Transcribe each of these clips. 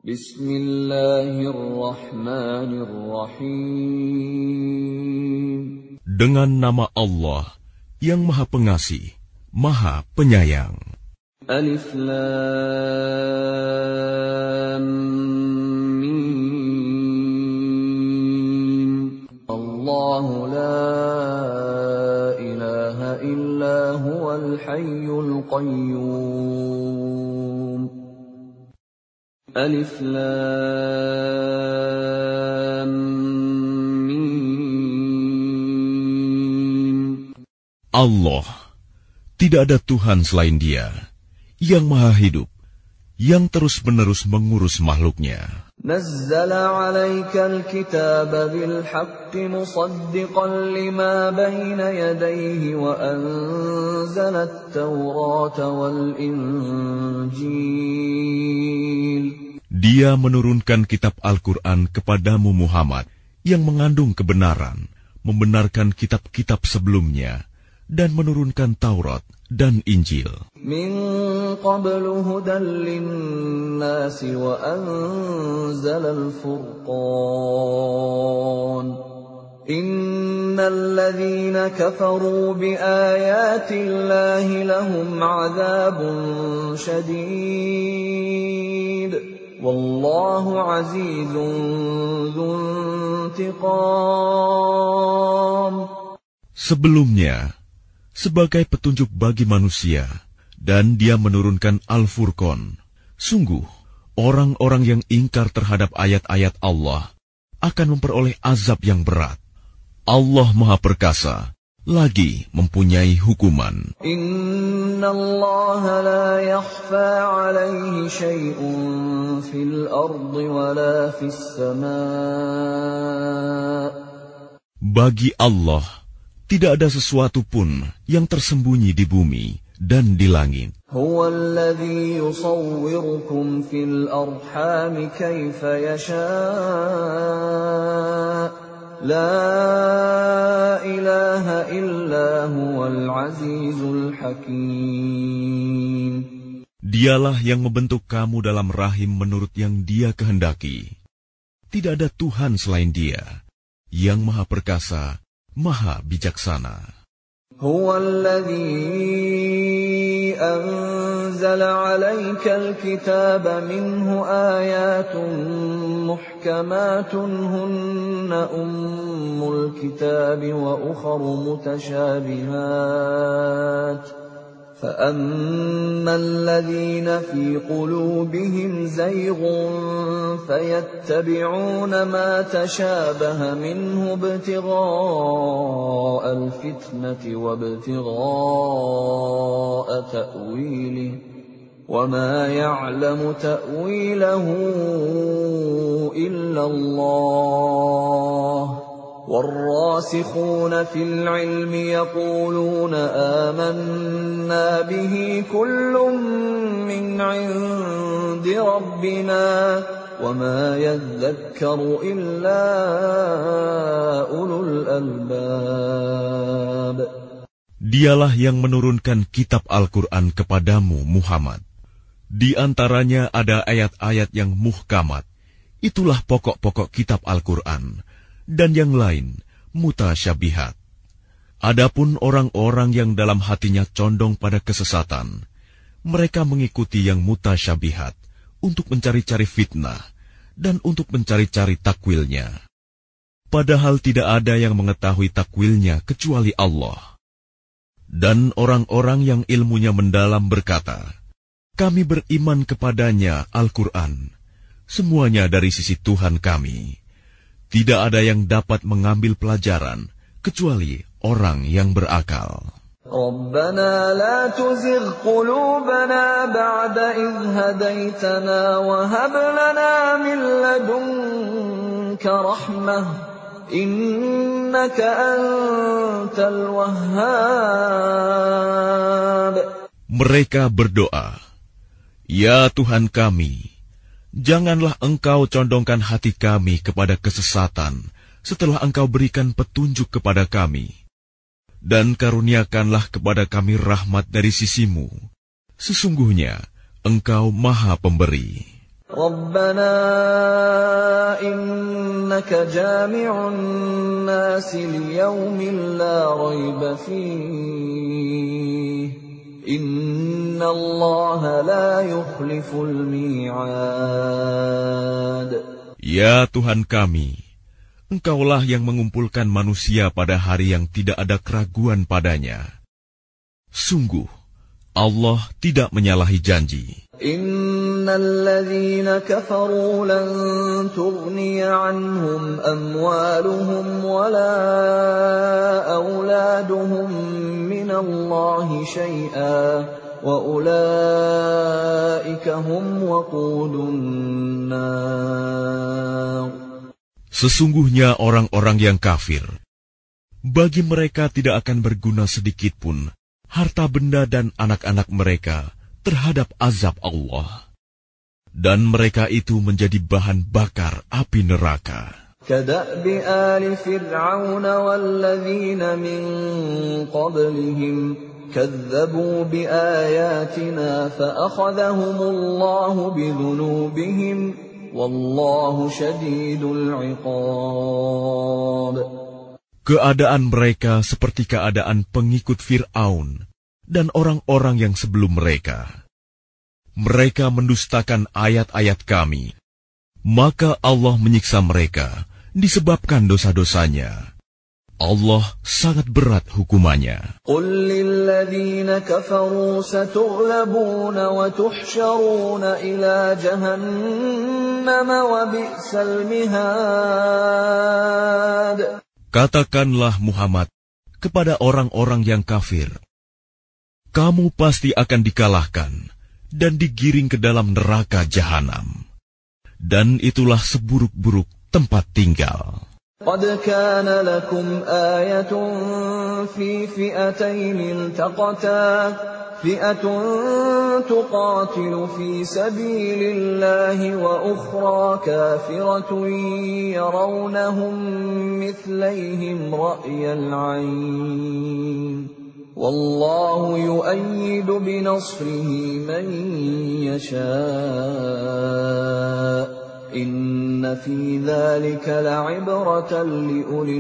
Bismillahirrahmanirrahim. Dengan nama Allah yang Maha Pengasih, Maha Penyayang. Alif Lam Mim. Allahu la ilaha illa huwal hayyul qayyum. Alif Lam Mim. Allah, tidak ada Tuhan selain Dia, yang Maha Hidup, yang terus-menerus mengurus makhluknya. Nazzala 'alaikal kitaba bil haqqi musaddiqan lima bayna yadayhi wa anzala at-taurata wal injil. Dia menurunkan kitab Al-Quran kepadamu Muhammad yang mengandung kebenaran, membenarkan kitab-kitab sebelumnya, dan menurunkan Taurat dan Injil. Min qablu hudan linnasi wa anzala al-furqan. Innal ladzina kafaru bi ayati Allahi lahum 'adzabun syadid. Wallahu 'azizun dzuntiqam. Sebelumnya, sebagai petunjuk bagi manusia, dan Dia menurunkan Al-Furqan. Sungguh, orang-orang yang ingkar terhadap ayat-ayat Allah akan memperoleh azab yang berat. Allah Maha Perkasa, lagi mempunyai hukuman. Inna Allah la yakhfa 'alaihi syai'un fil ardi wa la fis sama'. Bagi Allah, tidak ada sesuatu pun yang tersembunyi di bumi dan di langit. Huwa alladhi yusawwirukum fil arham kaifa yasha'. La ilaha illa huwal azizul hakim. Dialah yang membentuk kamu dalam rahim menurut yang Dia kehendaki. Tidak ada Tuhan selain Dia, yang Maha Perkasa, Maha Bijaksana. Huwa alladhi anzala 'alaikal kitaba minhu ayatun muhkamatun hunna ummul kitabi wa ukharu mutasyabihat. فَأَمَّا الَّذِينَ فِي قُلُوبِهِمْ زَيْغٌ فَيَتَّبِعُونَ مَا تَشَابَهَ مِنْهُ ابْتِغَاءَ الْفِتْنَةِ وَابْتِغَاءَ تَأْوِيلِهِ وَمَا يَعْلَمُ تَأْوِيلَهُ إِلَّا اللَّهُ وَالرَّاسِخُونَ فِي الْعِلْمِ يَقُولُونَ آمَنَّا بِهِ كُلٌّ مِّنْ عِندِ رَبِّنَا وَمَا يَذَّكَّرُ إِلَّا أُولُو الْأَلْبَابِ. Dialah yang menurunkan kitab Al-Quran kepadamu Muhammad. Di antaranya ada ayat-ayat yang muhkamat. Itulah pokok-pokok kitab Al-Quran. Dan yang lain mutasyabihat. Adapun orang-orang yang dalam hatinya condong pada kesesatan, mereka mengikuti yang mutasyabihat untuk mencari-cari fitnah dan untuk mencari-cari takwilnya. Padahal tidak ada yang mengetahui takwilnya kecuali Allah. Dan orang-orang yang ilmunya mendalam berkata, kami beriman kepadanya Al-Quran, semuanya dari sisi Tuhan kami. Tidak ada yang dapat mengambil pelajaran kecuali orang yang berakal. Rabbana la tuzigh qulubana ba'da idh hadaitana wa hab lana min ladunka rahmah innaka antal wahhab. Mereka berdoa, ya Tuhan kami, janganlah Engkau condongkan hati kami kepada kesesatan setelah Engkau berikan petunjuk kepada kami. Dan karuniakanlah kepada kami rahmat dari sisi-Mu. Sesungguhnya Engkau Maha Pemberi. ربنا إنك جامع الناس ليوم لا ريب فيه إن الله لا يخلف الميعاد. Ya Tuhan kami, Engkaulah yang mengumpulkan manusia pada hari yang tidak ada keraguan padanya. Sungguh, Allah tidak menyalahi janji. Innal ladzina kafaru lan tughniya anhum amwaluhum wala auladuhum minallahi syai'a wa ulaika hum waqudun nar. Sesungguhnya orang-orang yang kafir, bagi mereka tidak akan berguna sedikitpun harta benda dan anak-anak mereka terhadap azab Allah. Dan mereka itu menjadi bahan bakar api neraka. Kada'bi ali fir'aun walladzina min qablihim kadzabu biayatina fa'akhadhahumullahu bidhunubihim wallahu syadidul iqab. Keadaan mereka seperti keadaan pengikut Fir'aun dan orang-orang yang sebelum mereka. Mereka mendustakan ayat-ayat kami, maka Allah menyiksa mereka disebabkan dosa-dosanya. Allah sangat berat hukumannya. Qul lilladzina kafaru satughlabuna wa tuhsyaruna ila jahannam wa bi'sal mihad. Katakanlah Muhammad kepada orang-orang yang kafir, kamu pasti akan dikalahkan dan digiring ke dalam neraka jahanam. Dan itulah seburuk-buruk tempat tinggal. قد كان لكم آية في فئتين التقتا فئة تقاتل في سبيل الله وأخرى كافرة يرونهم مثليهم رأي العين والله يؤيد بنصره من يشاء إن في ذلك لعبرة لأولي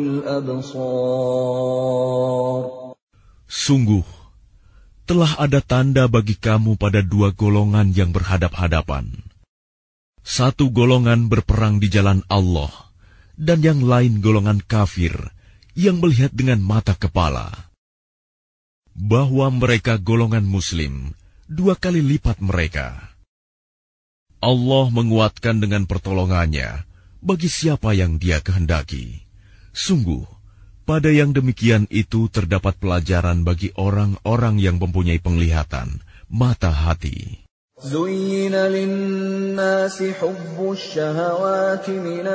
الأبصار. Sungguh, telah ada tanda bagi kamu pada dua golongan yang berhadap-hadapan. Satu golongan berperang di jalan Allah, dan yang lain golongan kafir yang melihat dengan mata kepala. Bahwa mereka golongan muslim, dua kali lipat mereka. Allah menguatkan dengan pertolongannya bagi siapa yang Dia kehendaki. Sungguh, pada yang demikian itu terdapat pelajaran bagi orang-orang yang mempunyai penglihatan, mata hati. زين للناس حب الشهوات من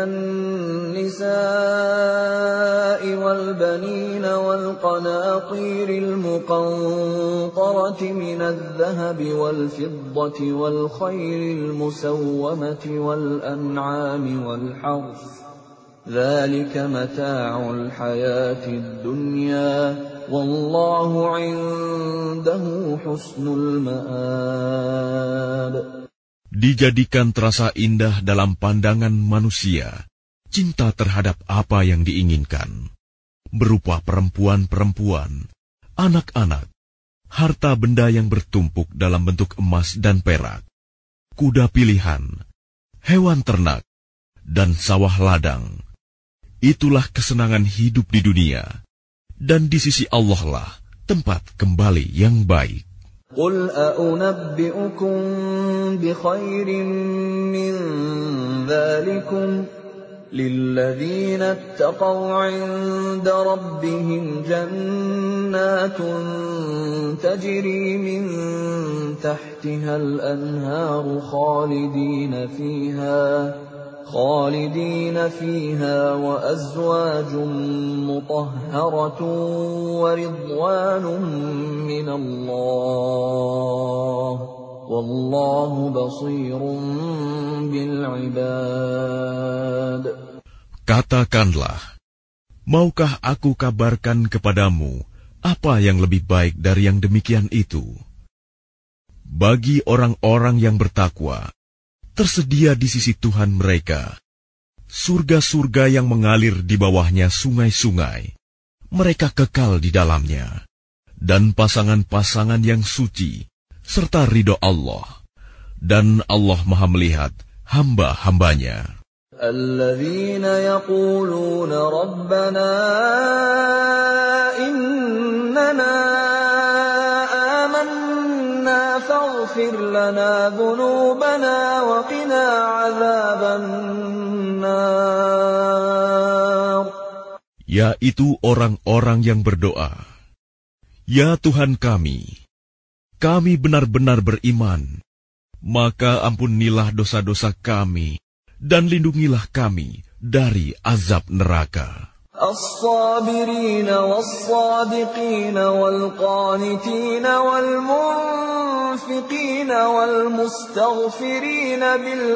النساء والبنين والقناطير المقنطرة من الذهب والفضة والخيل المسومة والأنعام والحرث ذلك متاع الحياة الدنيا والله عنده حسن المآب. Dijadikan terasa indah dalam pandangan manusia cinta terhadap apa yang diinginkan, berupa perempuan-perempuan, anak-anak, harta benda yang bertumpuk dalam bentuk emas dan perak, kuda pilihan, hewan ternak, dan sawah ladang. Itulah kesenangan hidup di dunia, dan di sisi Allah lah tempat kembali yang baik. Qul a'unabbi'ukum bi khairin min dhalikum lilladzina ittaqaw 'inda rabbihim jannatun tajri min tahtiha al-anharu خالدين فيها وأزواج مطهرة ورضوان من الله والله بصير بالعباد. Katakanlah, maukah aku kabarkan kepadamu apa yang lebih baik dari yang demikian itu? Bagi orang-orang yang bertakwa, tersedia di sisi Tuhan mereka surga-surga yang mengalir di bawahnya sungai-sungai. Mereka kekal di dalamnya, dan pasangan-pasangan yang suci, serta ridho Allah. Dan Allah Maha melihat hamba-hambanya. Alladzina yaquluna Rabbana innana amanna faghfir lana dhunubana wa qina adzaban nar. Yaitu orang-orang yang berdoa, "Ya Tuhan kami benar-benar beriman, maka ampunilah dosa-dosa kami dan lindungilah kami dari azab neraka." As-sabirina was-sadiqina wal-qanitina wal-munfiqina wal-mustaghfirina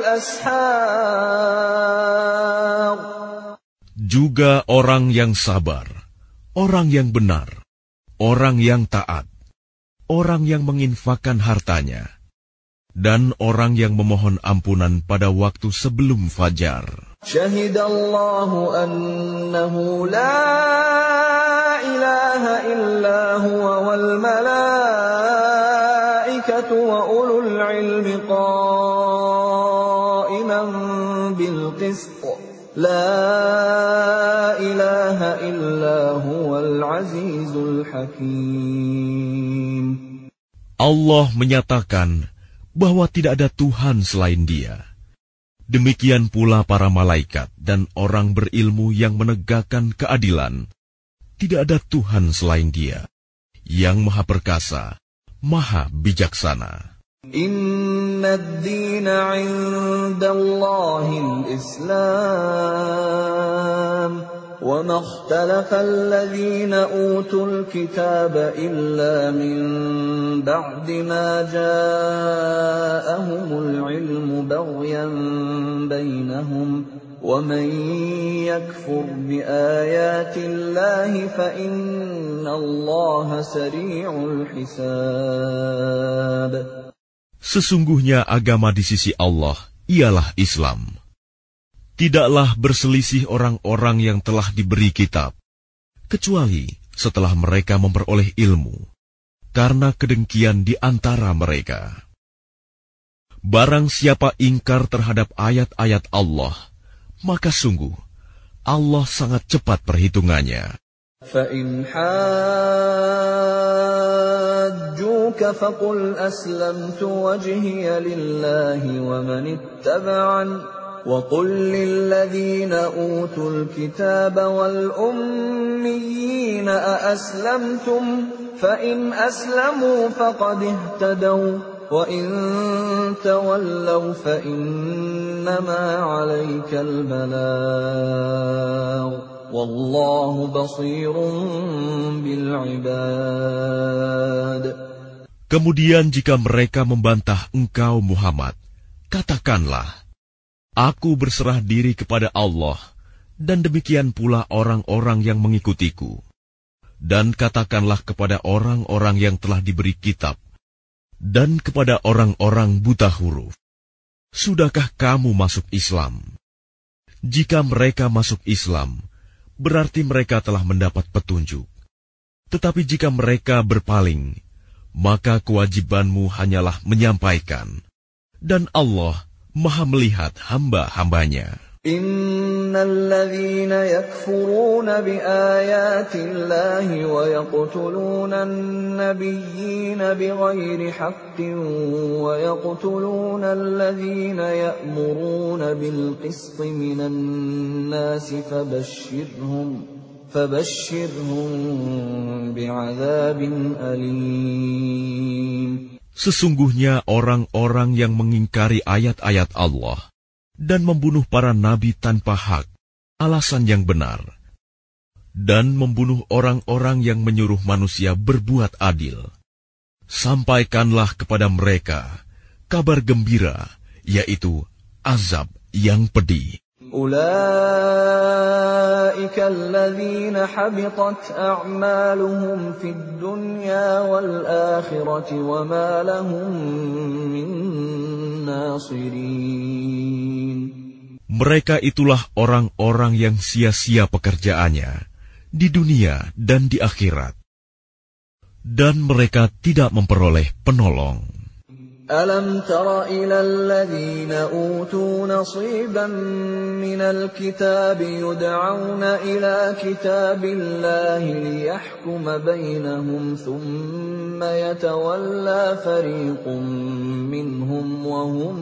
bil-ashar. Juga orang yang sabar, orang yang benar, orang yang taat, orang yang menginfakkan hartanya, dan orang yang memohon ampunan pada waktu sebelum fajar. Syahidallahu annahu la ilaha illa huwa wal malaikatu wa ulul ilmi qa'iman bil qist. La ilaha illa huwal azizul hakim. Allah menyatakan bahwa tidak ada Tuhan selain Dia. Demikian pula para malaikat dan orang berilmu yang menegakkan keadilan. Tidak ada Tuhan selain Dia, yang Maha Perkasa, Maha Bijaksana. Inna ad-dina 'inda Allahil Islam, wa ma ikhtalafa alladhina utul kitaba illa min ba'di ma ja'ahumul 'ilmu baghyan bainahum, wa man yakfur bi ayati Allahi fa inna Allaha sari'ul hisab. Sesungguhnya agama di sisi Allah ialah Islam. Tidaklah berselisih orang-orang yang telah diberi kitab, kecuali setelah mereka memperoleh ilmu, karena kedengkian di antara mereka. Barang siapa ingkar terhadap ayat-ayat Allah, maka sungguh Allah sangat cepat perhitungannya. فَإِنْ حَاجُّوكَ فَقُلْ أَسْلَمْتُ وَجْهِيَ لِلَّهِ وَمَنِ اتَّبَعَنِ وَقُلْ لِلَّذِينَ أُوتُوا الْكِتَابَ وَالْأُمِّيِّينَ أَأَسْلَمْتُمْ فَإِنْ أَسْلَمُوا فَقَدِ اهْتَدَوْا وَإِنْ تَوَلَّوْا فَإِنَّمَا عَلَيْكَ الْبَلَاغُ Wallahu basirun bil ibad. Kemudian jika mereka membantah engkau Muhammad, katakanlah, aku berserah diri kepada Allah, dan demikian pula orang-orang yang mengikutiku. Dan katakanlah kepada orang-orang yang telah diberi kitab, dan kepada orang-orang buta huruf, sudahkah kamu masuk Islam? Jika mereka masuk Islam, berarti mereka telah mendapat petunjuk. Tetapi jika mereka berpaling, maka kewajibanmu hanyalah menyampaikan. Dan Allah Maha melihat hamba-hambanya. Innal ladzina yakfuruna bi ayatillahi wa yaqtuluna an-nabiyyina bighairi haqqin wa yaqtuluna alladhina ya'muruna bil qisti minan nasi fabashshirhum bi'adzabin alim. Sesungguhnya orang-orang yang mengingkari ayat-ayat Allah dan membunuh para nabi tanpa hak, alasan yang benar, dan membunuh orang-orang yang menyuruh manusia berbuat adil. Sampaikanlah kepada mereka kabar gembira, yaitu azab yang pedih. أولئك الذين حبطت أعمالهم في الدنيا والآخرة وما لهم من ناصرين. Mereka itulah orang-orang yang sia-sia pekerjaannya di dunia dan di akhirat, dan mereka tidak memperoleh penolong. ألم تر إلى الذين أوتوا نصيبا من الكتاب يدعون إلى كتاب الله ليحكم بينهم ثم يتولى فريق منهم وهم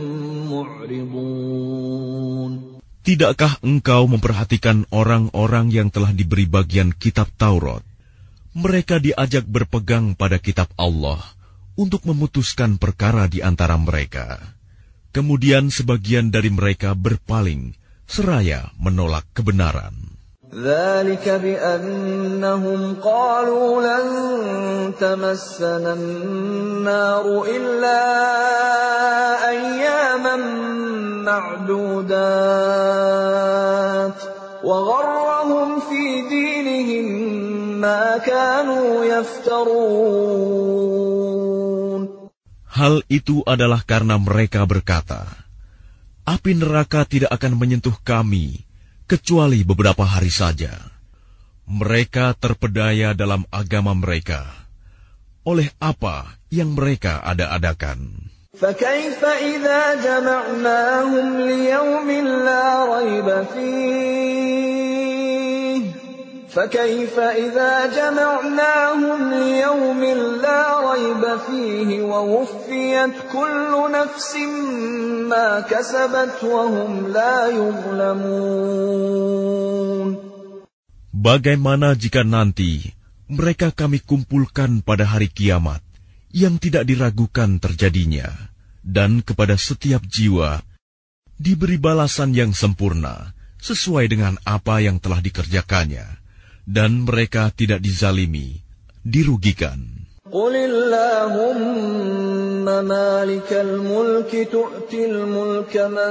معرضون. Tidakkah engkau memperhatikan orang-orang yang telah diberi bagian kitab Taurat? Mereka diajak berpegang pada kitab Allah untuk memutuskan perkara di antara mereka. Kemudian sebagian dari mereka berpaling, seraya menolak kebenaran. ذلك بأنهم قالوا لن تمسنا النار إلا أياما معدودات وغرهم في دينهم ما كانوا يفترون. Hal itu adalah karena mereka berkata, api neraka tidak akan menyentuh kami kecuali beberapa hari saja. Mereka terpedaya dalam agama mereka oleh apa yang mereka ada-adakan. فكيف إذا جمعناهم ليوم لا ريب فيه فكيف إذا جمعناهم ليوم لا ريب فيه ووفيت كل نفس ما كسبت وهم لا يظلمون. Bagaimana jika nanti mereka kami kumpulkan pada hari kiamat yang tidak diragukan terjadinya, dan kepada setiap jiwa diberi balasan yang sempurna sesuai dengan apa yang telah dikerjakannya, dan mereka tidak dizalimi, dirugikan. قل اللهم مالك الملك تؤتي الملك من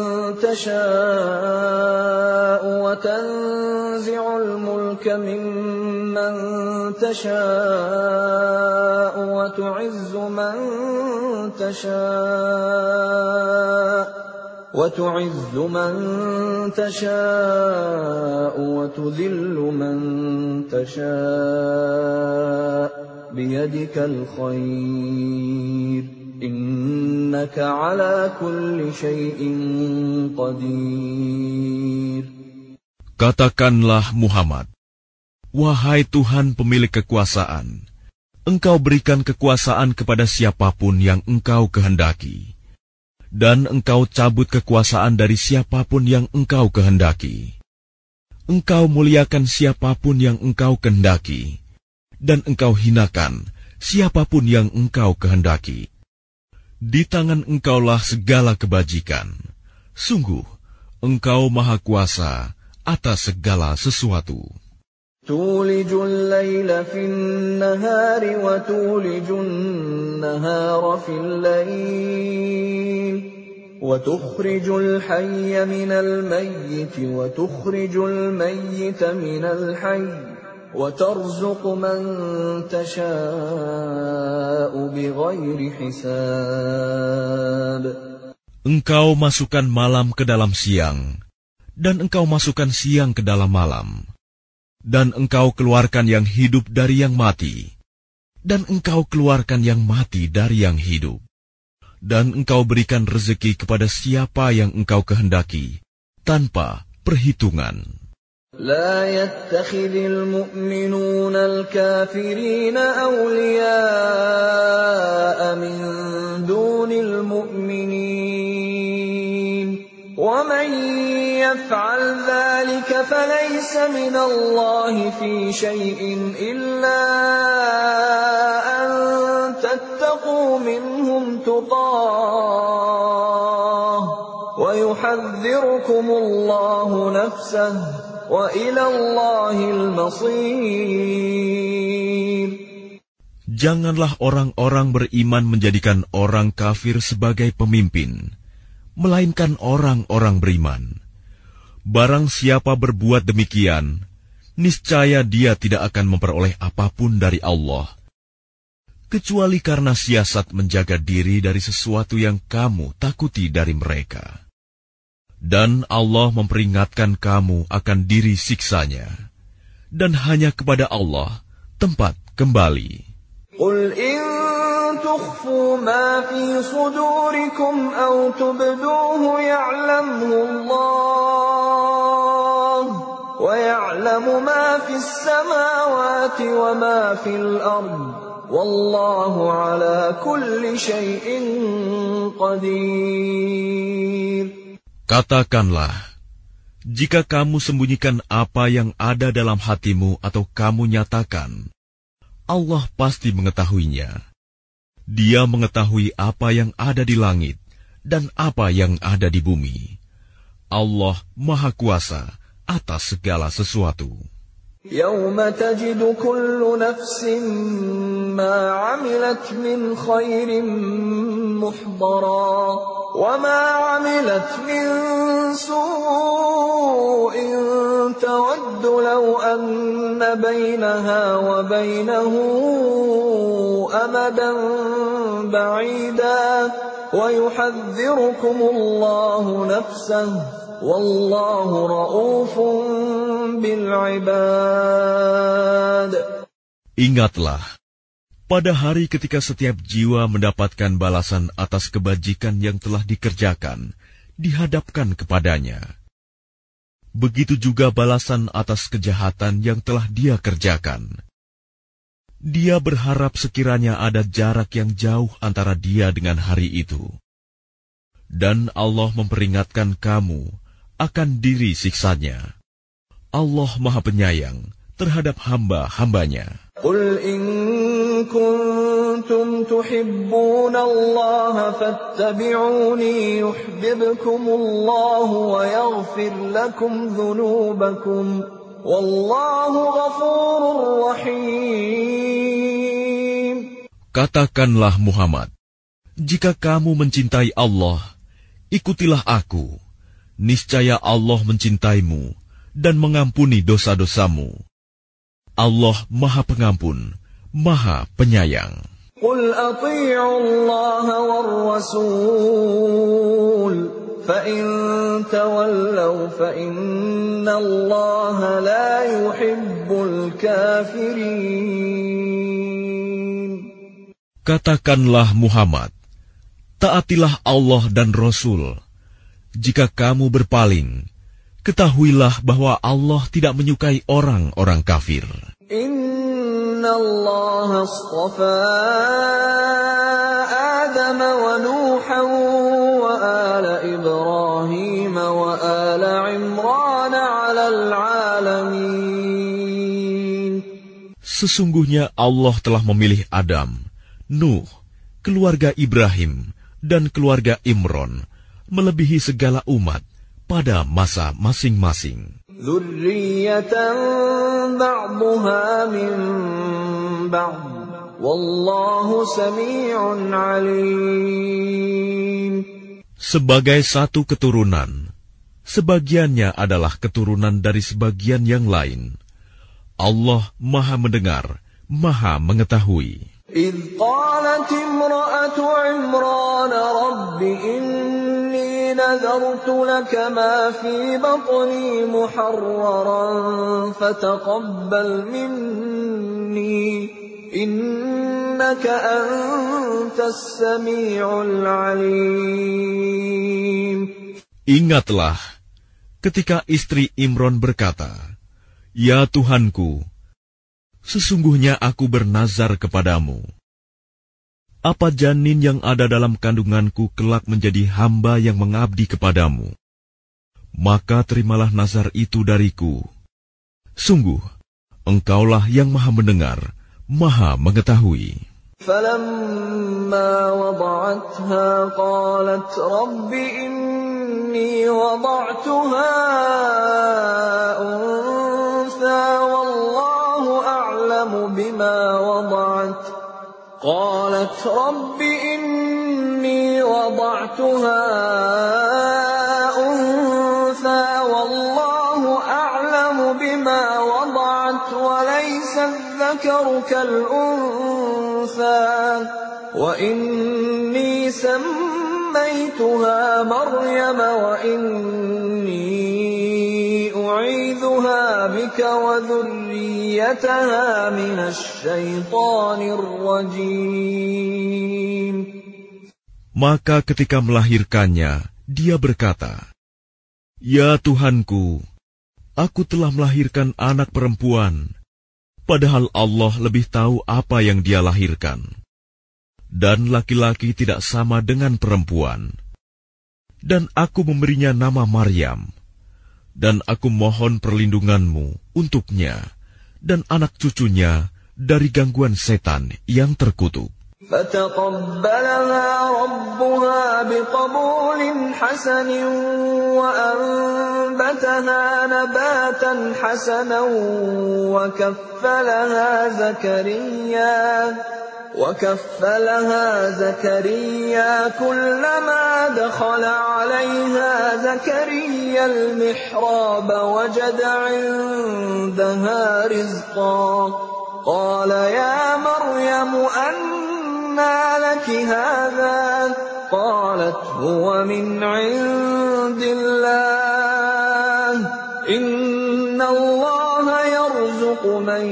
تشاء وتنزع الملك ممن تشاء وتعز من تشاء وتذل من تشاء بيدك الخير إنك على كل شيء قدير. Katakanlah Muhammad, wahai Tuhan pemilik kekuasaan, Engkau berikan kekuasaan kepada siapapun yang Engkau kehendaki, dan Engkau cabut kekuasaan dari siapapun yang Engkau kehendaki. Engkau muliakan siapapun yang Engkau kehendaki, dan Engkau hinakan siapapun yang Engkau kehendaki. Di tangan Engkaulah segala kebajikan. Sungguh, Engkau Maha Kuasa atas segala sesuatu. تولج الليل في النهار وتولج النهار في الليل وتخرج الحي من الميت وتخرج الميت من الحي وترزق من تشاء بغير حساب. Engkau masukkan malam ke dalam siang, dan Engkau masukkan siang ke dalam malam. Dan Engkau keluarkan yang hidup dari yang mati, dan Engkau keluarkan yang mati dari yang hidup. Dan Engkau berikan rezeki kepada siapa yang Engkau kehendaki, tanpa perhitungan. لا يتخذ المؤمنون الكافرين أولياء من دون المؤمنين ومن يفعل ذلك فليس من الله في شيء إلا أن تتقوا منهم تقاه ويحذركم الله نفسه وإلى الله المصير. Janganlah orang-orang beriman menjadikan orang kafir sebagai pemimpin, melainkan orang-orang beriman. Barang siapa berbuat demikian, niscaya dia tidak akan memperoleh apapun dari Allah, kecuali karena siasat menjaga diri dari sesuatu yang kamu takuti dari mereka. Dan Allah memperingatkan kamu akan diri siksanya, dan hanya kepada Allah tempat kembali. Qul in tukhfu ma fi sudurikum aw tubduhu ya'lamhu Allah wa ya'lamu ma fis samawati wa ma fil ard wallahu ala kulli syai'in qadir. Katakanlah, jika kamu sembunyikan apa yang ada dalam hatimu atau kamu nyatakan, Allah pasti mengetahuinya. Dia mengetahui apa yang ada di langit dan apa yang ada di bumi. Allah Maha Kuasa atas segala sesuatu. Yawma tajidu kullu nafsin ma 'amilat min khairin muhdara wa ma 'amilat min su'in tawaddu law anna bainaha wa bainahu amadan ba'ida wa yuhadhdhirukumullahu nafsahu wallahu ra'ufun bil 'ibad. Ingatlah, pada hari ketika setiap jiwa mendapatkan balasan atas kebajikan yang telah dikerjakan, dihadapkan kepadanya. Begitu juga balasan atas kejahatan yang telah dia kerjakan. Dia berharap sekiranya ada jarak yang jauh antara dia dengan hari itu. Dan Allah memperingatkan kamu akan diri siksanya. Allah Maha Penyayang terhadap hamba-hambanya. Qul in kuntum tuhibbuna Allah fattabi'uni yuhibbukumullahu wa yaghfir lakum dhunubakum wallahu ghafurur rahim. Katakanlah Muhammad, jika kamu mencintai Allah, ikutilah aku. Niscaya Allah mencintaimu dan mengampuni dosa-dosamu. Allah Maha Pengampun, Maha Penyayang. Qul ati'u Allah war Rasul, fa in tawallaw fa inna Allah la yuhibbul kafirin. Katakanlah Muhammad, taatilah Allah dan Rasul. Jika kamu berpaling, ketahuilah bahwa Allah tidak menyukai orang-orang kafir. Inna Allah astafa Adam wa Nuhan wa ala Ibrahim wa ala Imran 'alal 'alamin. Sesungguhnya Allah telah memilih Adam, Nuh, keluarga Ibrahim, dan keluarga Imran melebihi segala umat pada masa masing-masing. Dzurriyyatan ba'dhuha min ba'd wallahu sami'un 'alim. Sebagai satu keturunan, sebagiannya adalah keturunan dari sebagian yang lain. Allah Maha mendengar, Maha mengetahui. إذ قالت امرأة عمران رب إني نذرت لك ما في بطني محررا فتقبل مني إنك أنت السميع العليم. Ingatlah ketika istri Imran berkata, "Ya Tuhanku, sesungguhnya aku bernazar kepadamu. Apa janin yang ada dalam kandunganku kelak menjadi hamba yang mengabdi kepadamu? Maka terimalah nazar itu dariku. Sungguh, Engkaulah yang Maha mendengar, Maha mengetahui." فَلَمَّا وَضَعَتْهَا قَالَتْ رَبِّ إِنِّي وَضَعْتُهَا أُنثَىٰ وَاللَّهُ أَعْلَمُ بِمَا وَضَعَتْ قَالَتْ رَبِّ إِنِّي وَضَعْتُهَا أُنثَىٰ وَاللَّهُ الذكر كالأنثى وإني سميتها مريم وإني أعيذها بك وذريتها من الشيطان الرجيم. Maka ketika melahirkannya, dia berkata, "Ya Tuhanku, aku telah melahirkan anak perempuan, padahal Allah lebih tahu apa yang dia lahirkan. Dan laki-laki tidak sama dengan perempuan. Dan aku memberinya nama Maryam. Dan aku mohon perlindunganmu untuknya dan anak cucunya dari gangguan setan yang terkutuk." فتقبلها ربها بقبول حسن وأنبتها نباتا حسنا وكفلها زكريا كلما دخل عليها زكريا المحراب وجد عندها رزقا قال يا مريم أنى لك هذا قالت هو من عند الله إن الله يرزق من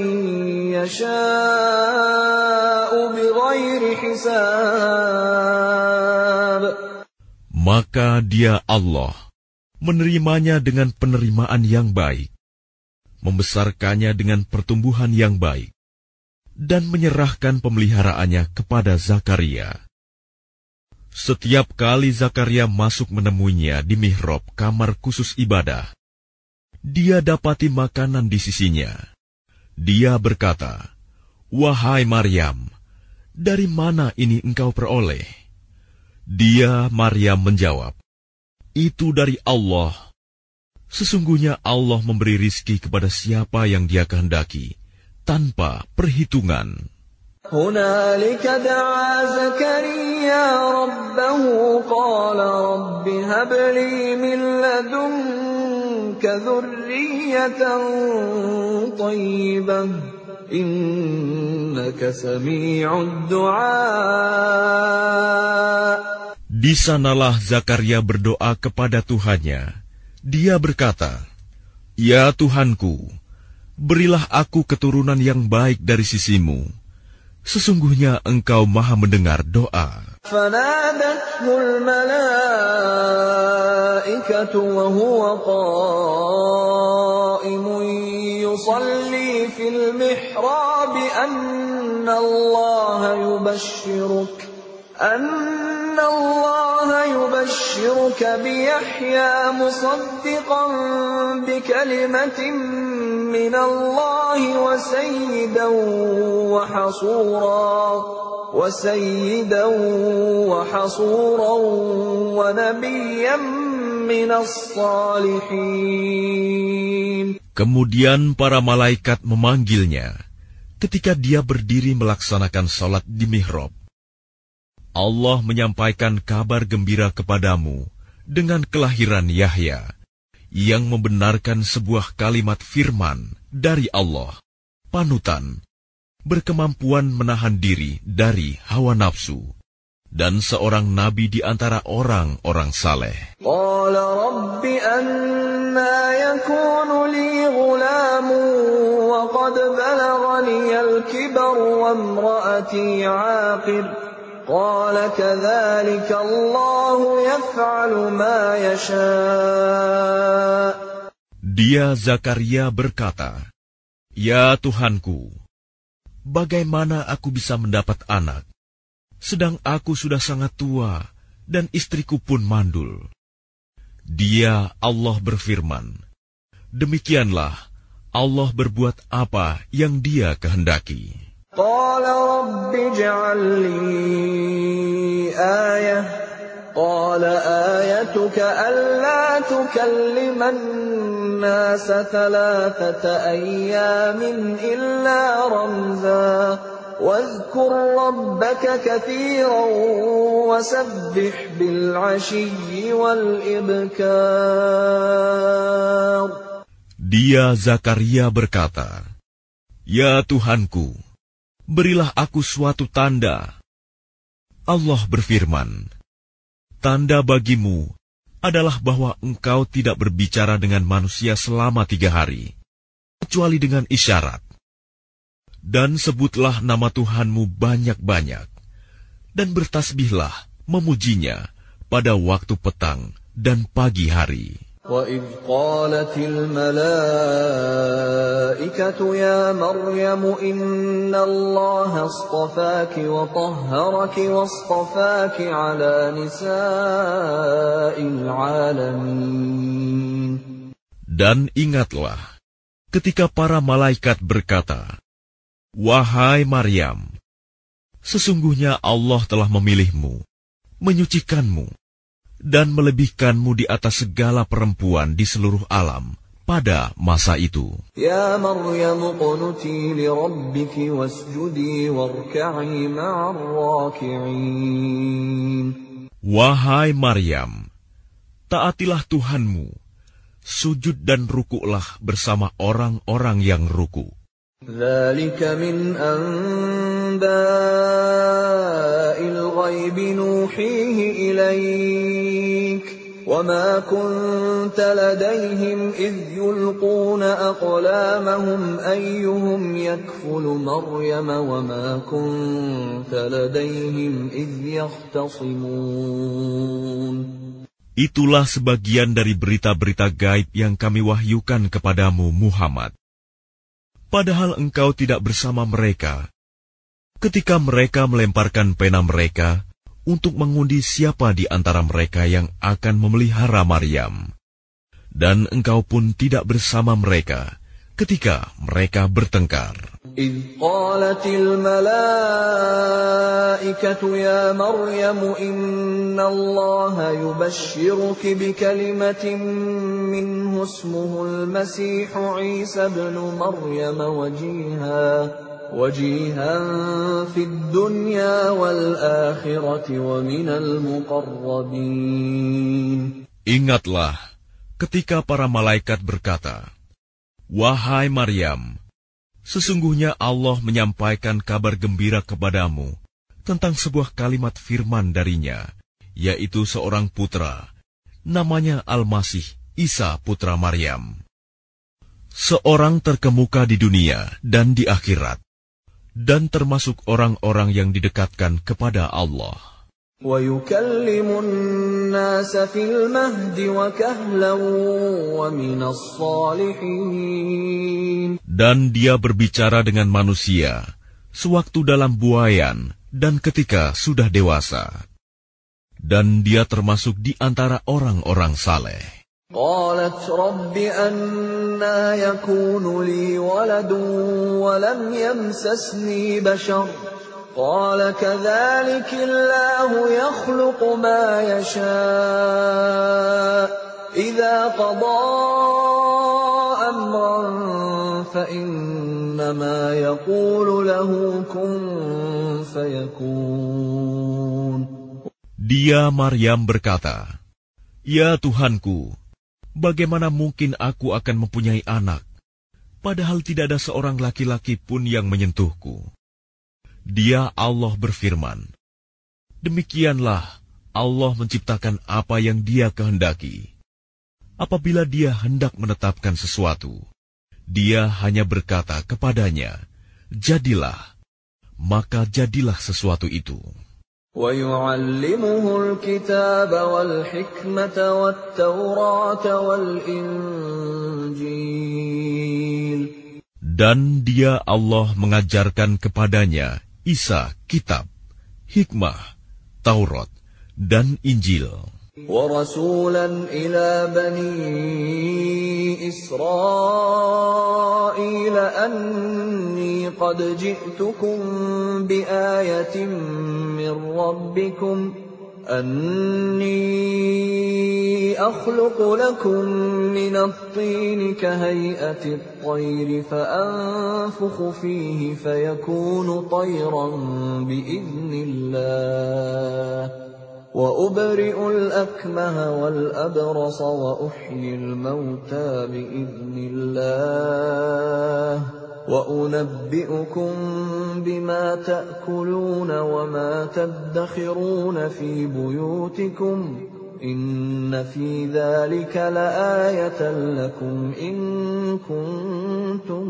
يشاء بغير حساب. Maka dia Allah menerimanya dengan penerimaan yang baik, membesarkannya dengan pertumbuhan yang baik, dan menyerahkan pemeliharaannya kepada Zakaria. Setiap kali Zakaria masuk menemuinya di mihrab kamar khusus ibadah, dia dapati makanan di sisinya. Dia berkata, "Wahai Maryam, dari mana ini engkau peroleh?" Dia, Maryam, menjawab, "Itu dari Allah. Sesungguhnya Allah memberi rizki kepada siapa yang Dia kehendaki, tanpa perhitungan." هنالك دعا زكريا ربه قال رب هب لي من لدنك ذرية طيبة إنك سميع الدعاء. Di sanalah Zakaria berdoa kepada Tuhannya. Dia berkata, "Ya Tuhanku, berilah aku keturunan yang baik dari sisimu. Sesungguhnya Engkau Maha mendengar doa." فنادته الملائكة وهو قائم يصلي في المحراب أن الله يبشرك بيحيى مصدقا بكلمة من الله وسيدا وحصورا ونبيا من الصالحين. Kemudian para malaikat memanggilnya ketika dia berdiri melaksanakan salat di mihrab. Allah menyampaikan kabar gembira kepadamu dengan kelahiran Yahya, yang membenarkan sebuah kalimat firman dari Allah, panutan, berkemampuan menahan diri dari hawa nafsu, dan seorang nabi di antara orang-orang saleh. قال رب أنى يكون لي غلام وقد بلغني الكبر وامرأتي عاقر قال كذلك الله يفعل ما يشاء. Dia Zakaria berkata, "Ya Tuhanku, bagaimana aku bisa mendapat anak, sedang aku sudah sangat tua dan istriku pun mandul?" Dia, Allah, berfirman, "Demikianlah Allah berbuat apa yang Dia kehendaki." قال رب اجعل لي آية قال آيتك ألا تكلم الناس 3 أيام إلا رمزا واذكر ربك كثيرا وسبح بالعشي والإبكار. Dia Zakaria berkata, Ya Tuhanku, berilah aku suatu tanda. Allah berfirman, tanda bagimu adalah bahwa engkau tidak berbicara dengan manusia selama 3 hari, kecuali dengan isyarat. Dan sebutlah nama Tuhanmu banyak-banyak, dan bertasbihlah memujinya pada waktu petang dan pagi hari. وَإِذْ قَالَتِ الْمَلَائِكَةُ يَا مَرْيَمُ إِنَّ اللَّهَ اصْطَفَاكِ وَطَهَّرَكِ وَاصْطَفَاكِ عَلَى نِسَاءِ الْعَالَمِينَ. Dan ingatlah, ketika para malaikat berkata, Wahai Maryam, sesungguhnya Allah telah memilihmu, menyucikanmu, dan melebihkanmu di atas segala perempuan di seluruh alam pada masa itu. Ya Maryam qunuti li rabbiki wasjudi warka'i ma'ar raki'in. Wahai Maryam, taatilah Tuhanmu, sujud dan rukuklah bersama orang-orang yang ruku. Dzalika min anba'il ghaibi nuhihi ilaik. وَمَا كُنْتَ لَدَيْهِمْ إِذْ يُلْقُونَ أَقْلَامَهُمْ أَيُّهُمْ يَكْفُلُ مَرْيَمَ وَمَا كُنْتَ لَدَيْهِمْ إِذْ يَخْتَصِمُونَ. Itulah sebagian dari berita-berita gaib yang kami wahyukan kepadamu, Muhammad. Padahal engkau tidak bersama mereka ketika mereka melemparkan pena mereka untuk mengundi siapa di antara mereka yang akan memelihara Maryam. Dan engkau pun tidak bersama mereka ketika mereka bertengkar. إِذْ قَالَتِ الْمَلَائِكَةُ يَا مَرْيَمُ إِنَّ اللَّهَ يُبَشِّرُكِ بِكَلِمَةٍ مِّنْهُ اسْمُهُ الْمَسِيحُ عِيسَى ابْنُ مَرْيَمَ وَجِيهًا فِي الدُّنْيَا وَالْآخِرَةِ وَمِنَ الْمُقَرَّبِينَ. Ingatlah ketika para malaikat berkata, Wahai Maryam, sesungguhnya Allah menyampaikan kabar gembira kepadamu tentang sebuah kalimat firman darinya, yaitu seorang putra, namanya Al-Masih, Isa putra Maryam. Seorang terkemuka di dunia dan di akhirat, dan termasuk orang-orang yang didekatkan kepada Allah. وَيُكَلِّمُ النَّاسَ فِي الْمَهْدِ وَكَهْلًا وَمِنَ الصَّالِحِينَ. Dan dia berbicara dengan manusia sewaktu dalam buayan dan ketika sudah dewasa. Dan dia termasuk di antara orang-orang saleh. قالت رب أنا يكون لي ولد ولم يمسسني بشر قال كذلك الله يخلق ما يشاء إذا قضى أمرا فإنما يقول له كن فيكون. Dia Maryam berkata, Ya Tuhanku, bagaimana mungkin aku akan mempunyai anak, padahal tidak ada seorang laki-laki pun yang menyentuhku. Dia Allah berfirman, demikianlah Allah menciptakan apa yang Dia kehendaki. Apabila Dia hendak menetapkan sesuatu, Dia hanya berkata kepadanya, jadilah, maka jadilah sesuatu itu. وَيُعَلِّمُهُ الْكِتَابَ وَالْحِكْمَةَ وَالتَّوْرَاةَ وَالْإِنْجِيلَ. Dan Dia Allah mengajarkan kepadanya Isa kitab, hikmah, Taurat, dan Injil. وَرَسُولًا إِلَى بَنِي إِسْرَائِيلَ أَنِّي قَدْ جِئْتُكُمْ بِآيَةٍ مِّن رَّبِّكُمْ أَنِّي أَخْلُقُ لَكُم مِّنَ الطِّينِ كَهَيْئَةِ الطَّيْرِ فَأَنفُخُ فِيهِ فَيَكُونُ طَيْرًا بِإِذْنِ اللَّهِ وَأُبْرِئُ الْأَكْمَهَ وَالْأَبْرَصَ وَأُحْيِي الْمَوْتَى بِإِذْنِ اللَّهِ وأنبئكم بما تأكلون وما تدخرون في بيوتكم إن في ذلك لآية لكم إن كنتم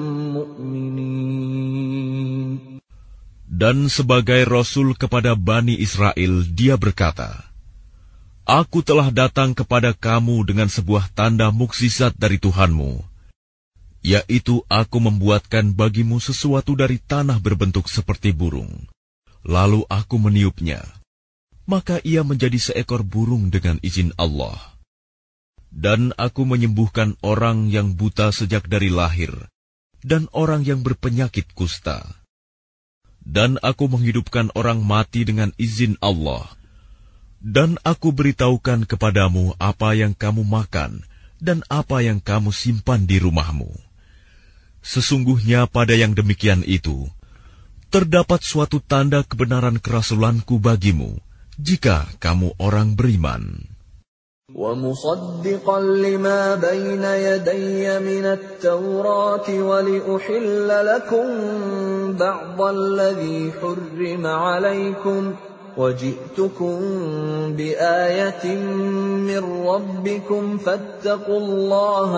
مؤمنين. Dan sebagai Rasul kepada Bani Israel, dia berkata, Aku telah datang kepada kamu dengan sebuah tanda mukjizat dari Tuhanmu, yaitu aku membuatkan bagimu sesuatu dari tanah berbentuk seperti burung. Lalu aku meniupnya, maka ia menjadi seekor burung dengan izin Allah. Dan aku menyembuhkan orang yang buta sejak dari lahir, dan orang yang berpenyakit kusta. Dan aku menghidupkan orang mati dengan izin Allah. Dan aku beritahukan kepadamu apa yang kamu makan, dan apa yang kamu simpan di rumahmu. Sesungguhnya pada yang demikian itu, terdapat suatu tanda kebenaran kerasulanku bagimu, jika kamu orang beriman. وَمُصَدِّقًا لِمَا بَيْنَ يَدَيَّ مِنَ التَّوْرَاةِ وَلِأُحِلَّ لَكُم بَعْضَ الَّذِي حُرِّمَ عَلَيْكُمْ وَجِئْتُكُم بِآيَةٍ مِّن رَّبِّكُمْ فَاتَّقُوا اللَّهَ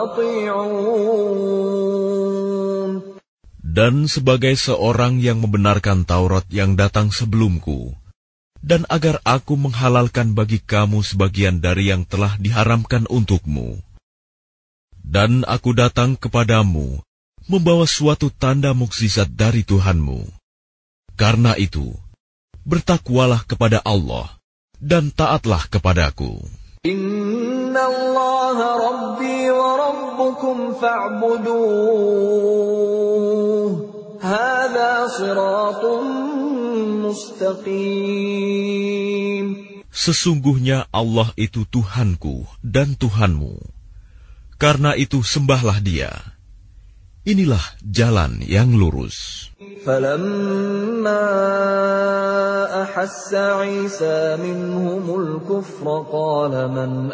وَأَطِيعُونِ. Dan sebagai seorang yang membenarkan Taurat yang datang sebelumku, dan agar aku menghalalkan bagi kamu sebagian dari yang telah diharamkan untukmu. Dan aku datang kepadamu, membawa suatu tanda mukjizat dari Tuhanmu. Karena itu, bertakwalah kepada Allah, dan taatlah kepadaku. Inna Allah Rabbi wa Rabbukum fa'buduh. Hadha siratun mustaqim. Sesungguhnya Allah itu Tuhanku dan Tuhanmu. Karena itu sembahlah Dia. Inilah jalan yang lurus. فَلَمَّا أَحَسَّ عِيسَى مِنْهُمُ الْكُفْرَ قَالَ مَنْ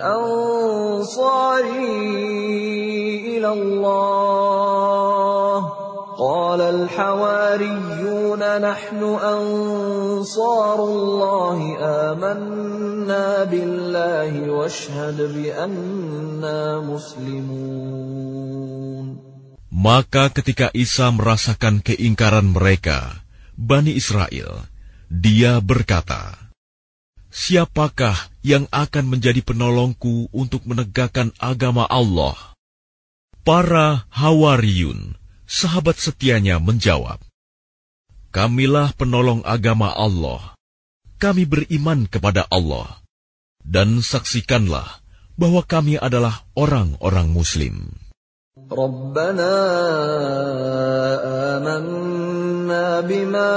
أَنصَارِي إِلَى اللَّهِ قَالَ الْحَوَارِيُّونَ نَحْنُ أَنصَارُ اللَّهِ آمَنَّا بِاللَّهِ وَاشْهَدْ بِأَنَّا مُسْلِمُونَ. Maka ketika Isa merasakan keingkaran mereka, Bani Israel, dia berkata, Siapakah yang akan menjadi penolongku untuk menegakkan agama Allah? Para Hawariyun, sahabat setianya, menjawab, Kamilah penolong agama Allah. Kami beriman kepada Allah. Dan saksikanlah bahwa kami adalah orang-orang Muslim. Rabbana amanna bima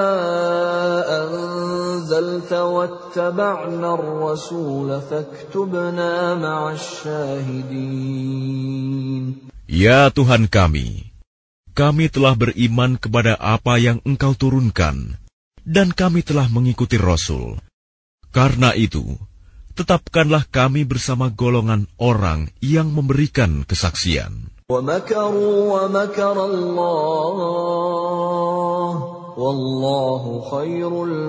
anzalta wattaba'na ar-rasul faktubna ma'asy syahidin. Ya Tuhan kami telah beriman kepada apa yang Engkau turunkan, dan kami telah mengikuti Rasul. Karena itu, tetapkanlah kami bersama golongan orang yang memberikan kesaksian. وَمَكَرُوا وَمَكَرَ اللَّهُ وَاللَّهُ خَيْرُ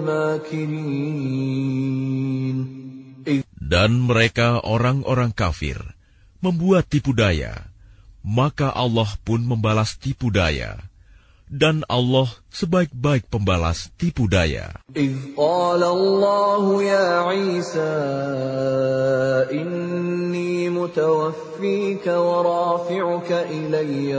الْمَاكِرِينَ. Dan mereka orang-orang kafir membuat tipu daya, maka Allah pun membalas tipu daya. Dan Allah sebaik-baik pembalas tipu daya. إِذْ قَالَ اللَّهُ يَا عِيسَى إِنِّي مُتَوَفِّيكَ وَرَافِعُكَ إِلَيَّ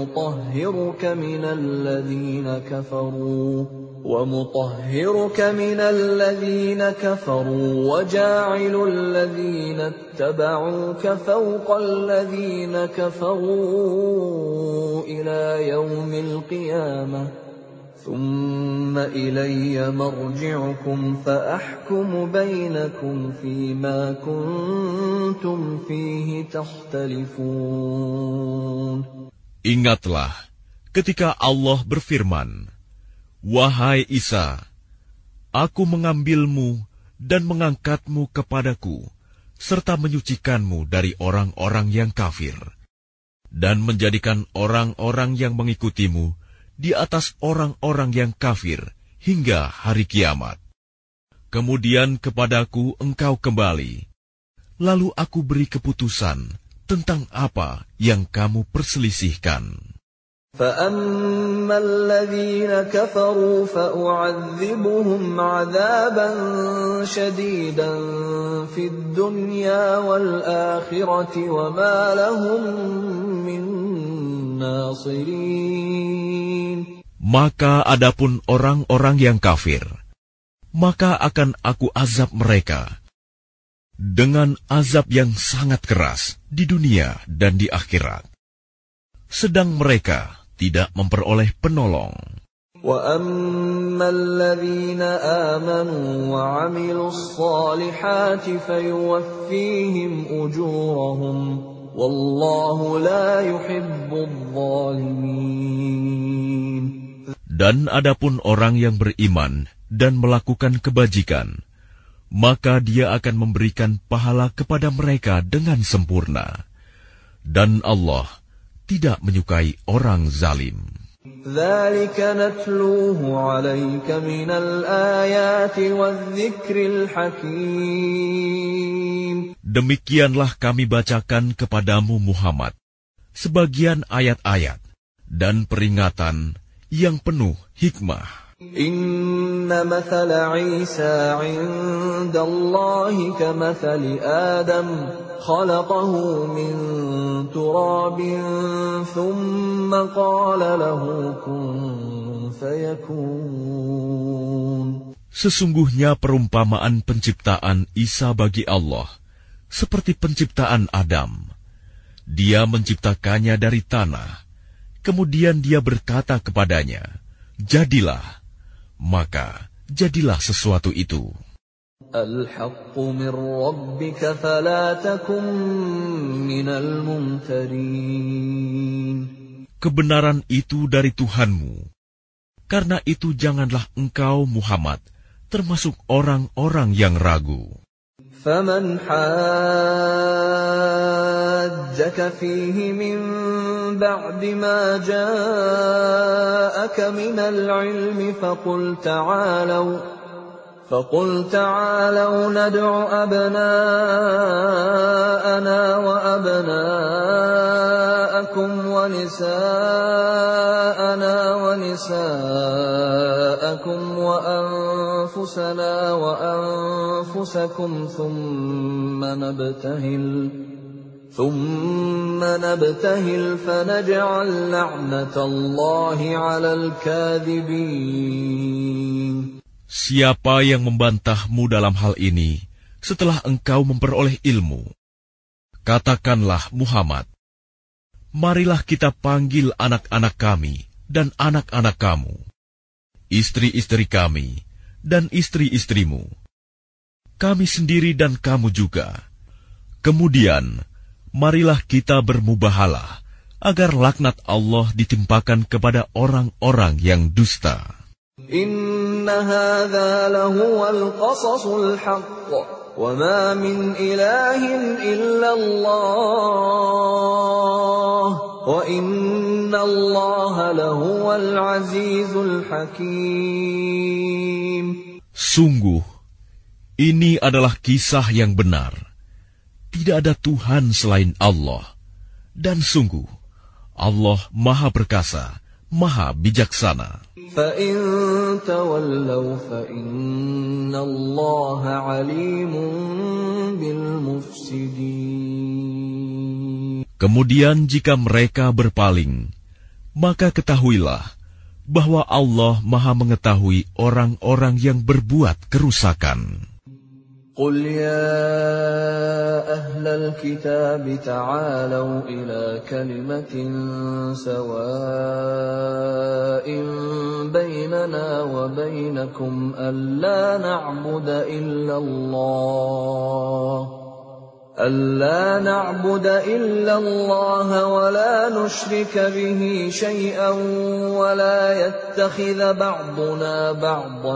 وَمُطَهِّرُكَ مِنَ الَّذِينَ كَفَرُوا وَجَاعِلُ الَّذِينَ اتَّبَعُوكَ فَوْقَ الَّذِينَ كَفَرُوا إِلَى يَوْمِ الْقِيَامَةِ ثُمَّ إِلَيَّ مَرْجِعُكُمْ فَأَحْكُمُ بَيْنَكُمْ فِيمَا كُنتُمْ فِيهِ تَخْتَلِفُونَ. Ingatlah ketika Allah berfirman, Wahai Isa, aku mengambilmu dan mengangkatmu kepadaku, serta menyucikanmu dari orang-orang yang kafir. dan menjadikan orang-orang yang mengikutimu di atas orang-orang yang kafir hingga hari kiamat. Kemudian kepadaku engkau kembali, lalu aku beri keputusan tentang apa yang kamu perselisihkan. فَأَمَّا الَّذِينَ كَفَرُوا فَأُعَذِّبُهُمْ عَذَابًا شَدِيدًا فِي الدُّنْيَا وَالْآخِرَةِ وَمَا لَهُم مِّن نَّاصِرِينَ. Maka adapun orang-orang yang kafir, maka akan aku azab mereka dengan azab yang sangat keras di dunia dan di akhirat. Sedang mereka tidak memperoleh penolong. وَأَمَّا الَّذِينَ آمَنُوا وَعَمِلُوا الصَّالِحَاتِ فَيُوَفِّيهِمْ أُجُورَهُمْ وَاللَّهُ لَا يُحِبُّ الظَّالِمِينَ. Dan adapun orang yang beriman dan melakukan kebajikan, maka Dia akan memberikan pahala kepada mereka dengan sempurna. Dan Allah tidak menyukai orang zalim. ذَلِكَ نَتْلُوهُ عَلَيْكَ مِنَ الْآيَاتِ وَالذِّكْرِ الْحَكِيمِ. Demikianlah kami bacakan kepadamu Muhammad sebagian ayat-ayat dan peringatan yang penuh hikmah. إِنَّ مَثَلَ عِيسَى عِندَ اللَّهِ كَمَثَلِ آدَمَ خَلَقَهُ مِن تُرَابٍ ثُمَّ قَالَ لَهُ كُن فَيَكُونُ. Sesungguhnya perumpamaan penciptaan Isa bagi Allah seperti penciptaan Adam. Dia menciptakannya dari tanah, kemudian Dia berkata kepadanya, "Jadilah." Maka jadilah sesuatu itu. الْحَقُّ مِنْ رَبِّكَ فَلَا تَكُنْ مِنَ الْمُمْتَرِينَ. Kebenaran itu dari Tuhanmu. Karena itu janganlah engkau Muhammad termasuk orang-orang yang ragu. فَمَنْ حَاجَّكَ فِيهِ مِنْ بَعْدِ مَا جَاءَكَ مِنَ الْعِلْمِ فَقُلْ تَعَالَوْا نَدْعُ أَبْنَاءَنَا وَأَبْنَاءَكُمْ وَنِسَاءَنَا وَنِسَاءَكُمْ وَأَنفُسَنَا وَأَنفُسَكُمْ ثُمَّ نَبْتَهِلْ فَنَجْعَلْ لَعْنَةَ اللَّهِ عَلَى الْكَاذِبِينَ. Siapa yang membantahmu dalam hal ini setelah engkau memperoleh ilmu? Katakanlah Muhammad, marilah kita panggil anak-anak kami dan anak-anak kamu, istri-istri kami dan istri-istrimu, kami sendiri dan kamu juga. Kemudian, marilah kita bermubahalah agar laknat Allah ditimpakan kepada orang-orang yang dusta. Inna hadza lahuwal qasasul haqq wa ma min ilahin illallah wa inna Allaha lahuwal azizul hakim. Sungguh, ini adalah kisah yang benar. Tidak ada Tuhan selain Allah. Dan sungguh, Allah Maha Perkasa, Maha Bijaksana. فَإِن تَوَلَّوْا فَإِنَّ اللَّهَ عَلِيمٌ بِالْمُفْسِدِينَ. Kemudian jika mereka berpaling, maka ketahuilah bahwa Allah Maha mengetahui orang-orang yang berbuat kerusakan. قُلْ يَا أَهْلَ الْكِتَابِ تَعَالَوْا إِلَى كَلِمَةٍ سَوَاءٍ بَيْنَنَا وَبَيْنَكُمْ أَلَّا نَعْبُدَ إِلَّا اللَّهَ وَلَا نُشْرِكَ بِهِ شَيْئًا وَلَا يَتَّخِذَ بَعْضُنَا بَعْضًا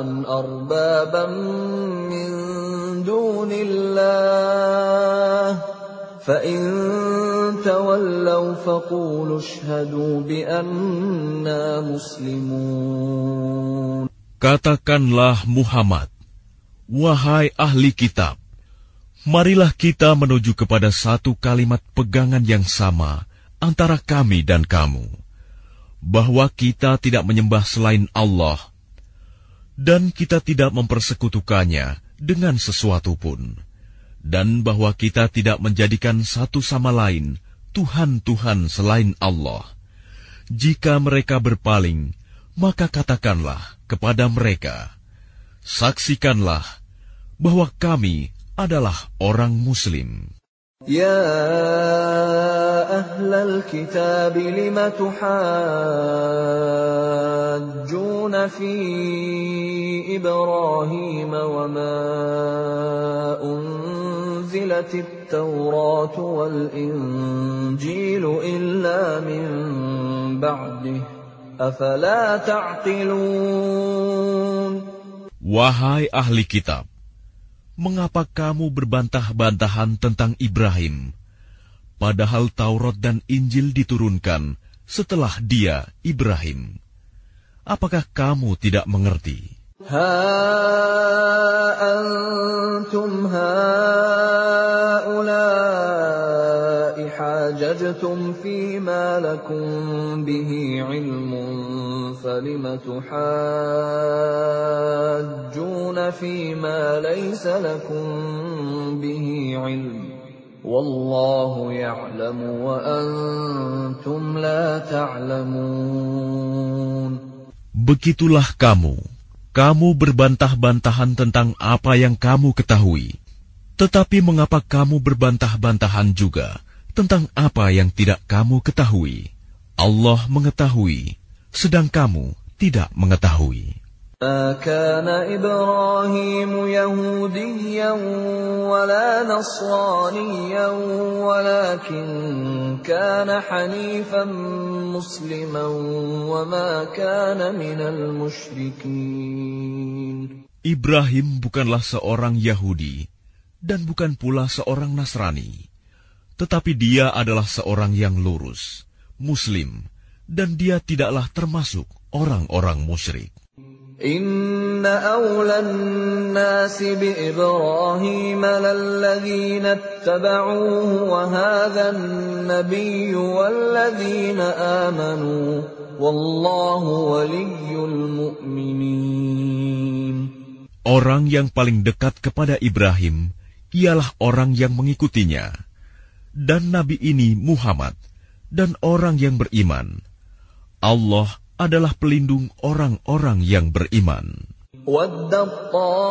أَرْبَابًا مِّن دُونِ اللَّهِ فَإِن تَوَلَّوْا فَقُولُوا اشْهَدُوا بِأَنَّا مُسْلِمُونَ. Katakanlah Muhammad, wahai ahli kitab, marilah kita menuju kepada satu kalimat pegangan yang sama antara kami dan kamu, bahwa kita tidak menyembah selain Allah, dan kita tidak mempersekutukannya dengan sesuatu pun, dan bahwa kita tidak menjadikan satu sama lain Tuhan-Tuhan selain Allah. Jika mereka berpaling, maka katakanlah kepada mereka, saksikanlah bahwa kami adalah orang Muslim. Ya ahlal kitab lima tuhajjuna fi Ibrahim wa ma unzilatit Tawrat wal Injil illa min ba'dih afala ta'qilun. Wahai ahli kitab, mengapa kamu berbantah-bantahan tentang Ibrahim, padahal Taurat dan Injil diturunkan setelah dia, Ibrahim? Apakah kamu tidak mengerti? Ha antum haula'i hajajtum fima lakum bihi ilmun falima tuhajjuna fima laysa lakum bihi ilm wallahu ya'lamu wa antum la ta'lamun. Begitulah kamu berbantah-bantahan tentang apa yang kamu ketahui. Tetapi mengapa kamu berbantah-bantahan juga tentang apa yang tidak kamu ketahui? Allah mengetahui, sedang kamu tidak mengetahui. Ma kana Ibrahim Yahudiyan wala Nasraniyan walakin kana hanifan musliman wa ma kana minal musyrikin. Ibrahim bukanlah seorang Yahudi dan bukan pula seorang Nasrani, tetapi dia adalah seorang yang lurus, Muslim, dan dia tidaklah termasuk orang-orang musyrik. Inna awlan nasi bi Ibrahim lalladzina ittaba'uhu wa hadha an-nabiyyu walladzina amanu wallahu waliyyul mu'minin. Orang yang paling dekat kepada Ibrahim ialah orang yang mengikutinya, dan Nabi ini Muhammad, dan orang yang beriman. Allah adalah pelindung orang-orang yang beriman. Waddat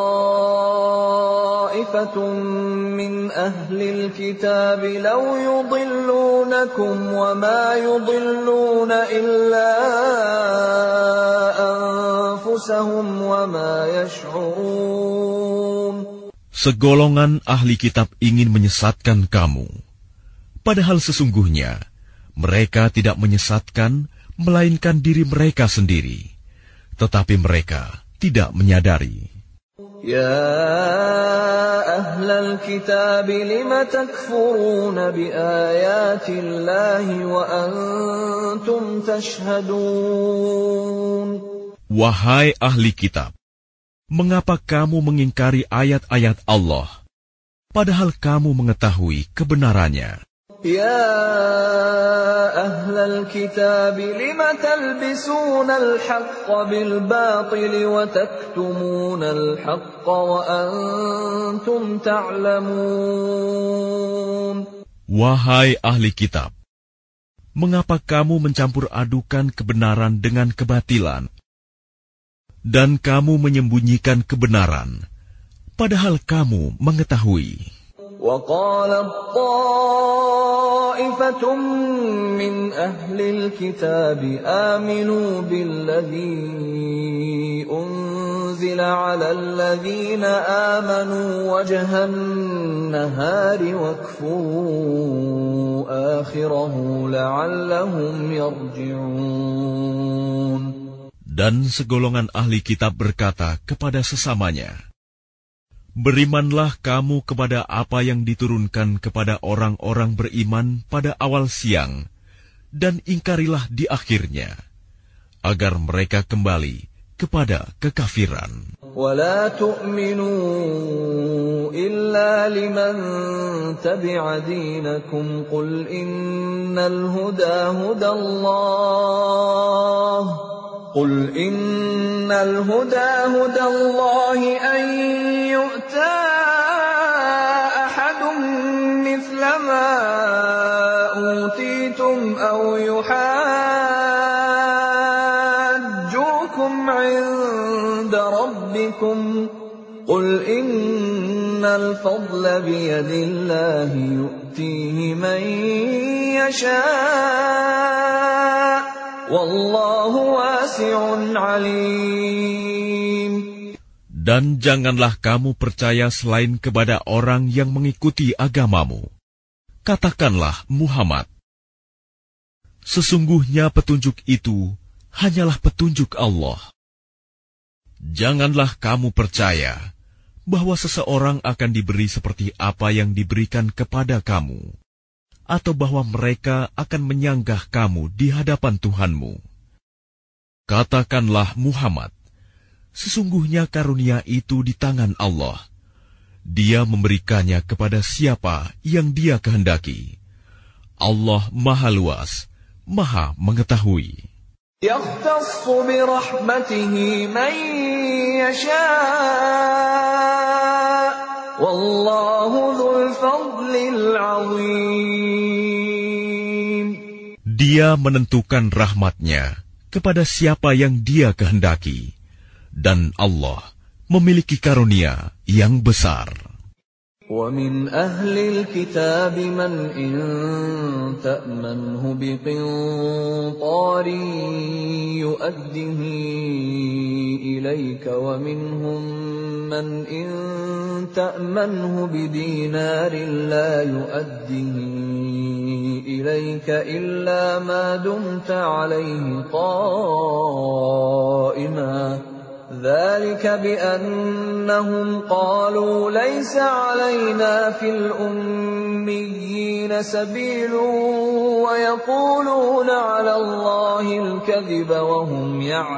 ta'ifatun min ahlil kitab law yudillunakum wa ma yudilluna illa anfusahum wa ma yash'urun. Segolongan ahli kitab ingin menyesatkan kamu, padahal sesungguhnya mereka tidak menyesatkan melainkan diri mereka sendiri, tetapi mereka tidak menyadari. Ya ahlal kitab lima takfuruna bi ayatillahi wa antum tashhadun. Wahai ahli kitab, mengapa kamu mengingkari ayat-ayat Allah, padahal kamu mengetahui kebenarannya? Ya ahlal kitab lima talbisuna al-haqqa bil-batili wa taktumuna al-haqqa wa antum ta'lamun. Wahai ahli kitab, mengapa kamu mencampur adukan kebenaran dengan kebatilan, dan kamu menyembunyikan kebenaran, padahal kamu mengetahui? وَقَالَتْ طَائِفَةٌ مِّنْ أَهْلِ الْكِتَابِ آمِنُوا بِالَّذِي أُنزِلَ عَلَى الَّذِينَ آمَنُوا وَجْهَ النَّهَارِ وَاكْفُرُوا آخِرَهُ لَعَلَّهُمْ يَرْجِعُونَ. Dan segolongan ahli kitab berkata kepada sesamanya, Berimanlah kamu kepada apa yang diturunkan kepada orang-orang beriman pada awal siang, dan ingkarilah di akhirnya, agar mereka kembali kepada kekafiran. ولا تؤمنوا إلا لمن تبع دينكم قل إن الهدى هدى الله أن يؤتى أحد مثل ما أوتيتم أو يحاجوكم عند ربكم قل إن الفضل بيد الله يؤتيه من يشاء والله واسع عليم. Dan janganlah kamu percaya selain kepada orang yang mengikuti agamamu. Katakanlah, Muhammad, sesungguhnya petunjuk itu hanyalah petunjuk Allah. Janganlah kamu percaya bahwa seseorang akan diberi seperti apa yang diberikan kepada kamu, atau bahwa mereka akan menyanggah kamu di hadapan Tuhanmu. Katakanlah, Muhammad, sesungguhnya karunia itu di tangan Allah. Dia memberikannya kepada siapa yang Dia kehendaki. Allah Maha Luas, Maha Mengetahui. يختص برحمته من يشاء والله ذو الفضل العظيم. Dia menentukan rahmat-Nya kepada siapa yang Dia kehendaki, dan Allah memiliki karunia yang besar. وَمِنْ أَهْلِ الْكِتَابِ مَنْ إِنْ تَأْمَنْهُ بِقِنْطَارٍ يُؤَدِّهِ إِلَيْكَ وَمِنْهُمْ مَنْ إِنْ تَأْمَنْهُ بِدِينَارٍ لَا يُؤَدِّهِ إِلَيْكَ إِلَّا مَا دُمْتَ عَلَيْهِ قَائِمًا ذلك بأنهم قالوا ليس علينا في الأميين سبيل ويقولون على الله الكذب وهم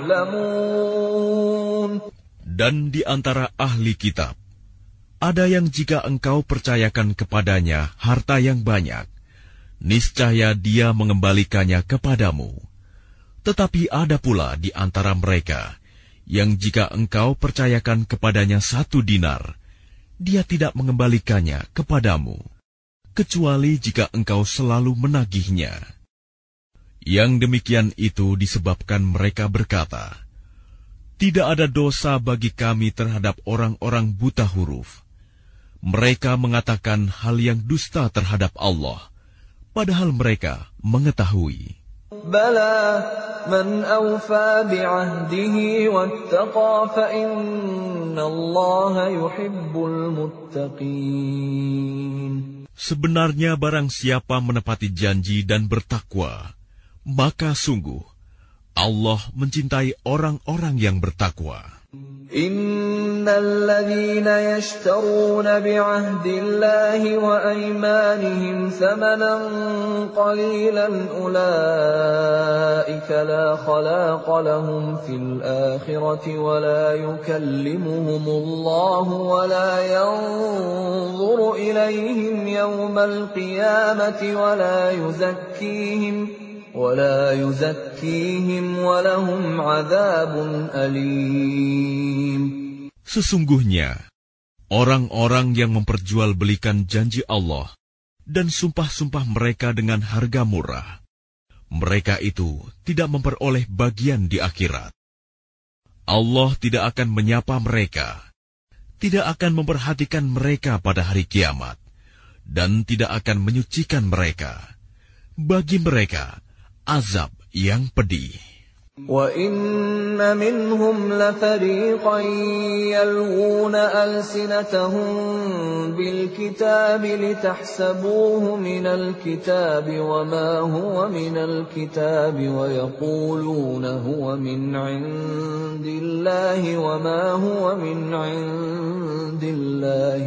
يعلمون. Dan di antara ahli kitab, ada yang jika engkau percayakan kepadanya harta yang banyak, niscaya dia mengembalikannya kepadamu. Tetapi ada pula di antara mereka yang jika engkau percayakan kepadanya 1 dinar, dia tidak mengembalikannya kepadamu, kecuali jika engkau selalu menagihnya. Yang demikian itu disebabkan mereka berkata, tidak ada dosa bagi kami terhadap orang-orang buta huruf. Mereka mengatakan hal yang dusta terhadap Allah, padahal mereka mengetahui. Bala man awfa bi'ahdihi wattaqa fa innallaha yuhibbul muttaqin. Sebenarnya barang siapa menepati janji dan bertakwa, maka sungguh Allah mencintai orang-orang yang bertakwa. Innal ladzina yashtaruna bi'ahdillahi wa aymanihim thamanan qalilan ulaika la khalaqa lahum fil akhirati wa la yukallimuhumullahu wa la yanzuru ilayhim yawmal qiyamati wa la yuzakkihim wa lahum 'adzabun alim. Sesungguhnya orang-orang yang memperjualbelikan janji Allah dan sumpah-sumpah mereka dengan harga murah, mereka itu tidak memperoleh bagian di akhirat. Allah tidak akan menyapa mereka, tidak akan memperhatikan mereka pada hari kiamat, dan tidak akan menyucikan mereka. Bagi mereka azab yang pedih. وَإِنَّ منهم لفريقا يلوون ألسنتهم بالكتاب لتحسبوه من الكتاب وما هو من الكتاب ويقولون هو من عند الله وما هو من عند الله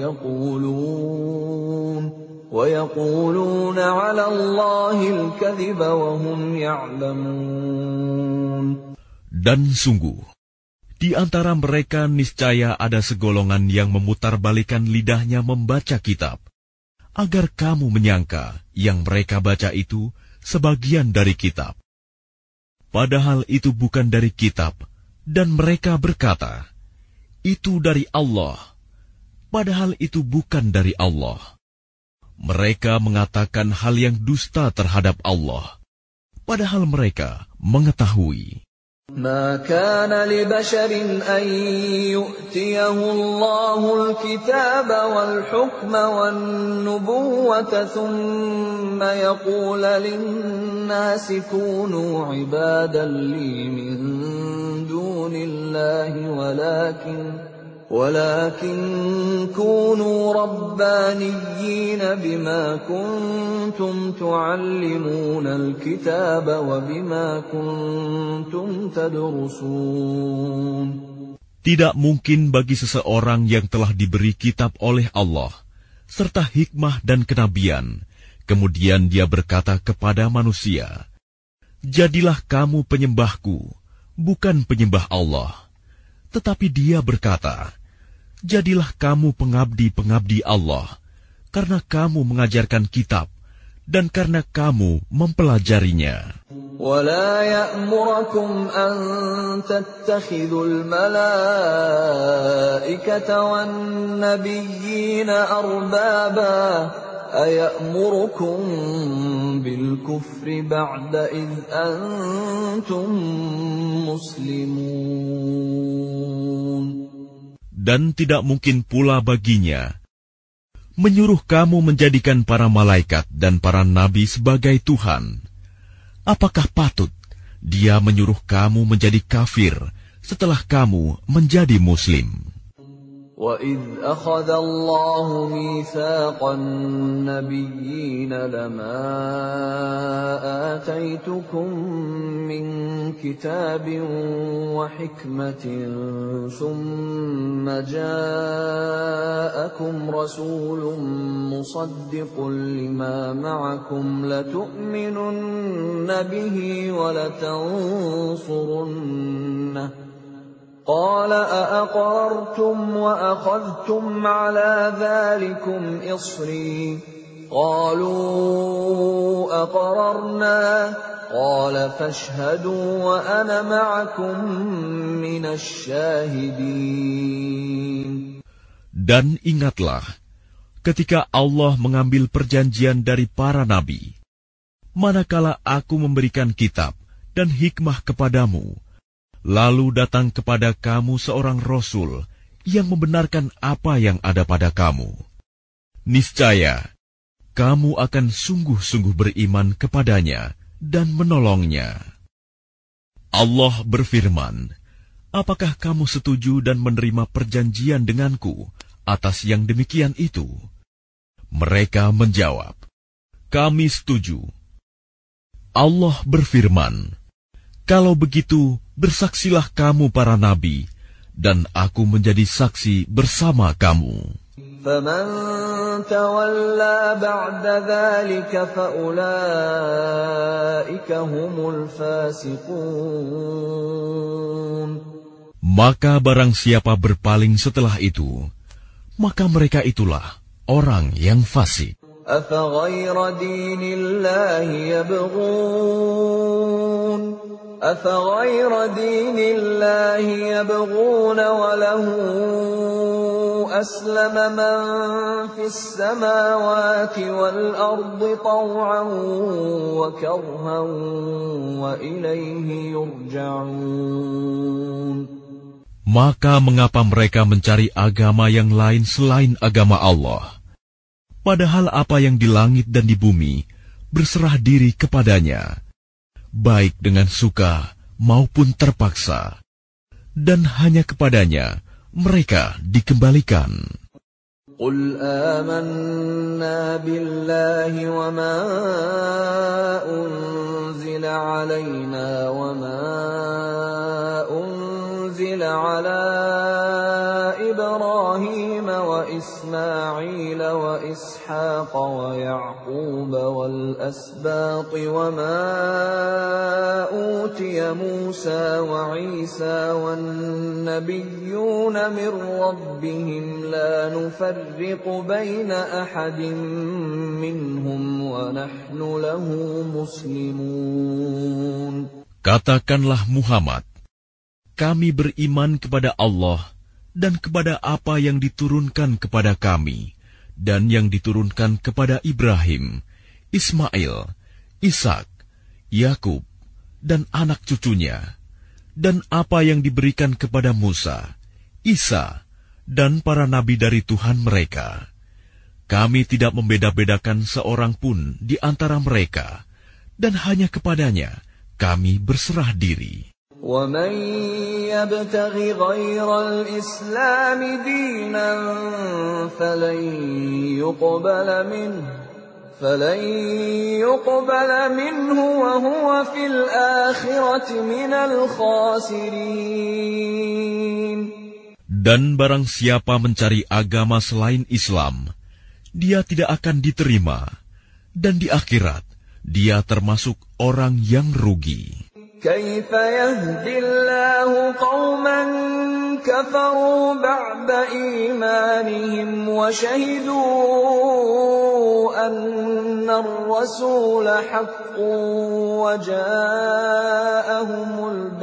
ويقولون على الله الكذب وهم يعلمون. Dan sungguh, di antara mereka niscaya ada segolongan yang memutarbalikkan lidahnya membaca kitab, agar kamu menyangka yang mereka baca itu sebagian dari kitab. Padahal itu bukan dari kitab, dan mereka berkata, itu dari Allah. Padahal itu bukan dari Allah. Mereka mengatakan hal yang dusta terhadap Allah, padahal mereka mengetahui. ما كان لبشر أن يؤتيه الله الكتاب والحكم والنبوة ثم يقول للناس كونوا عبادا لي من دون الله ولكن كونوا ربانيين بما كنتم تعلمون الكتاب وبما كنتم تدرسون. Tidak mungkin bagi seseorang yang telah diberi kitab oleh Allah, serta hikmah dan kenabian, kemudian dia berkata kepada manusia, jadilah kamu penyembahku, bukan penyembah Allah. Tetapi dia berkata, jadilah kamu pengabdi-pengabdi Allah, karena kamu mengajarkan kitab, dan karena kamu mempelajarinya. وَلَا يَأْمُرَكُمْ أَن تَتَّخِذُوا الْمَلَائِكَةَ وَالنَّبِيِّينَ أَرْبَابًا أَيَأْمُرُكُم بِالْكُفْرِ بَعْدَ إِذْ أَنْتُمْ مُسْلِمُونَ. Dan tidak mungkin pula baginya menyuruh kamu menjadikan para malaikat dan para nabi sebagai Tuhan. Apakah patut dia menyuruh kamu menjadi kafir setelah kamu menjadi Muslim? وَإِذْ أَخَذَ اللَّهُ مِيثَاقَ النَّبِيِّينَ لَمَا آتَيْتُكُم مِّن كِتَابٍ وَحِكْمَةٍ ثُمَّ جَاءَكُمْ رَسُولٌ مُّصَدِّقٌ لِّمَا مَعَكُمْ لَتُؤْمِنُنَّ بِهِ وَلَتَنصُرُنَّهُ قال أأقررتم وأخذتم على ذلكم إصري قالوا أقررنا قال فاشهدوا وأنا معكم من الشاهدين. Dan ingatlah ketika Allah mengambil perjanjian dari para nabi, manakala aku memberikan kitab dan hikmah kepadamu, lalu datang kepada kamu seorang Rasul yang membenarkan apa yang ada pada kamu. Niscaya, kamu akan sungguh-sungguh beriman kepadanya dan menolongnya. Allah berfirman, apakah kamu setuju dan menerima perjanjian denganku atas yang demikian itu? Mereka menjawab, kami setuju. Allah berfirman, kalau begitu, bersaksilah kamu para nabi, dan aku menjadi saksi bersama kamu. فَمَن تَوَلَّى بَعْدَ ذَلِكَ فَأُولَٰئِكَ هُمُ الْفَاسِقُونَ. Maka barang siapa berpaling setelah itu, maka mereka itulah orang yang fasik. أَفَغَيْرَ دِينِ اللَّهِ يَبْغُونَ وَلَهُ أَسْلَمَ مَن فِي السَّمَاوَاتِ وَالْأَرْضِ طَوْعًا وَكَرْهًا وَإِلَيْهِ يُرْجَعُونَ. Maka mengapa mereka mencari agama yang lain selain agama Allah? Padahal apa yang di langit dan di bumi berserah diri kepadanya, baik dengan suka maupun terpaksa, dan hanya kepadanya mereka dikembalikan. قل آمنا بالله وما أنزل علينا وما أنزل على إبراهيم وإسماعيل وإسحاق ويعقوب والأسباط وما أوتي موسى وعيسى والنبيون من ربهم لا نفرق بين أحد منهم ونحن له مسلمون. Katakanlah Muhammad, kami beriman kepada Allah dan kepada apa yang diturunkan kepada kami dan yang diturunkan kepada Ibrahim, Ismail, Ishak, Yakub, dan anak cucunya, dan apa yang diberikan kepada Musa, Isa, dan para nabi dari Tuhan mereka. Kami tidak membeda-bedakan seorang pun di antara mereka, dan hanya kepadanya kami berserah diri. وَمَنْ يَبْتَغِ غَيْرَ الْإِسْلَامِ دِينًا فَلَنْ يُقْبَلَ مِنْهُ وَهُوَ فِي الْآخِرَةِ مِنَ الْخَاسِرِينَ. Dan barang siapa mencari agama selain Islam, dia tidak akan diterima, dan di akhirat dia termasuk orang yang rugi. كيف يهدي الله قوما كفروا بعد إيمانهم وشهدوا أن الرسول حق وجاءهم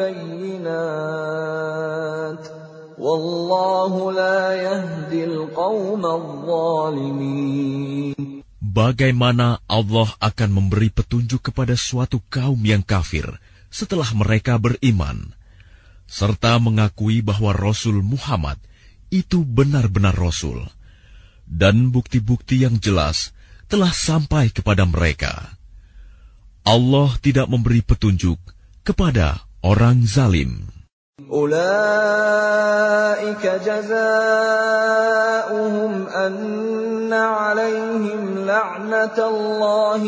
البينات والله لا يهدي القوم الظالمين. Bagaimana Allah akan memberi petunjuk kepada suatu kaum yang kafir setelah mereka beriman, serta mengakui bahwa Rasul Muhammad itu benar-benar Rasul, dan bukti-bukti yang jelas telah sampai kepada mereka. Allah tidak memberi petunjuk kepada orang zalim. أولئك جزاؤهم أن عليهم لعنة الله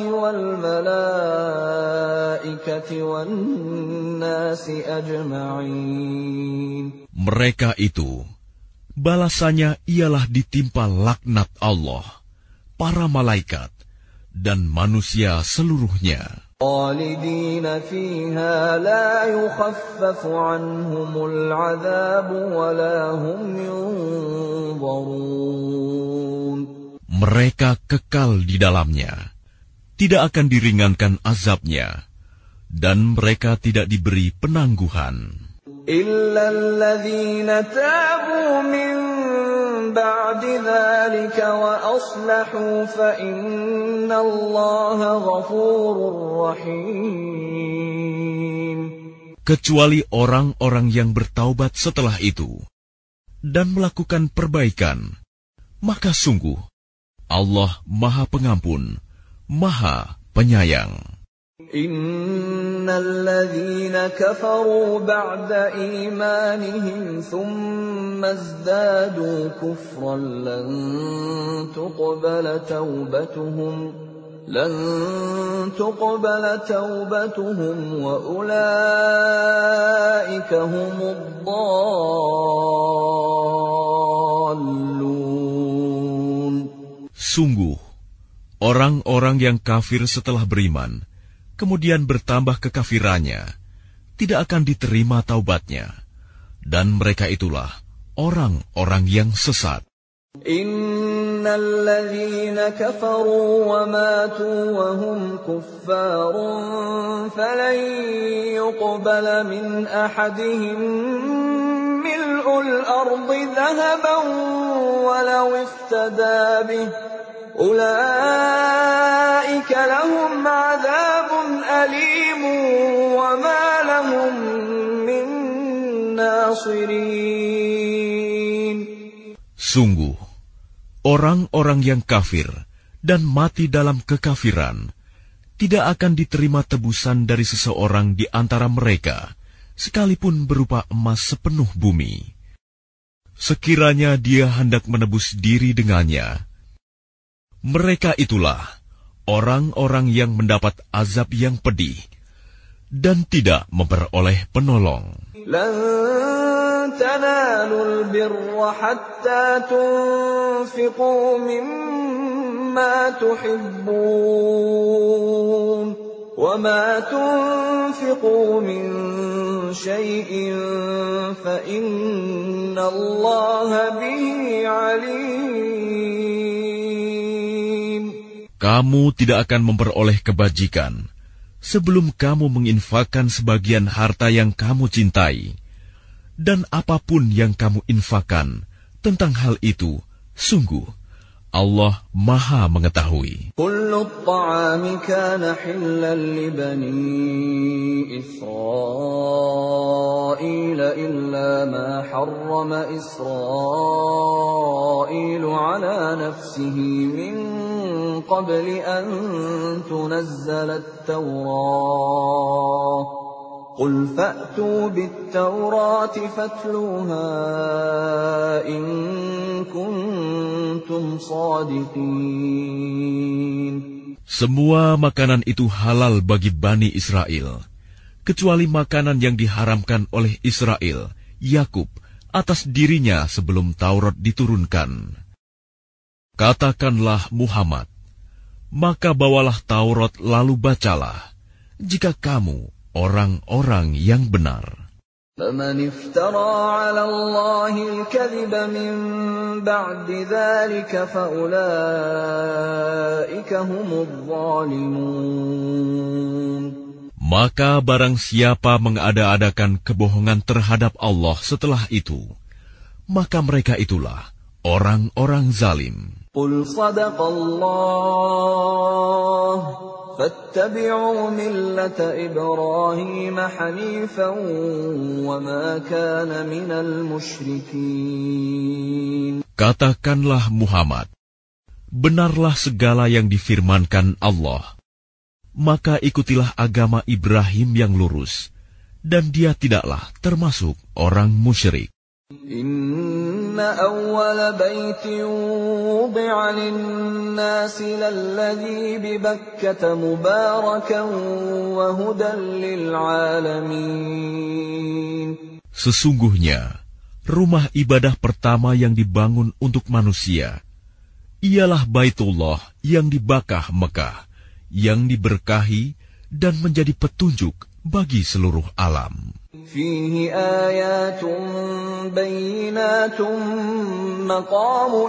والملائكة والناس أجمعين. Mereka itu, balasannya ialah ditimpa laknat Allah, para malaikat, dan manusia seluruhnya. خالدين فيها لا يخفف عنهم العذاب ولا هم ينظرون. Mereka kekal di dalamnya, tidak akan diringankan azabnya, dan mereka tidak diberi penangguhan. إلا الذين تابوا من بعد ذلك وأصلحوا فإن الله غفور رحيم. Kecuali orang-orang yang bertaubat setelah itu dan melakukan perbaikan, maka sungguh Allah Maha Pengampun, Maha Penyayang. إن الذين كفروا بعد إيمانهم ثم ازدادوا كفرا لن تقبل توبتهم وأولئك هم الضالون. Sungguh, orang-orang yang kafir setelah beriman kemudian bertambah kekafirannya, tidak akan diterima taubatnya, dan mereka itulah orang-orang yang sesat. Innal ladzina kafaru wa matu wa hum kuffarun falan yuqbala min ahadihim mil'ul ardi dhahaban walau iftada bih ulaika lahum 'adzabun alim wa ma lahum min nasirin. Sungguh, orang-orang yang kafir dan mati dalam kekafiran tidak akan diterima tebusan dari seseorang di antara mereka sekalipun berupa emas sepenuh bumi. Sekiranya dia hendak menebus diri dengannya, mereka itulah orang-orang yang mendapat azab yang pedih dan tidak memperoleh penolong. لن تنالوا البر حتى تنفقوا مما تحبون وما تنفقوا من شيء فإن الله به عليم. Kamu tidak akan memperoleh kebajikan sebelum kamu menginfakkan sebagian harta yang kamu cintai. Dan apapun yang kamu infakkan tentang hal itu, sungguh Allah Maha mengetahui. Kullu at-ta'ami kana hillan li bani Israil illa ma harrama Israil ala nafsihi min qabli an tunazzala at-Taurah. قل فأتوا بالتوراة فاتلوها إن كنتم صادقين. Semua makanan itu halal bagi Bani Israel, kecuali makanan yang diharamkan oleh Israel, Yakub, atas dirinya sebelum Taurat diturunkan. Katakanlah Muhammad, maka bawalah Taurat lalu bacalah, jika kamu orang-orang yang benar. فَمَنِ افْتَرَى عَلَى اللَّهِ الْكَذِبَ مِنْ بَعْدِ ذَلِكَ فَأُولَئِكَ هُمُ الظَّالِمُونَ. Maka barang siapa mengada-adakan kebohongan terhadap Allah setelah itu, maka mereka itulah orang-orang zalim. قُلْ صَدَقَ اللَّهُ فَاتَّبِعُوا مِلَّةَ إِبْرَاهِيمَ حَنِيفًا وَمَا كَانَ مِنَ الْمُشْرِكِينَ. Katakanlah Muhammad, benarlah segala yang difirmankan Allah, maka ikutilah agama Ibrahim yang lurus, dan dia tidaklah termasuk orang musyrik. Inna awwala baytin wudi'a lin-nasi lalladhi bi Bakkata mubarakan wa hudan lil-alamin. Sesungguhnya, rumah ibadah pertama yang dibangun untuk manusia ialah Baitullah yang di Bakkah Mekah, yang diberkahi dan menjadi petunjuk bagi seluruh alam. Fihi ayatun bayyinatun maqamu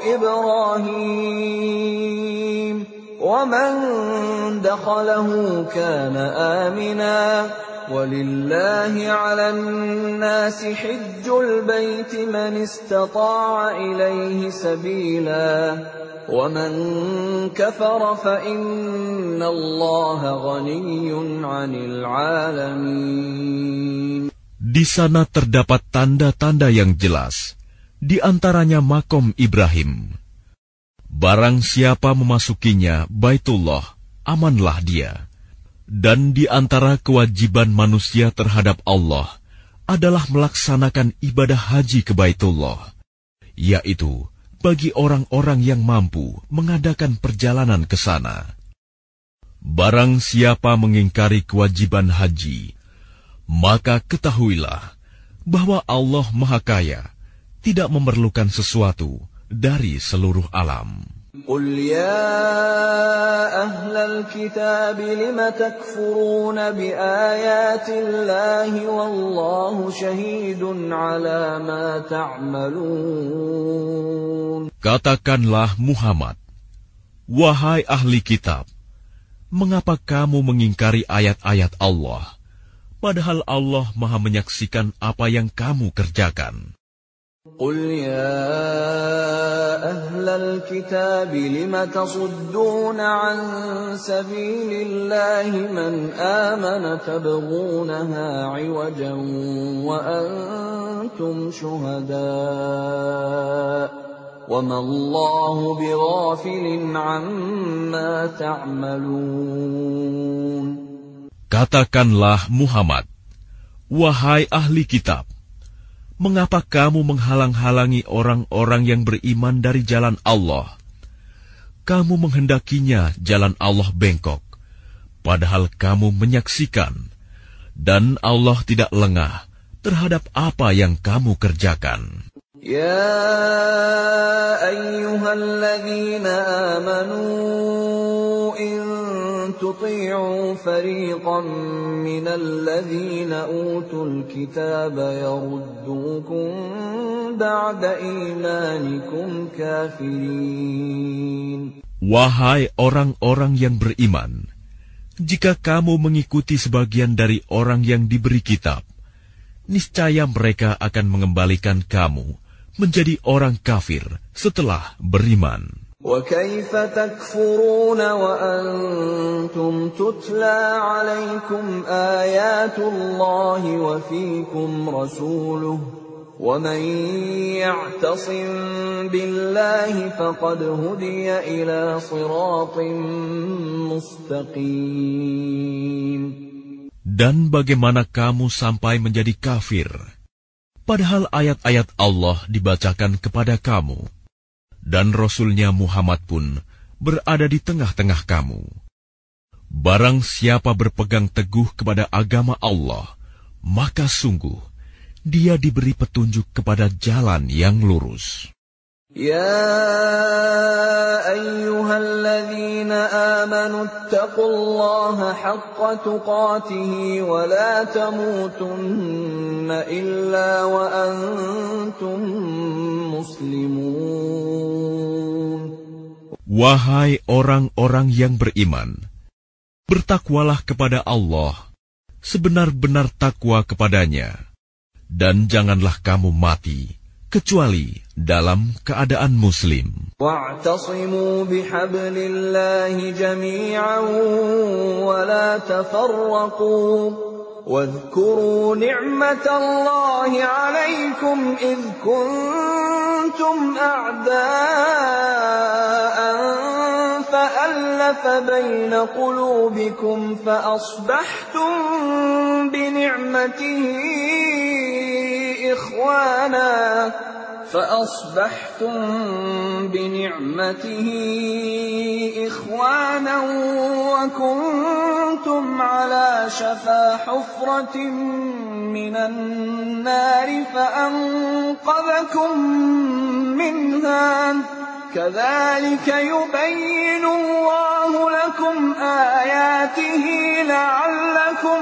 Ibrahim wa man dakhalahu kana amina walillahi 'alan nasi hajjul baiti man istata'a ilayhi sabila wa man kafara fa inna Allaha ghaniyyun 'anil 'alamin. Di sana terdapat tanda-tanda yang jelas, di antaranya makom Ibrahim. Barang siapa memasukinya Baitullah, amanlah dia. Dan di antara kewajiban manusia terhadap Allah adalah melaksanakan ibadah haji ke Baitullah, yaitu bagi orang-orang yang mampu mengadakan perjalanan ke sana. Barang siapa mengingkari kewajiban haji, maka ketahuilah bahwa Allah Maha Kaya, tidak memerlukan sesuatu dari seluruh alam. Qul ya ahlal kitab lima takfuruna bi ayatillahi wallahu shahidun ala ma ta'malun. Katakanlah Muhammad, wahai ahli kitab, mengapa kamu mengingkari ayat-ayat Allah? Padahal Allah Maha menyaksikan apa yang kamu kerjakan. Qul ya ahlal kitab lima tasudduna an sabilillahi man amana tabghunaha 'iwajan wa antum shuhada wa ma Allahu bighafilin 'amma ta'malun. Katakanlah Muhammad, Wahai ahli kitab, mengapa kamu menghalang-halangi orang-orang yang beriman dari jalan Allah? Kamu menghendakinya jalan Allah bengkok, padahal kamu menyaksikan, dan Allah tidak lengah terhadap apa yang kamu kerjakan. Ya ayyuhalladzina amanu in tuti'u fariqan minalladzina utul kitaba yaruddukum ba'da imanikum kafirin. Wahai orang-orang yang beriman, jika kamu mengikuti sebagian dari orang yang diberi kitab, niscaya mereka akan mengembalikan kamu menjadi orang kafir setelah beriman. وَكَيْفَ تَكْفُرُونَ وَأَنْتُمْ تُتْلَى عَلَيْكُمْ آيَاتُ اللَّهِ وَفِيكُمْ رَسُولُهُ وَمَنْ يَعْتَصِمْ بِاللَّهِ فَقَدْ هُدِيَ إِلَى صِرَاطٍ مُسْتَقِيمٍ. Dan bagaimana kamu sampai menjadi kafir, padahal ayat-ayat Allah dibacakan kepada kamu, dan Rasul-Nya Muhammad pun berada di tengah-tengah kamu. Barang siapa berpegang teguh kepada agama Allah, maka sungguh dia diberi petunjuk kepada jalan yang lurus. يا أيها الذين آمنوا اتقوا الله حق تقاته ولا تموتن إلا وأنتم مسلمون. Wahai orang-orang yang beriman, bertakwalah kepada Allah sebenar-benar takwa kepadanya, dan janganlah kamu mati kecuali dalam keadaan muslim. وَاعْتَصِمُوا بِحَبْلِ اللَّهِ جَمِيعًا وَلَا تَفَرَّقُوا وَاذْكُرُوا نِعْمَةَ اللَّهِ عَلَيْكُمْ إِذْ كُنتُمْ أَعْدَاءً فَأَلَّفَ بَيْنَ قُلُوبِكُمْ فَأَصْبَحْتُمْ بنعمته إخوانا وكنتم على شفا حفرة من النار فأنقذكم منها كذلك يبين الله لكم آياته لعلكم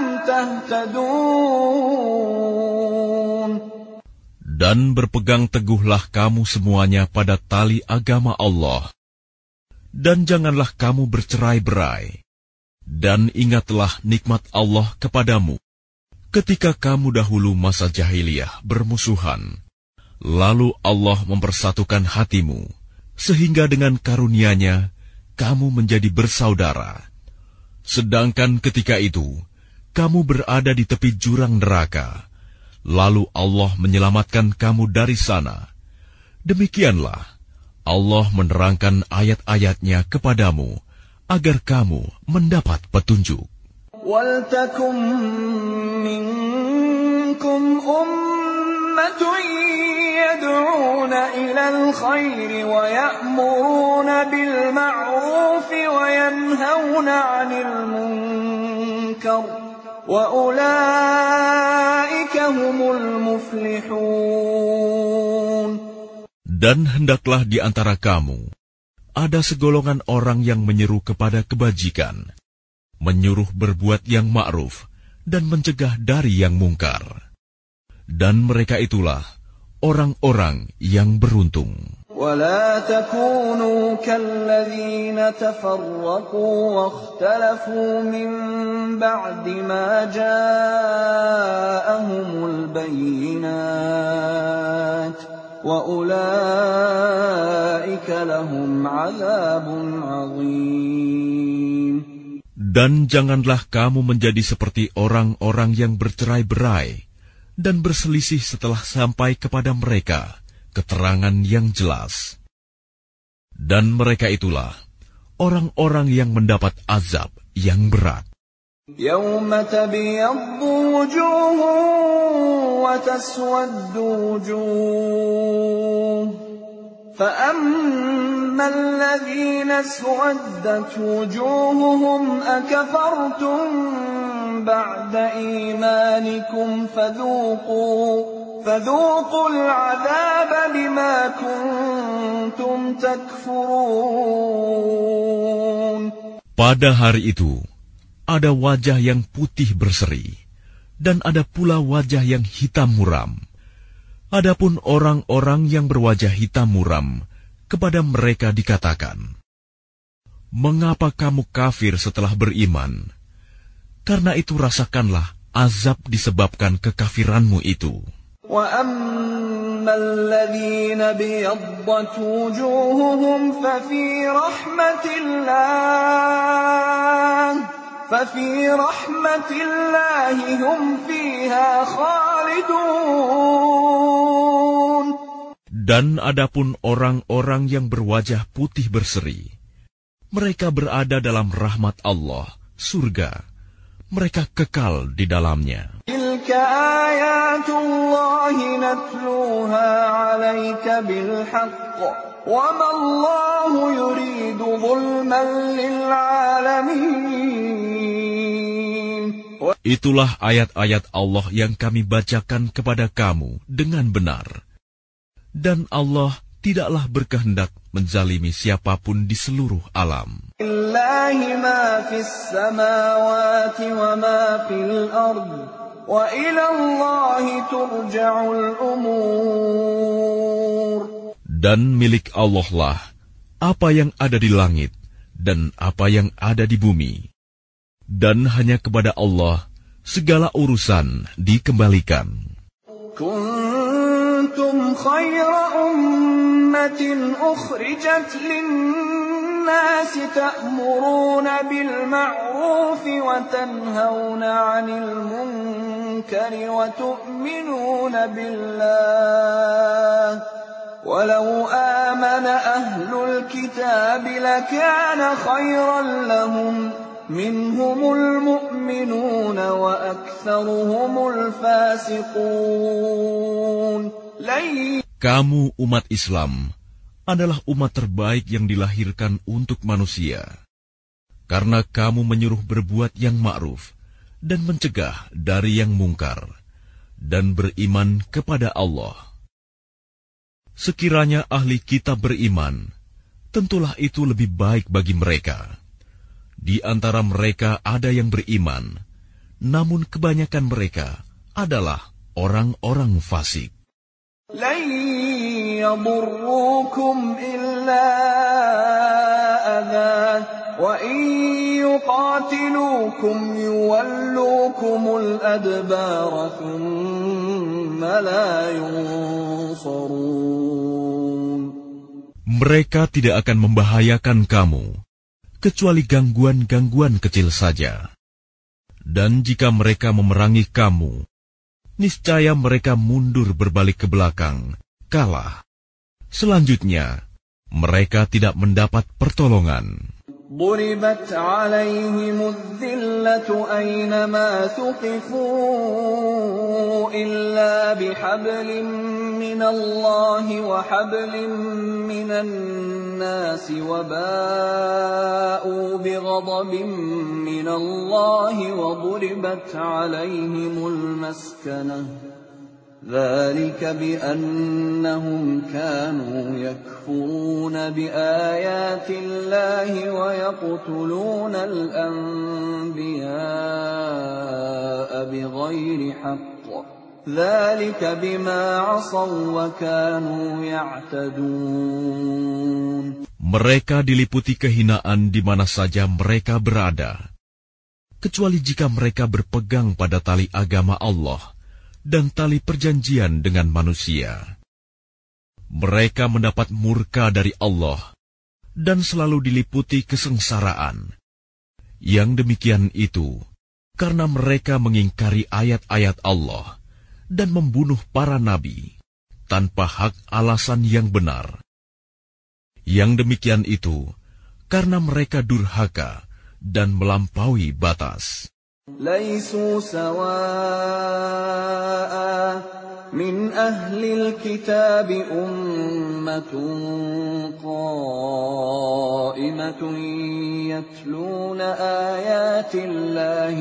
تهتدون. Dan berpegang teguhlah kamu semuanya pada tali agama Allah. Dan janganlah kamu bercerai-berai. Dan ingatlah nikmat Allah kepadamu ketika kamu dahulu masa jahiliyah bermusuhan. Lalu Allah mempersatukan hatimu, sehingga dengan karunia-Nya kamu menjadi bersaudara. Sedangkan ketika itu kamu berada di tepi jurang neraka. Lalu Allah menyelamatkan kamu dari sana. Demikianlah Allah menerangkan ayat-ayat-Nya kepadamu agar kamu mendapat petunjuk. وَلْتَكُنْ مِنْكُمْ أُمَّةٌ يَدْعُونَ إِلَى الْخَيْرِ وَيَأْمُرُونَ بِالْمَعْرُوفِ وَيَنْهَوْنَ عَنِ الْمُنْكَرِ وَأُولَئِكَ هُمُ الْمُفْلِحُونَ. Dan hendaklah di antara kamu ada segolongan orang yang menyeru kepada kebajikan, menyuruh berbuat yang ma'ruf, dan mencegah dari yang mungkar. Dan mereka itulah orang-orang yang beruntung. وَلَا تَكُونُوا كَالَّذِينَ تَفَرَّقُوا وَاخْتَلَفُوا مِنْ بَعْدِ مَا جَاءَهُمُ الْبَيِّنَاتُ وَأُولَئِكَ لَهُمْ عَذَابٌ عَظِيمٌ. Dan janganlah kamu menjadi seperti orang-orang yang bercerai-berai dan berselisih setelah sampai kepada mereka keterangan yang jelas. Dan mereka itulah orang-orang yang mendapat azab yang berat. يَوْمَ تَبْيَضُّ وُجُوهٌ وَتَسْوَدُّ وُجُوهٌ فَأَمَّا الَّذِينَ اسْوَدَّتْ وُجُوهُهُمْ أَكَفَرْتُمْ بَعْدَ إِيمَانِكُمْ فَذُوقُوا الْعَذَابَ بِمَا كُنتُمْ تَكْفُرُونَ. Pada hari itu, ada wajah yang putih berseri, dan ada pula wajah yang hitam muram. Adapun orang-orang yang berwajah hitam muram, kepada mereka dikatakan, "Mengapa kamu kafir setelah beriman? Karena itu rasakanlah azab disebabkan kekafiranmu itu." وَأَمَّا الَّذِينَ ابْيَضَّتْ وُجُوهُهُمْ فَفِي رَحْمَةِ اللَّهِ هُمْ فِيهَا خَالِدُونَ. Dan adapun orang-orang yang berwajah putih berseri, mereka berada dalam rahmat Allah, surga. Mereka kekal di dalamnya. تِلْكَ آيَاتُ اللَّهِ نَتْلُوهَا عَلَيْكَ بِالْحَقِّ وَمَا اللَّهُ يُرِيدُ ظُلْمًا لِلْعَالَمِينَ. Itulah ayat-ayat Allah yang kami bacakan kepada kamu dengan benar. Dan Allah tidaklah berkehendak menzalimi siapapun di seluruh alam. Lillahi ma fis samawati wa ma fil ard wa ila Allahi turja'ul umur. Dan milik Allah lah apa yang ada di langit dan apa yang ada di bumi. Dan hanya kepada Allah segala urusan dikembalikan. Kuntum khayra ummatin ukhrijat lin-nasi ta'muruna bil ma'ruf wa tanhauna 'anil munkari wa tu'minuna billah. Walau amana ahlul kitab lakana khayran lahum. Minhumul mu'minuna wa aktsaruhumul fasiqun. Kamu umat Islam adalah umat terbaik yang dilahirkan untuk manusia. Karena kamu menyuruh berbuat yang ma'ruf dan mencegah dari yang mungkar dan beriman kepada Allah. Sekiranya ahli kitab beriman, tentulah itu lebih baik bagi mereka. Di antara mereka ada yang beriman, namun kebanyakan mereka adalah orang-orang fasik. لن يضروكم إلا أذى وإن يقاتلوكم يولوكم الأدبار ثم لا ينصرون. Mereka tidak akan membahayakan kamu, kecuali gangguan-gangguan kecil saja. Dan jika mereka memerangi kamu, niscaya mereka mundur berbalik ke belakang, kalah. Selanjutnya, mereka tidak mendapat pertolongan. ضربت عليهم الذلة أينما ثقفوا إلا بحبل من الله وحبل من الناس وباءوا بغضب من الله وضربت عليهم المسكنة ذلك بأنهم كانوا يكفرون بآيات الله ويقتلون الأنبياء بغير حق ذلك بما عصوا وكانوا يعتدون. Mereka diliputi kehinaan di mana saja mereka berada, kecuali jika mereka berpegang pada tali agama Allah dan tali perjanjian dengan manusia. Mereka mendapat murka dari Allah dan selalu diliputi kesengsaraan. Yang demikian itu karena mereka mengingkari ayat-ayat Allah dan membunuh para nabi tanpa hak alasan yang benar. Yang demikian itu karena mereka durhaka dan melampaui batas. ليسوا سواء من أهل الكتاب أمة قائمة يتلون آيات الله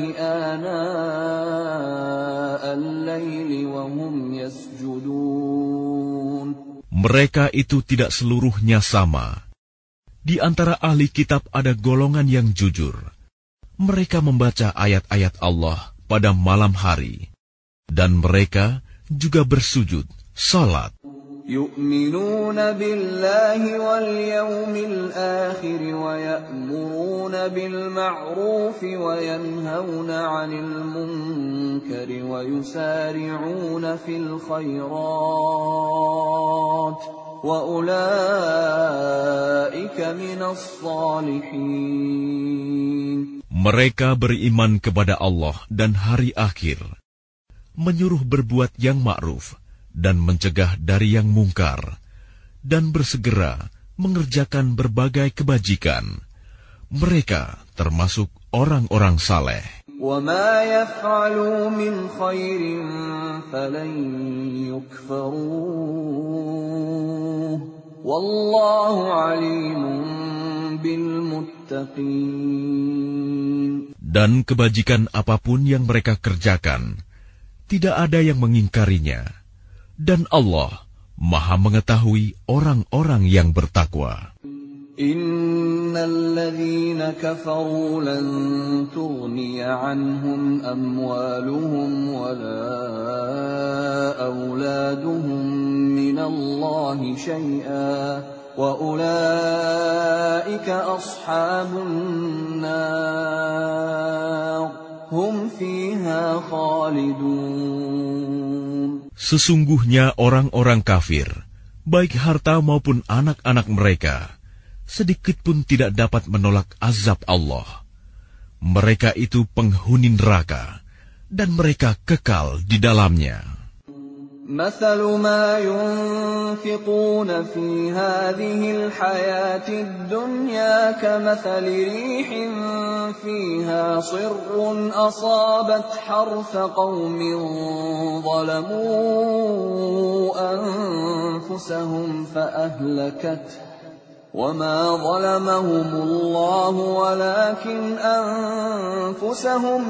آناء الليل وهم يسجدون. Mereka itu tidak seluruhnya sama. Di antara ahli kitab ada golongan yang jujur. Mereka membaca ayat-ayat Allah pada malam hari. Dan mereka juga bersujud, salat. Yu'minuna billahi wal yawmil akhir wa ya'muruna bil ma'ruf wa yanhauna 'anil munkari wa yusari'una fil khairat wa ulaika minas salihin. Mereka beriman kepada Allah dan hari akhir, menyuruh berbuat yang ma'ruf dan mencegah dari yang mungkar, dan bersegera mengerjakan berbagai kebajikan. Mereka termasuk orang-orang saleh. وَمَا يَفْعَلُوا مِنْ خَيْرٍ فَلَنْ يُكْفَرُوهُ وَاللَّهُ عَلِيمٌ بِالْمُتَّقِينَ. Dan kebajikan apapun yang mereka kerjakan, tidak ada yang mengingkarinya. Dan Allah Maha mengetahui orang-orang yang bertakwa. Innal ladzina kafaru lan tughniya anhum amwaluhum wala auladuhum minallahi syai'a wa ulaika ashabun nar hum fiha khalidun. Sesungguhnya orang-orang kafir, baik harta maupun anak-anak mereka, sedikit pun tidak dapat menolak azab Allah. Mereka itu penghuni neraka, dan mereka kekal di dalamnya. مثل ما ينفقون في هذه الحياة الدنيا كمثل ريح فيها صر أصابت حرث قوم ظلموا أنفسهم فأهلكته وما ظلمهم الله ولكن أنفسهم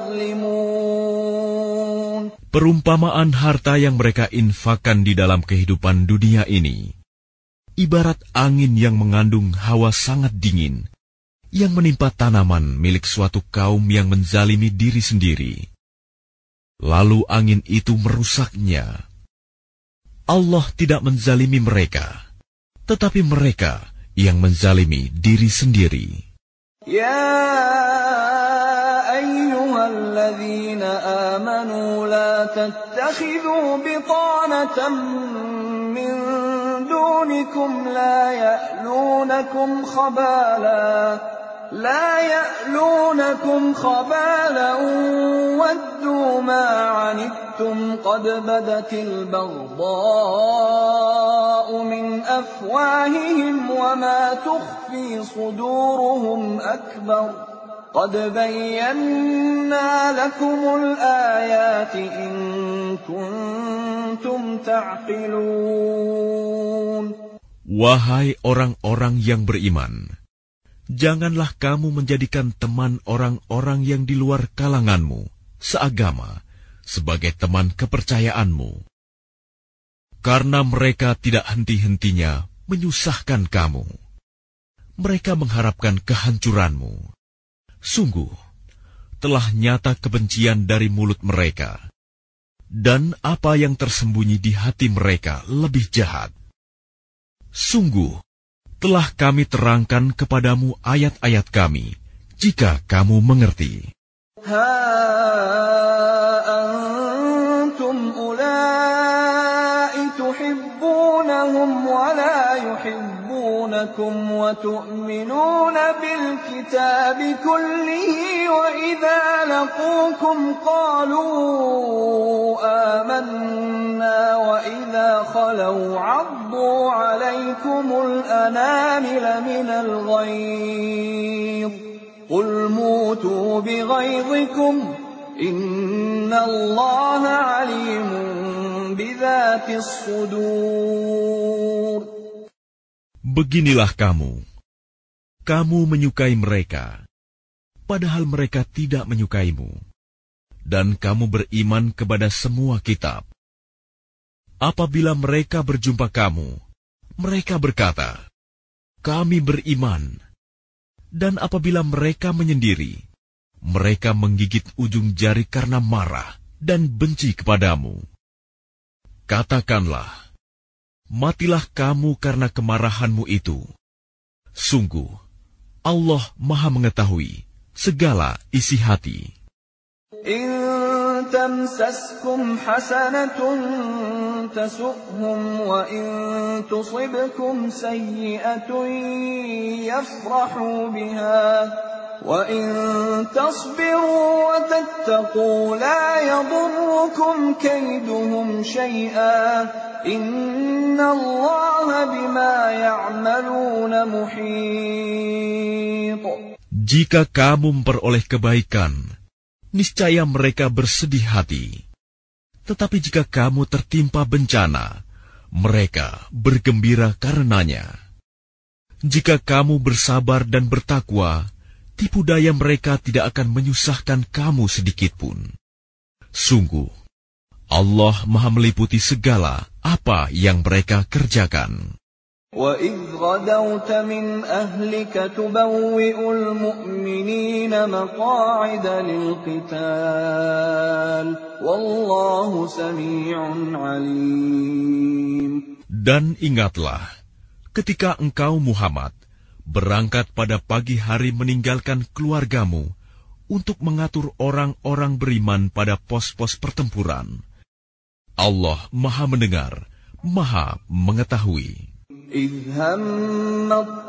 يظلمون. Perumpamaan harta yang mereka infakkan di dalam kehidupan dunia ini, ibarat angin yang mengandung hawa sangat dingin, yang menimpa tanaman milik suatu kaum yang menzalimi diri sendiri. Lalu angin itu merusaknya. Allah tidak menzalimi mereka, tetapi mereka yang menzalimi diri sendiri. Ya ayyuhalladzina amanu la tattakhidhu bitanatan min dunikum la ya'lunakum khabalan waddu ma 'anittum qad badatil baghdha'u min afwahihim wa ma tukhfi suduruhum akbar qad bayyana lakumul ayati in kuntum ta'qilun. Wahai orang-orang yang beriman, janganlah kamu menjadikan teman orang-orang yang di luar kalanganmu, seagama, sebagai teman kepercayaanmu. Karena mereka tidak henti-hentinya menyusahkan kamu. Mereka mengharapkan kehancuranmu. Sungguh, telah nyata kebencian dari mulut mereka. Dan apa yang tersembunyi di hati mereka lebih jahat. Sungguh, telah kami terangkan kepadamu ayat-ayat kami, jika kamu mengerti. Ha antum ulai tuhibbunahum wa la yuhibbunakum wa tu'minuna bil kitabi kullihi wa idza laqukum qalu amanna wa idza khalu 'addu 'alaykumul anamila minal ghayz قُلْ مُوتُوا بِغَيْظِكُمْ إِنَّ اللَّهَ عَلِيمٌ بِذَاتِ الصُّدُورِ. Beginilah kamu menyukai mereka, padahal mereka tidak menyukaimu, dan kamu beriman kepada semua kitab. Apabila mereka berjumpa kamu, mereka berkata, "Kami beriman." Dan apabila mereka menyendiri, mereka menggigit ujung jari karena marah dan benci kepadamu. Katakanlah, matilah kamu karena kemarahanmu itu. Sungguh, Allah Maha mengetahui segala isi hati. إن تمسسكم حسنة تسؤهم وإن تصبكم سيئة يفرحوا بها وإن تصبروا وتتقوا لا يضركم كيدهم شيئا إن الله بما يعملون محيط. Jika kamu memperoleh kebaikan, niscaya mereka bersedih hati. Tetapi jika kamu tertimpa bencana, mereka bergembira karenanya. Jika kamu bersabar dan bertakwa, tipu daya mereka tidak akan menyusahkan kamu sedikitpun. Sungguh, Allah Maha meliputi segala apa yang mereka kerjakan. وَإِذْ غَدَوْتَ مِنْ أَهْلِكَ تُبَوِّئُ الْمُؤْمِنِينَ مَقَاعِدَ لِلْقِتَالِ وَاللَّهُ سَمِيعٌ عَلِيمٌ. Dan ingatlah, ketika engkau Muhammad berangkat pada pagi hari meninggalkan keluargamu untuk mengatur orang-orang beriman pada pos-pos pertempuran. Allah Maha mendengar, Maha mengetahui. إِذْ هَمَّ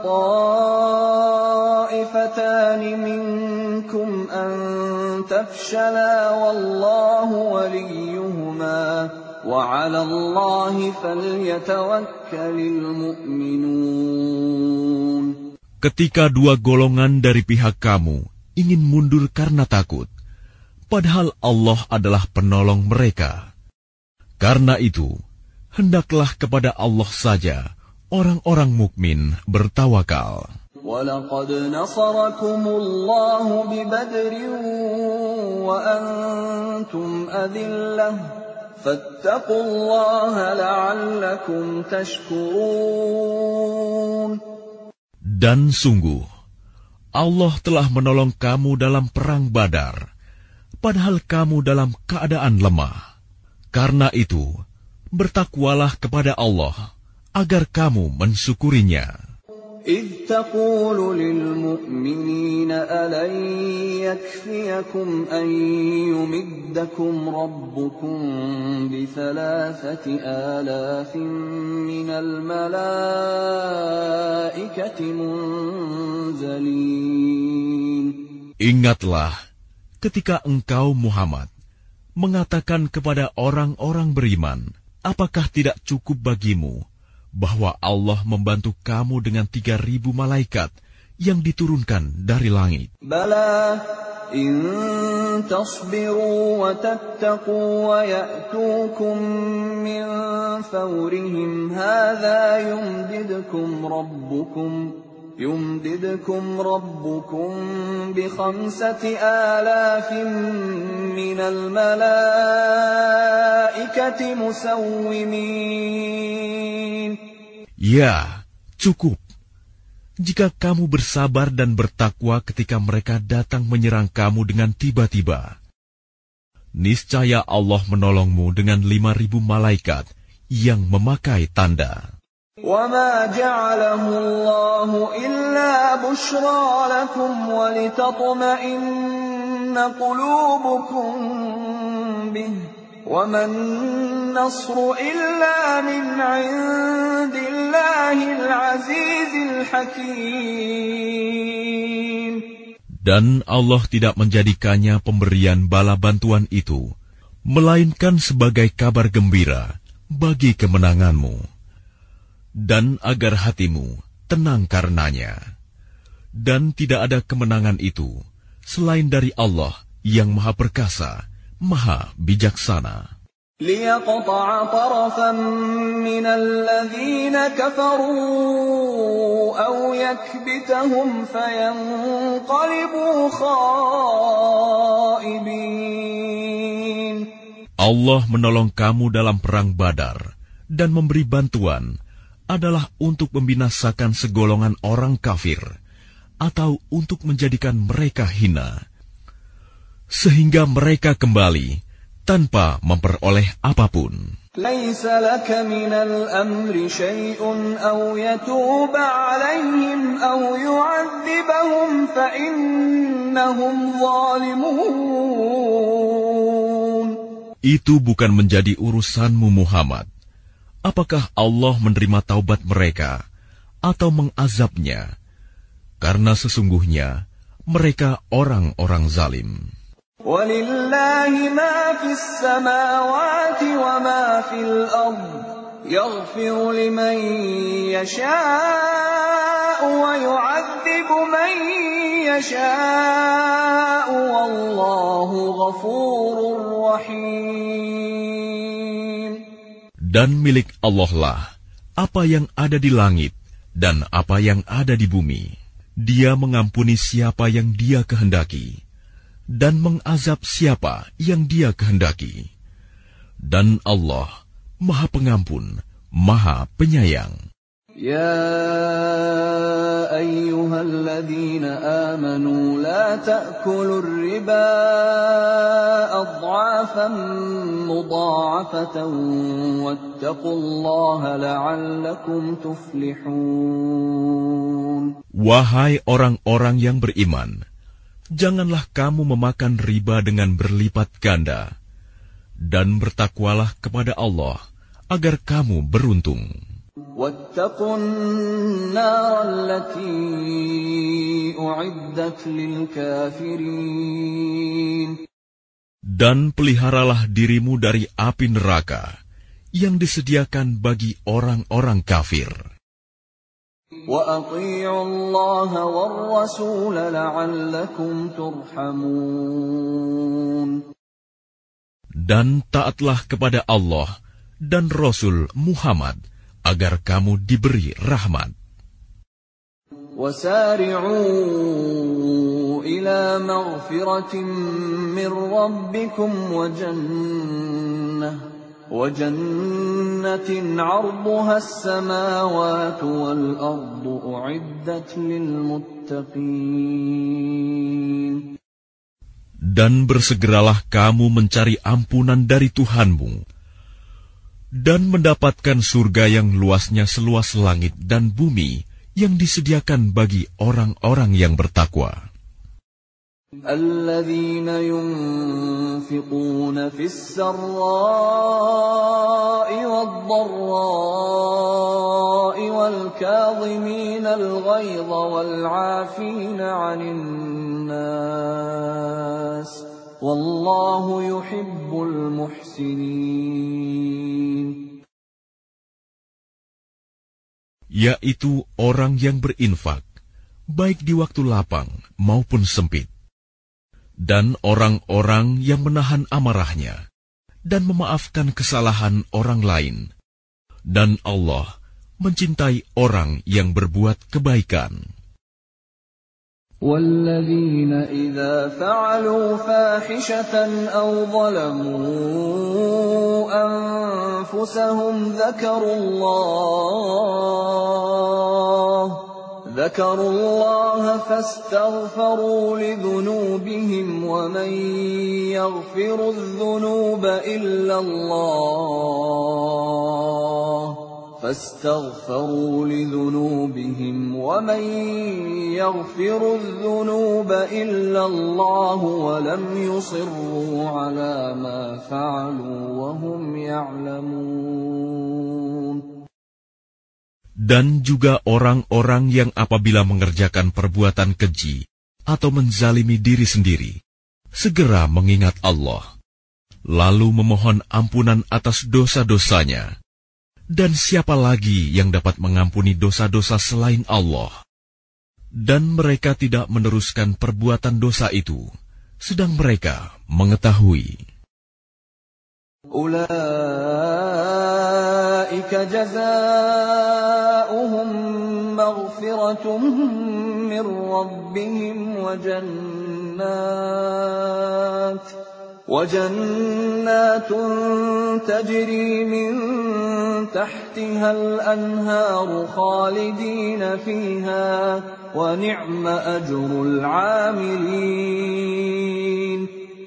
الطَّائِفَتَانِ مِنكُمْ أَن تَفْشَلَا وَاللَّهُ وَلِيُّهُمَا وَعَلَى اللَّهِ فَلْيَتَوَكَّلِ الْمُؤْمِنُونَ. Ketika dua golongan dari pihak kamu ingin mundur karena takut, padahal Allah adalah penolong mereka. Karena itu, hendaklah kepada Allah saja orang-orang mukmin bertawakal. وَلَقَدْ نَصَرَكُمُ اللَّهُ بِبَدْرٍ وَأَنْتُمْ أَذِلَّةٌ فَاتَّقُوا اللَّهَ لَعَلَّكُمْ تَشْكُرُونَ. Dan sungguh, Allah telah menolong kamu dalam perang Badar, padahal kamu dalam keadaan lemah. Karena itu, bertakwalah kepada Allah agar kamu mensyukurinya. إِذْ تَقُولُ لِلْمُؤْمِنِينَ أَلَنْ يَكْفِيَكُمْ أَنْ يُمِدَّكُمْ رَبُّكُمْ ب3,000 آلَافٍ مِّنَ الْمَلَائِكَةِ مُنْزَلِينَ. Ingatlah ketika engkau Muhammad mengatakan kepada orang-orang beriman, apakah tidak cukup bagimu bahwa Allah membantu kamu dengan 3.000 malaikat yang diturunkan dari langit? Bala in tasbiru wa tattaqu wa ya'tukum min fawrihim hadha yumdidkum rabbukum bi 5,000 minal malaikati musawwimin. Ya, cukup. Jika kamu bersabar dan bertakwa ketika mereka datang menyerang kamu dengan tiba-tiba, niscaya Allah menolongmu dengan 5.000 malaikat yang memakai tanda. وَمَا جَعَلَهُ اللَّهُ إِلَّا بُشْرَى لَكُمْ وَلِتَطْمَئِنَّ قُلُوبُكُمْ بِهِ وَمَا النَّصْرُ إِلَّا مِنْ عِنْدِ اللَّهِ الْعَزِيزِ الْحَكِيمِ. Dan Allah tidak menjadikannya pemberian bala bantuan itu, melainkan sebagai kabar gembira bagi kemenanganmu, dan agar hatimu tenang karenanya. Dan tidak ada kemenangan itu selain dari Allah yang Maha Perkasa, Maha Bijaksana. ليقطع طرفا من الذين كفروا أو يكبتهم فينقلبوا خائبين. Allah menolong kamu dalam perang Badar dan memberi bantuan adalah untuk membinasakan segolongan orang kafir atau untuk menjadikan mereka hina, sehingga mereka kembali tanpa memperoleh apapun. ليس لك من الأمر شيء أو يتوب عليهم أو يعذبهم فإنهم ظالمون. Itu bukan menjadi urusanmu Muhammad. Apakah Allah menerima taubat mereka atau mengazabnya? Karena sesungguhnya mereka orang-orang zalim. وَلِلَّهِ مَا فِي السَّمَاوَاتِ وَمَا فِي الْأَرْضِ يَغْفِرُ لِمَن يَشَاءُ وَيُعَذِّبُ مَن يَشَاءُ وَاللَّهُ غَفُورٌ رَّحِيمٌ. Dan milik Allah lah apa yang ada di langit dan apa yang ada di bumi. Dia mengampuni siapa yang Dia kehendaki dan mengazab siapa yang Dia kehendaki. Dan Allah Maha Pengampun, Maha Penyayang. Ya ayyuhalladzina amanu la ta'kulur riba adhafan mudha'afatan wattaqullaha la'allakum tuflihun. Wahai orang-orang yang beriman, janganlah kamu memakan riba dengan berlipat ganda, dan bertakwalah kepada Allah agar kamu beruntung. Wattaqun nar allati u'iddat lil kafirin. Dan peliharalah dirimu dari api neraka yang disediakan bagi orang-orang kafir. وَأَطِيعُوا اللَّهَ وَالرَّسُولَ لَعَلَّكُمْ تُرْحَمُونَ. Dan taatlah kepada Allah dan Rasul Muhammad agar kamu diberi rahmat. وَسَارِعُوا إِلَى مَغْفِرَةٍ مِّن رَّبِّكُمْ وَجَنَّةٍ عَرْضُهَا السَّمَاوَاتُ وَالْأَرْضُ أُعِدَّتْ لِلْمُتَّقِينَ. Dan bersegeralah kamu mencari ampunan dari Tuhanmu dan mendapatkan surga yang luasnya seluas langit dan bumi yang disediakan bagi orang-orang yang bertakwa. الذين ينفقون في السراء والضراء والكاظمين الغيظ والعافين عن الناس والله يحب المحسنين. Yaitu orang yang berinfak, baik di waktu lapang maupun sempit, dan orang-orang yang menahan amarahnya dan memaafkan kesalahan orang lain. Dan Allah mencintai orang yang berbuat kebaikan. وَالَّذِينَ إِذَا فَعَلُوا فَاحِشَةً أَوْ ظَلَمُوا أَنفُسَهُمْ ذكروا الله فاستغفروا لذنوبهم ومن يغفر الذنوب إلا الله ولم يصروا على ما فعلوا وهم يعلمون. Dan juga orang-orang yang apabila mengerjakan perbuatan keji atau menzalimi diri sendiri, segera mengingat Allah, lalu memohon ampunan atas dosa-dosanya. Dan siapa lagi yang dapat mengampuni dosa-dosa selain Allah? Dan mereka tidak meneruskan perbuatan dosa itu, sedang mereka mengetahui. Ulaika jazaa'uhum maghfiratun min rabbihim wa jannatun tajri min tahtiha al-anharu khalidina fiha wa ni'ma ajrul 'amilin.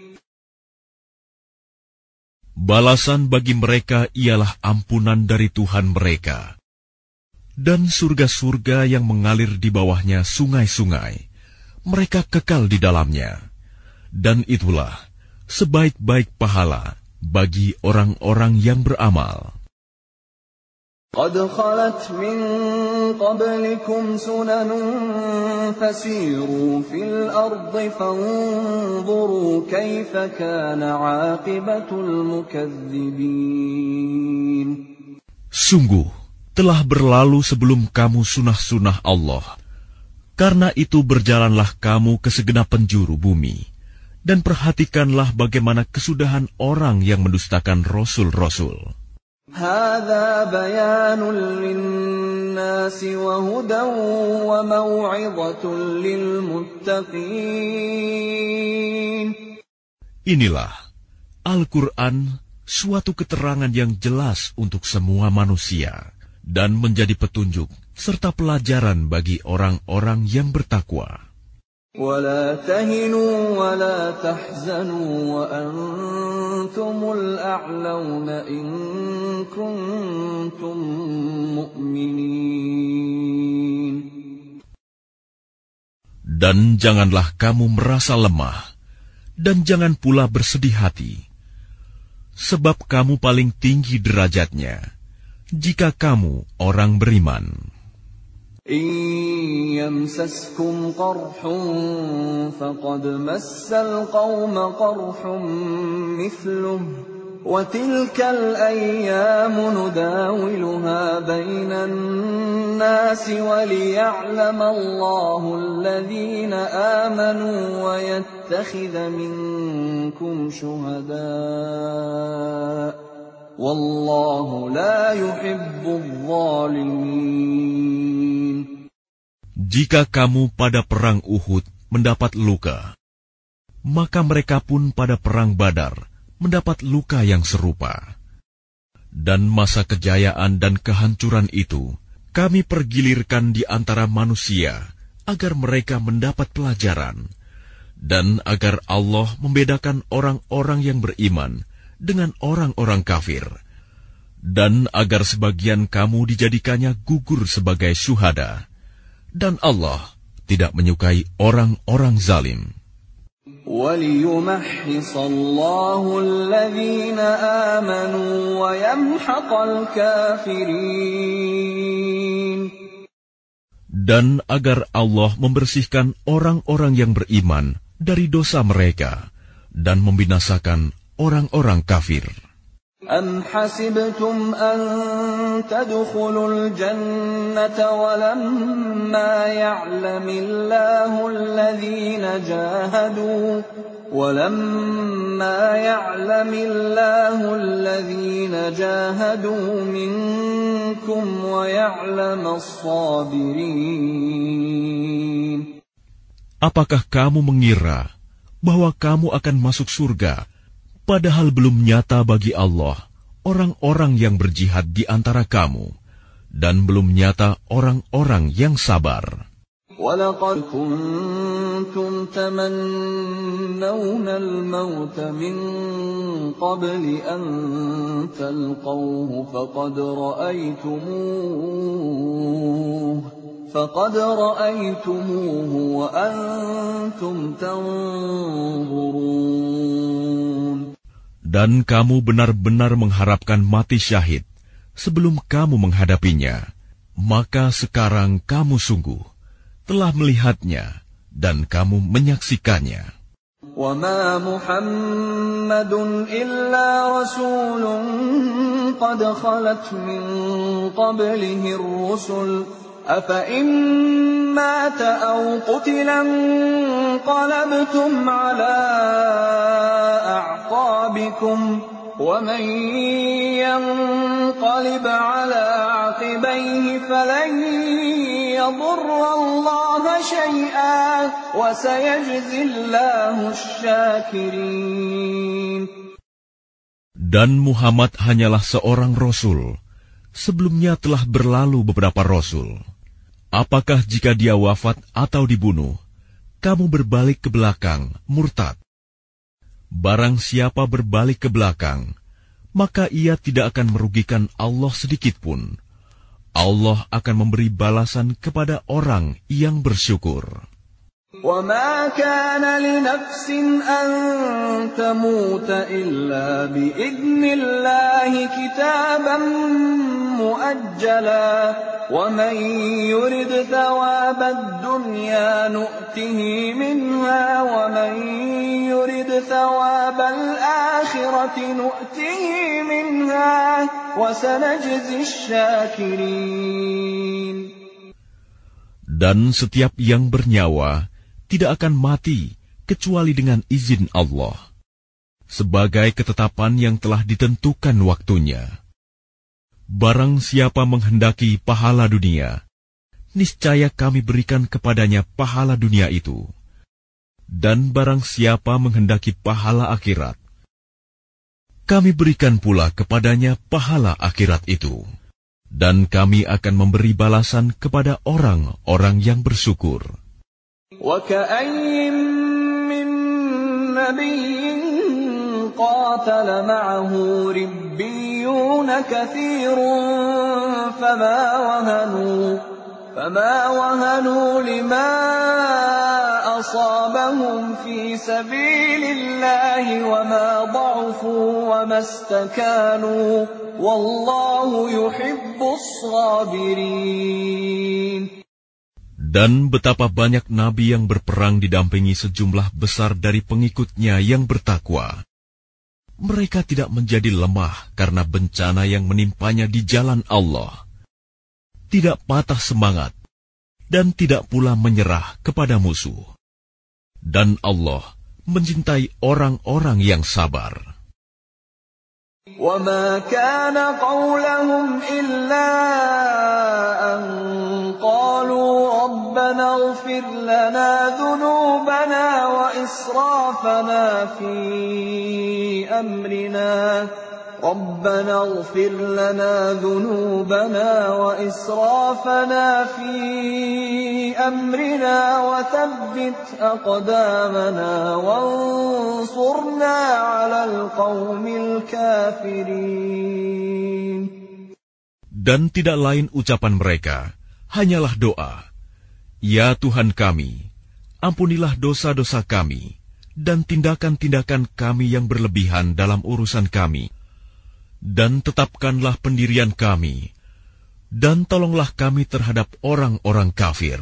Balasan bagi mereka ialah ampunan dari Tuhan mereka, dan surga-surga yang mengalir di bawahnya sungai-sungai, mereka kekal di dalamnya, dan itulah sebaik-baik pahala bagi orang-orang yang beramal. قد خلت من قبلكم سنن فسيروا في الأرض فانظروا كيف كان عاقبة المكذبين. Sungguh, telah berlalu sebelum kamu sunah-sunah Allah. Karena itu berjalanlah kamu ke segenap penjuru bumi, dan perhatikanlah bagaimana kesudahan orang yang mendustakan Rasul-Rasul. هذا بيان للناس وهدى وموعظة للمتقين. Inilah Al-Quran, suatu keterangan yang jelas untuk semua manusia, dan menjadi petunjuk serta pelajaran bagi orang-orang yang bertakwa. ولا تهنوا ولا تحزنوا وأنتم الأعلون إن كنتم مؤمنين. Dan janganlah kamu merasa lemah, dan jangan pula bersedih hati, sebab kamu paling tinggi derajatnya, jika kamu orang beriman. إن يمسسكم قرح فقد مس القوم قرح مثله وتلك الأيام نداولها بين الناس وليعلم الله الذين آمنوا ويتخذ منكم شهداء والله لا يحب الظالمين. Jika kamu pada perang Uhud mendapat luka, maka mereka pun pada perang Badar mendapat luka yang serupa. Dan masa kejayaan dan kehancuran itu kami pergilirkan di antara manusia agar mereka mendapat pelajaran, dan agar Allah membedakan orang-orang yang beriman dengan orang-orang kafir, dan agar sebagian kamu dijadikannya gugur sebagai syuhada. Dan Allah tidak menyukai orang-orang zalim. وَلِيُمَحِّصَ اللَّهُ الَّذِينَ آمَنُوا وَيَمْحَقَ الْكَافِرِينَ. Dan agar Allah membersihkan orang-orang yang beriman dari dosa mereka dan membinasakan orang-orang kafir. أَمْ حَسِبْتُمْ أَن تَدْخُلُوا الْجَنَّةَ وَلَمَّا يَعْلَمِ اللَّهُ الَّذِينَ جَاهَدُوا مِنكُمْ وَيَعْلَمَ الصَّابِرِينَ. Apakah kamu mengira bahwa kamu akan masuk surga, padahal belum nyata bagi Allah orang-orang yang berjihad di antara kamu, dan belum nyata orang-orang yang sabar. وَلَقَدْ كُنْتُمْ تَمَنَّوْنَ الْمَوْتَ مِنْ قَبْلِ أَنْ تَلْقَوْهُ فَقَدْ رَأَيْتُمُوهُ وَأَنْتُمْ تَنْظُرُونَ. Dan kamu benar-benar mengharapkan mati syahid sebelum kamu menghadapinya, maka sekarang kamu sungguh telah melihatnya dan kamu menyaksikannya. وَمَا مُحَمَّدٌ إِلَّا رَسُولٌ قَدْ خَلَتْ مِنْ قَبْلِهِ الرُّسُلُ أَفَإِن مَّاتَ أَوْ قُتِلَ انقَلَبْتُمْ عَلَىٰ أَعْقَابِكُمْ وَمَن يَنقَلِبْ عَلَىٰ عَقِبَيْهِ فَلَن يَضُرَّ اللَّهَ شَيْئًا وَسَيَجْزِي اللَّهُ الشَّاكِرِينَ. Dan Muhammad hanyalah seorang rasul. Sebelumnya telah berlalu beberapa rasul. Apakah jika dia wafat atau dibunuh, kamu berbalik ke belakang, murtad? Barang siapa berbalik ke belakang, maka ia tidak akan merugikan Allah sedikitpun. Allah akan memberi balasan kepada orang yang bersyukur. وَمَا كَانَ لِنَفْسٍ أَن تَمُوتَ إِلَّا بِإِذْنِ اللَّهِ كِتَابًا مُؤَجَّلًا وَمَن يُرِدْ ثَوَابَ الدُّنْيَا نُؤْتِهِ مِنْهَا وَمَن يُرِدْ ثَوَابَ الْآخِرَةِ نُؤْتِهِ مِنْهَا وَسَنَجْزِي الشَّاكِرِينَ. Dan setiap yang bernyawa tidak akan mati kecuali dengan izin Allah, sebagai ketetapan yang telah ditentukan waktunya. Barang siapa menghendaki pahala dunia, niscaya kami berikan kepadanya pahala dunia itu. Dan barang siapa menghendaki pahala akhirat, kami berikan pula kepadanya pahala akhirat itu. Dan kami akan memberi balasan kepada orang-orang yang bersyukur. وَكَأَيٍّ مِّن نَّبِيٍّ قَاتَلَ مَعَهُ رِبِّيُّونَ كَثِيرٌ فَمَا وَهَنُوا لِمَا أَصَابَهُمْ فِي سَبِيلِ اللَّهِ وَمَا ضَعُفُوا وَمَا اسْتَكَانُوا وَاللَّهُ يُحِبُّ الصَّابِرِينَ. Dan betapa banyak nabi yang berperang didampingi sejumlah besar dari pengikutnya yang bertakwa. Mereka tidak menjadi lemah karena bencana yang menimpanya di jalan Allah. Tidak patah semangat, dan tidak pula menyerah kepada musuh. Dan Allah mencintai orang-orang yang sabar. وَمَا كَانَ قَوْلَهُمْ إِلَّا أَن قَالُوا رَبَّنَا اغْفِرْ لَنَا ذُنُوبَنَا وَإِسْرَافَنَا فِي أَمْرِنَا رَبَّنَا اغْفِرْ لَنَا ذُنُوبَنَا وَإِسْرَافَنَا فِي أَمْرِنَا وَثَبِّتْ أَقْدَامَنَا وَانصُرْنَا عَلَى الْقَوْمِ الْكَافِرِينَ. Dan tidak lain ucapan mereka, hanyalah doa. Ya Tuhan kami, ampunilah dosa-dosa kami, dan tindakan-tindakan kami yang berlebihan dalam urusan kami. Dan tetapkanlah pendirian kami, dan tolonglah kami terhadap orang-orang kafir.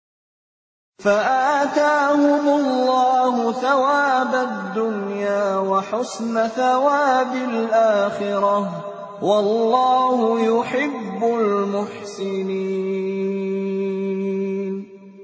فَآتَاهُمُ اللَّهُ ثَوَابَ الدُّنْيَا وَحُسْنَ ثَوَابِ الْآخِرَةِ وَاللَّهُ يُحِبُّ الْمُحْسِنِينَ.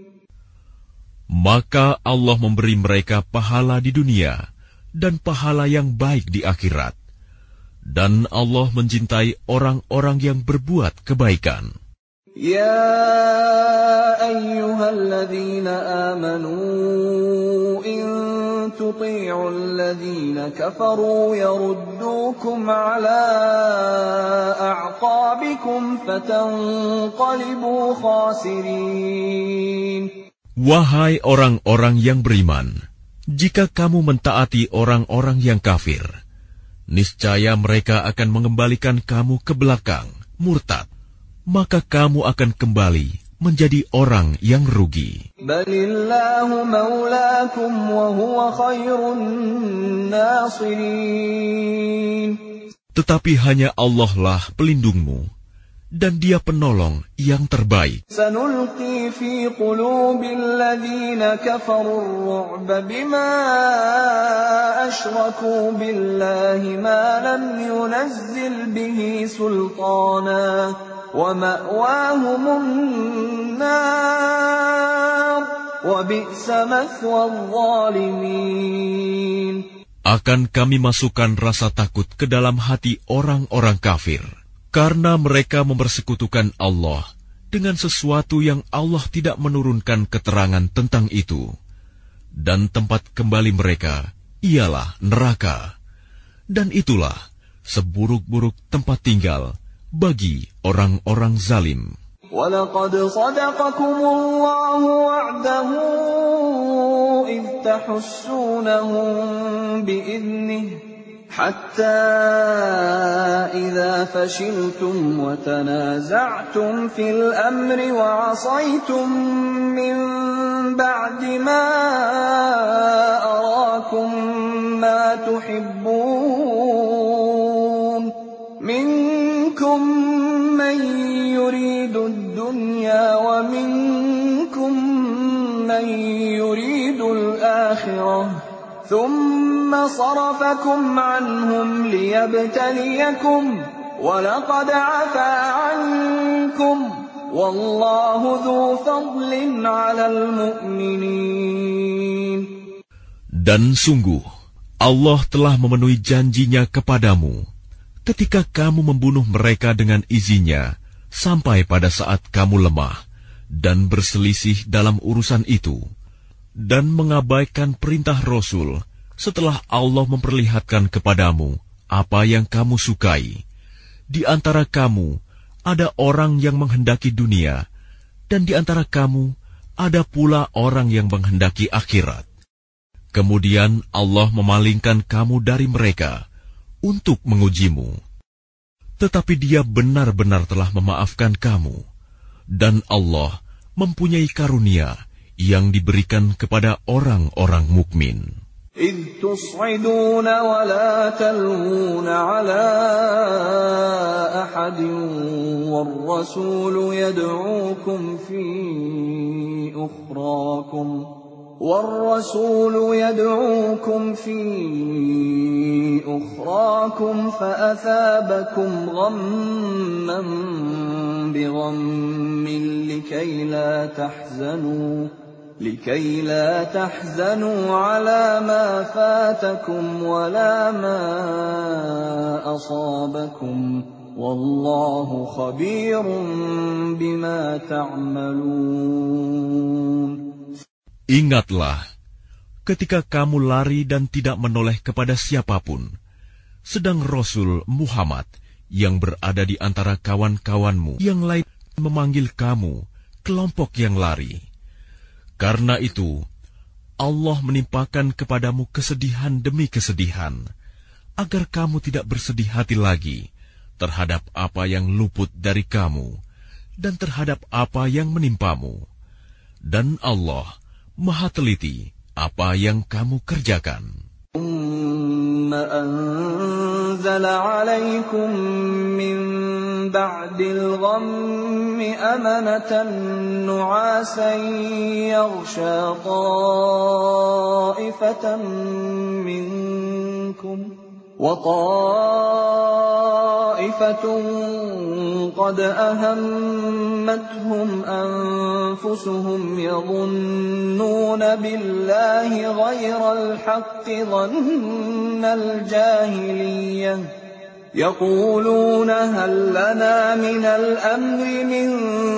Maka Allah memberi mereka pahala di dunia dan pahala yang baik di akhirat. Dan Allah mencintai orang-orang yang berbuat kebaikan. Ya ayyuhalladzina amanu in tuti'u alladzina kafaru yaruddukum ala a'qabikum fatanqalibu khasirin. Wahai orang-orang yang beriman, jika kamu mentaati orang-orang yang kafir, niscaya mereka akan mengembalikan kamu ke belakang, murtad. Maka kamu akan kembali menjadi orang yang rugi. Balillahu maulakum wa huwa khairun nasirin. Tetapi hanya Allah lah pelindungmu, dan Dia penolong yang terbaik. Sanulqi fi qulubil ladzina kafaru ar-ru'ba bima asyraku billahi ma lam yunazzil bihi sultana ومأواهم النار وبئس مثوى الظالمين. Akan kami masukkan rasa takut ke dalam hati orang-orang kafir, karena mereka mempersekutukan Allah dengan sesuatu yang Allah tidak menurunkan keterangan tentang itu. Dan tempat kembali mereka ialah neraka. Dan itulah seburuk-buruk tempat tinggal bagi orang-orang zalim. وَلَقَدْ صَدَقَكُمُ اللَّهُ وَعْدَهُ إِذْ تَحُسُّونَهُم بِإِذْنِهِ حَتَّى إِذَا فَشِلْتُمْ وَتَنَازَعْتُمْ فِي الْأَمْرِ وَعَصَيْتُم مِّن بَعْدِ مَا أَرَاكُم مَّا تُحِبُّونَ مِنكُم مَّن يُرِيدُ الدُّنْيَا وَمِنكُم مَّن يُرِيدُ الْآخِرَةَ ثُمَّ صَرَفَكُمْ عَنْهُمْ لِيَبْتَلِيَكُمْ وَلَقَدْ عَفَا عَنكُمْ وَاللَّهُ ذُو فَضْلٍ عَلَى الْمُؤْمِنِينَ. Dan sungguh, Allah telah memenuhi janjinya kepadamu ketika kamu membunuh mereka dengan izinnya sampai pada saat kamu lemah dan berselisih dalam urusan itu, dan mengabaikan perintah Rasul setelah Allah memperlihatkan kepadamu apa yang kamu sukai. Di antara kamu ada orang yang menghendaki dunia, dan di antara kamu ada pula orang yang menghendaki akhirat. Kemudian Allah memalingkan kamu dari mereka untuk mengujimu. Tetapi Dia benar-benar telah memaafkan kamu, dan Allah mempunyai karunia yang diberikan kepada orang-orang mukmin. إِذْ تُصْعِدُونَ وَلَا تَلْوُونَ عَلَىٰ أَحَدٍ وَالرَّسُولُ يَدْعُوكُمْ فِي أُخْرَاكُمْ فَأَثَابَكُمْ غَمًّا بِغَمٍّ لكي لا تحزنوا على ما فاتكم ولا ما أصابكم والله خبير بما تعملون. Ingatlah, ketika kamu lari dan tidak menoleh kepada siapapun, sedang Rasul Muhammad yang berada di antara kawan-kawanmu yang lain memanggil kamu, kelompok yang lari. Karena itu, Allah menimpakan kepadamu kesedihan demi kesedihan, agar kamu tidak bersedih hati lagi terhadap apa yang luput dari kamu, dan terhadap apa yang menimpamu. Dan Allah Maha teliti apa yang kamu kerjakan. أنزل عليكم من بعد الغم أمنة نعاسا يغشى طائفة منكم وطائفة قد أهمتهم أنفسهم يظنون بالله غير الحق ظن الجاهلية يقولون هل لنا من الأمر من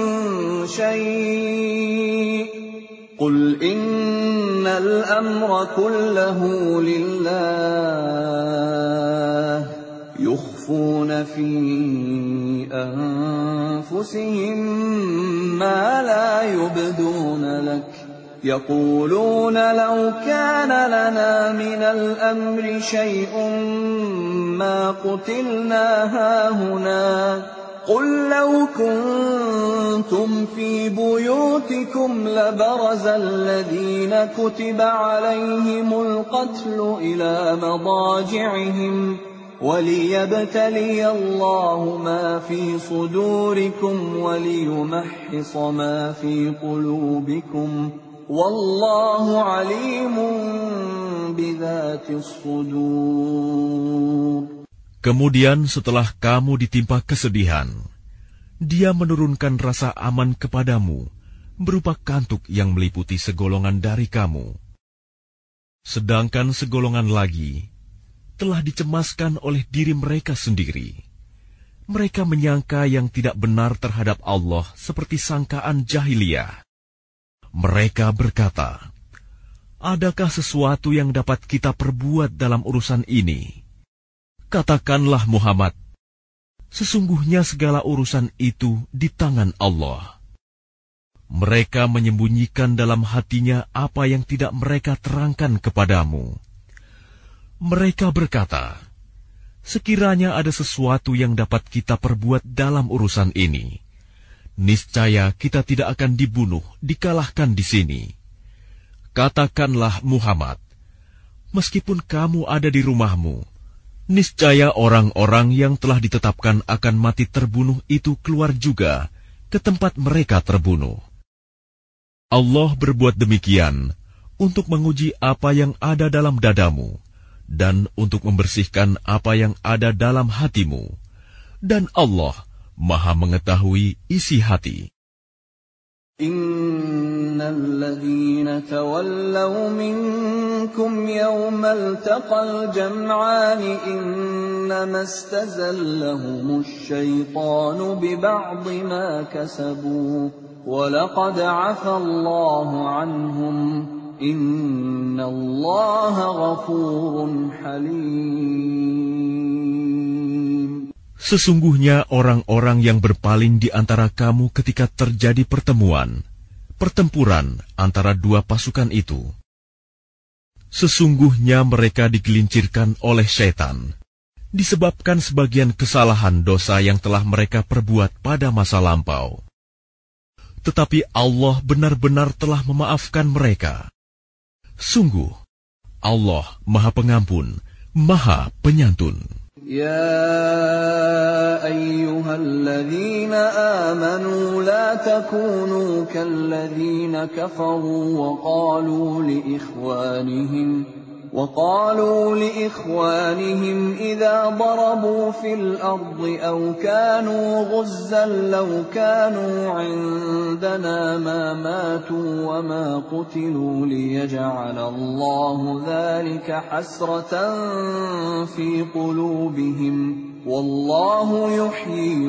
شيء قل إن الأمر كله لله يخفون في أنفسهم ما لا يبدون لك يقولون لو كان لنا من الأمر شيء ما قتلنا هاهنا قل لو كنتم في بيوتكم لبرز الذين كتب عليهم القتل إلى مضاجعهم وليبتلي الله ما في صدوركم وليمحص ما في قلوبكم والله عليم بذات الصدور. Kemudian setelah kamu ditimpa kesedihan, Dia menurunkan rasa aman kepadamu berupa kantuk yang meliputi segolongan dari kamu. Sedangkan segolongan lagi telah dicemaskan oleh diri mereka sendiri. Mereka menyangka yang tidak benar terhadap Allah seperti sangkaan jahiliyah. Mereka berkata, "Adakah sesuatu yang dapat kita perbuat dalam urusan ini?" Katakanlah Muhammad, sesungguhnya segala urusan itu di tangan Allah. Mereka menyembunyikan dalam hatinya apa yang tidak mereka terangkan kepadamu. Mereka berkata, sekiranya ada sesuatu yang dapat kita perbuat dalam urusan ini, niscaya kita tidak akan dibunuh, dikalahkan di sini. Katakanlah Muhammad, meskipun kamu ada di rumahmu, niscaya orang-orang yang telah ditetapkan akan mati terbunuh itu keluar juga ke tempat mereka terbunuh. Allah berbuat demikian untuk menguji apa yang ada dalam dadamu dan untuk membersihkan apa yang ada dalam hatimu. Dan Allah Maha mengetahui isi hati. Innalladzina tawallaw minkum yawmal taqal jam'ani innama istazallahumush syaitanu biba'di ma kasabu wa laqad 'afa Allahu 'anhum innallaha ghafurun halim. Sesungguhnya orang-orang yang berpaling di antara kamu ketika terjadi pertempuran antara dua pasukan itu, sesungguhnya mereka digelincirkan oleh syaitan, disebabkan sebagian kesalahan dosa yang telah mereka perbuat pada masa lampau. Tetapi Allah benar-benar telah memaafkan mereka. Sungguh, Allah Maha Pengampun, Maha Penyantun. يا أيها الذين آمنوا لا تكونوا كالذين كفروا وقالوا لإخوانهم إذا ضربوا في الأرض أو كانوا غزا لو كانوا عندنا ما ماتوا وما قتلوا ليجعل الله ذلك حسرة في قلوبهم والله يحيي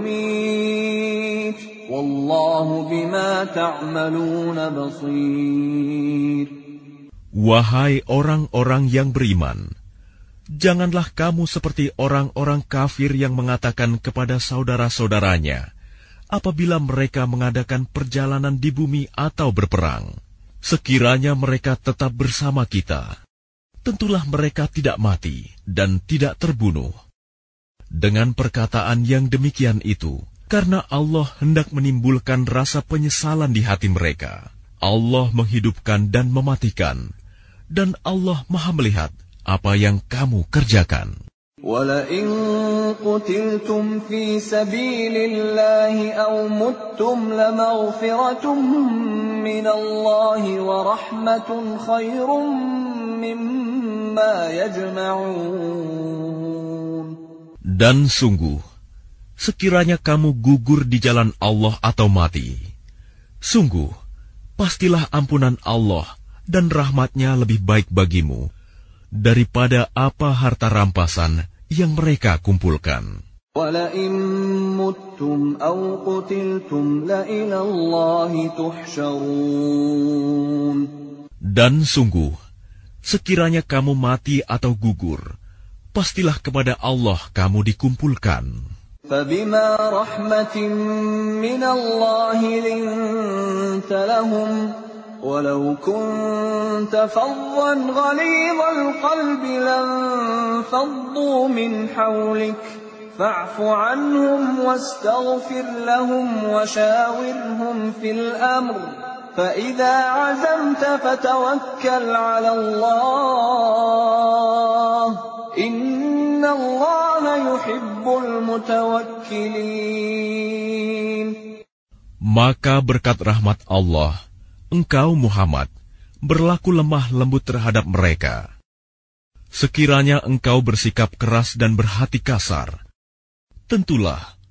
ويميت والله بما تعملون بصير. Wahai orang-orang yang beriman, janganlah kamu seperti orang-orang kafir yang mengatakan kepada saudara-saudaranya apabila mereka mengadakan perjalanan di bumi atau berperang, sekiranya mereka tetap bersama kita, tentulah mereka tidak mati dan tidak terbunuh. Dengan perkataan yang demikian itu, karena Allah hendak menimbulkan rasa penyesalan di hati mereka, Allah menghidupkan dan mematikan, dan Allah Maha melihat apa yang kamu kerjakan. وَلَئِن قُتِلْتُمْ فِي سَبِيلِ اللَّهِ أَوْ مُتُّمْ لَمَغْفِرَةٌ مِّنَ اللَّهِ وَرَحْمَةٌ خَيْرٌ مِّمَّا يَجْمَعُونَ. Dan sungguh, sekiranya kamu gugur di jalan Allah atau mati, sungguh, pastilah ampunan Allah dan rahmat-Nya lebih baik bagimu daripada apa harta rampasan yang mereka kumpulkan. وَلَئِن مُتُّمْ أَوْ قُتِلْتُمْ لَإِلَى اللَّهِ تُحْشَرُونَ. Dan sungguh, sekiranya kamu mati atau gugur, pastilah kepada Allah kamu dikumpulkan. فَبِمَا رَحْمَةٍ مِّنَ اللَّهِ لِنتَ لَهُمْ وَلَوْ كُنتَ فَظًّا غَلِيظَ الْقَلْبِ لَانفَضُّوا مِنْ حَوْلِكَ فَاعْفُ عَنْهُمْ وَاسْتَغْفِرْ لَهُمْ وَشَاوِرْهُمْ فِي الْأَمْرِ فَإِذَا عَزَمْتَ فَتَوَكَّلْ عَلَى اللَّهِ إِنَّ اللَّهَ يُحِبُّ الْمُتَوَكِّلِينَ. Maka berkat rahmat Allah, engkau Muhammad berlaku lemah lembut terhadap mereka. Sekiranya engkau bersikap keras dan berhati kasar, tentulah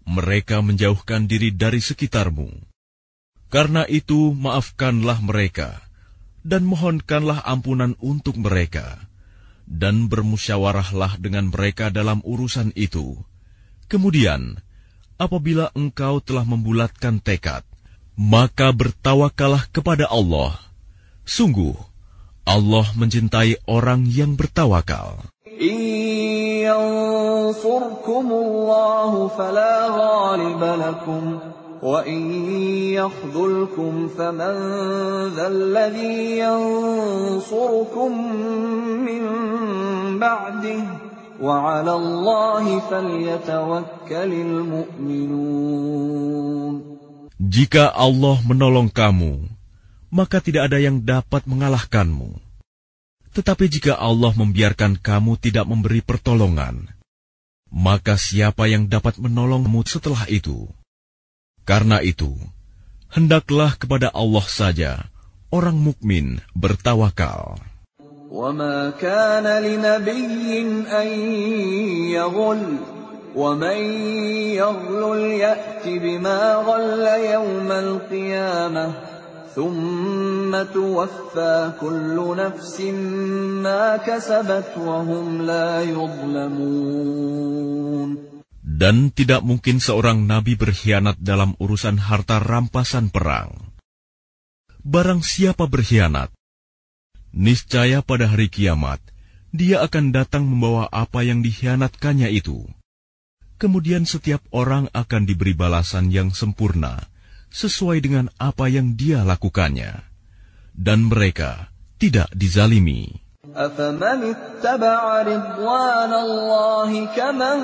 mereka menjauhkan diri dari sekitarmu. Karena itu, maafkanlah mereka, dan mohonkanlah ampunan untuk mereka, dan bermusyawarahlah dengan mereka dalam urusan itu. Kemudian, apabila engkau telah membulatkan tekad, maka bertawakallah kepada Allah. Sungguh, Allah mencintai orang yang bertawakal. إن ينصركم الله فلا غالب لكم وإن يخذلكم فمن ذا الذي ينصركم من بعده وعلى الله فليتوكل المؤمنون. Jika Allah menolong kamu, maka tidak ada yang dapat mengalahkanmu. Tetapi jika Allah membiarkan kamu tidak memberi pertolongan, maka siapa yang dapat menolongmu setelah itu? Karena itu, hendaklah kepada Allah saja orang mukmin bertawakal. وَمَا كَانَ لِنَبِيٍّ أَن يَغُلَّ وَمَن يَغْلُلْ يَأْتِ بِمَا غَلَّ يَوْمَ الْقِيَامَةِ ثُمَّ تُوَفَّى كُلُّ نَفْسٍ مَا كَسَبَتْ وَهُمْ لَا يُظْلَمُونَ. Dan tidak mungkin seorang nabi berkhianat dalam urusan harta rampasan perang. Barang siapa berkhianat, niscaya pada hari kiamat, dia akan datang membawa apa yang dikhianatkannya itu. Kemudian setiap orang akan diberi balasan yang sempurna, sesuai dengan apa yang dia lakukannya. Dan mereka tidak dizalimi. أَفَمَنِ اتَّبَعَ رِضْوَانَ اللَّهِ كَمَنْ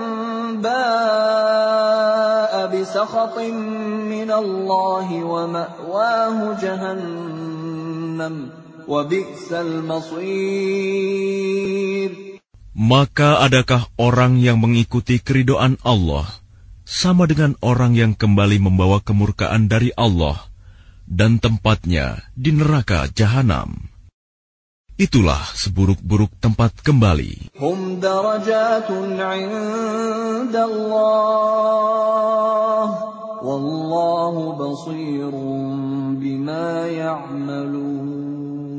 بَاءَ بِسَخَطٍ مِّنَ اللَّهِ وَمَأْوَاهُ جَهَنَّمُ وَبِئْسَ الْمَصِيرُ. Maka adakah orang yang mengikuti keridhaan Allah sama dengan orang yang kembali membawa kemurkaan dari Allah dan tempatnya di neraka jahanam? Itulah seburuk-buruk tempat kembali. Hum darajatun 'inda Allah wallahu basirun bima ya'malun.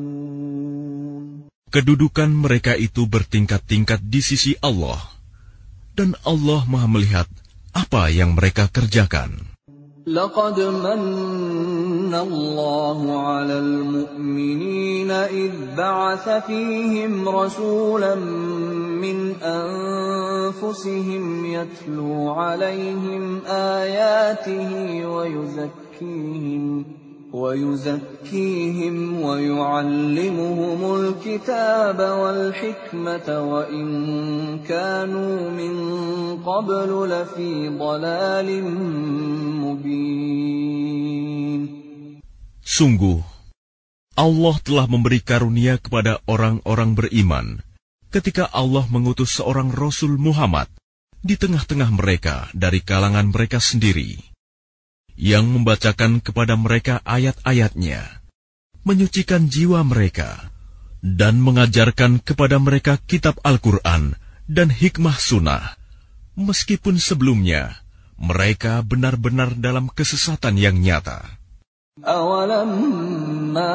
Kedudukan mereka itu bertingkat-tingkat di sisi Allah, dan Allah Maha melihat apa yang mereka kerjakan. لقد من الله على المؤمنين إذ بعث فيهم رسولا من أنفسهم يتلو عليهم آياته ويزكيهم ويعلمهم الكتاب والحكمة وإن كانوا من قبل لفي ضلال مبين. Sungguh, Allah telah memberi karunia kepada orang-orang beriman ketika Allah mengutus seorang Rasul Muhammad di tengah-tengah mereka dari kalangan mereka sendiri, yang membacakan kepada mereka ayat-ayatnya, menyucikan jiwa mereka, dan mengajarkan kepada mereka kitab Al-Quran dan hikmah sunnah, meskipun sebelumnya mereka benar-benar dalam kesesatan yang nyata. أَوَلَمَّا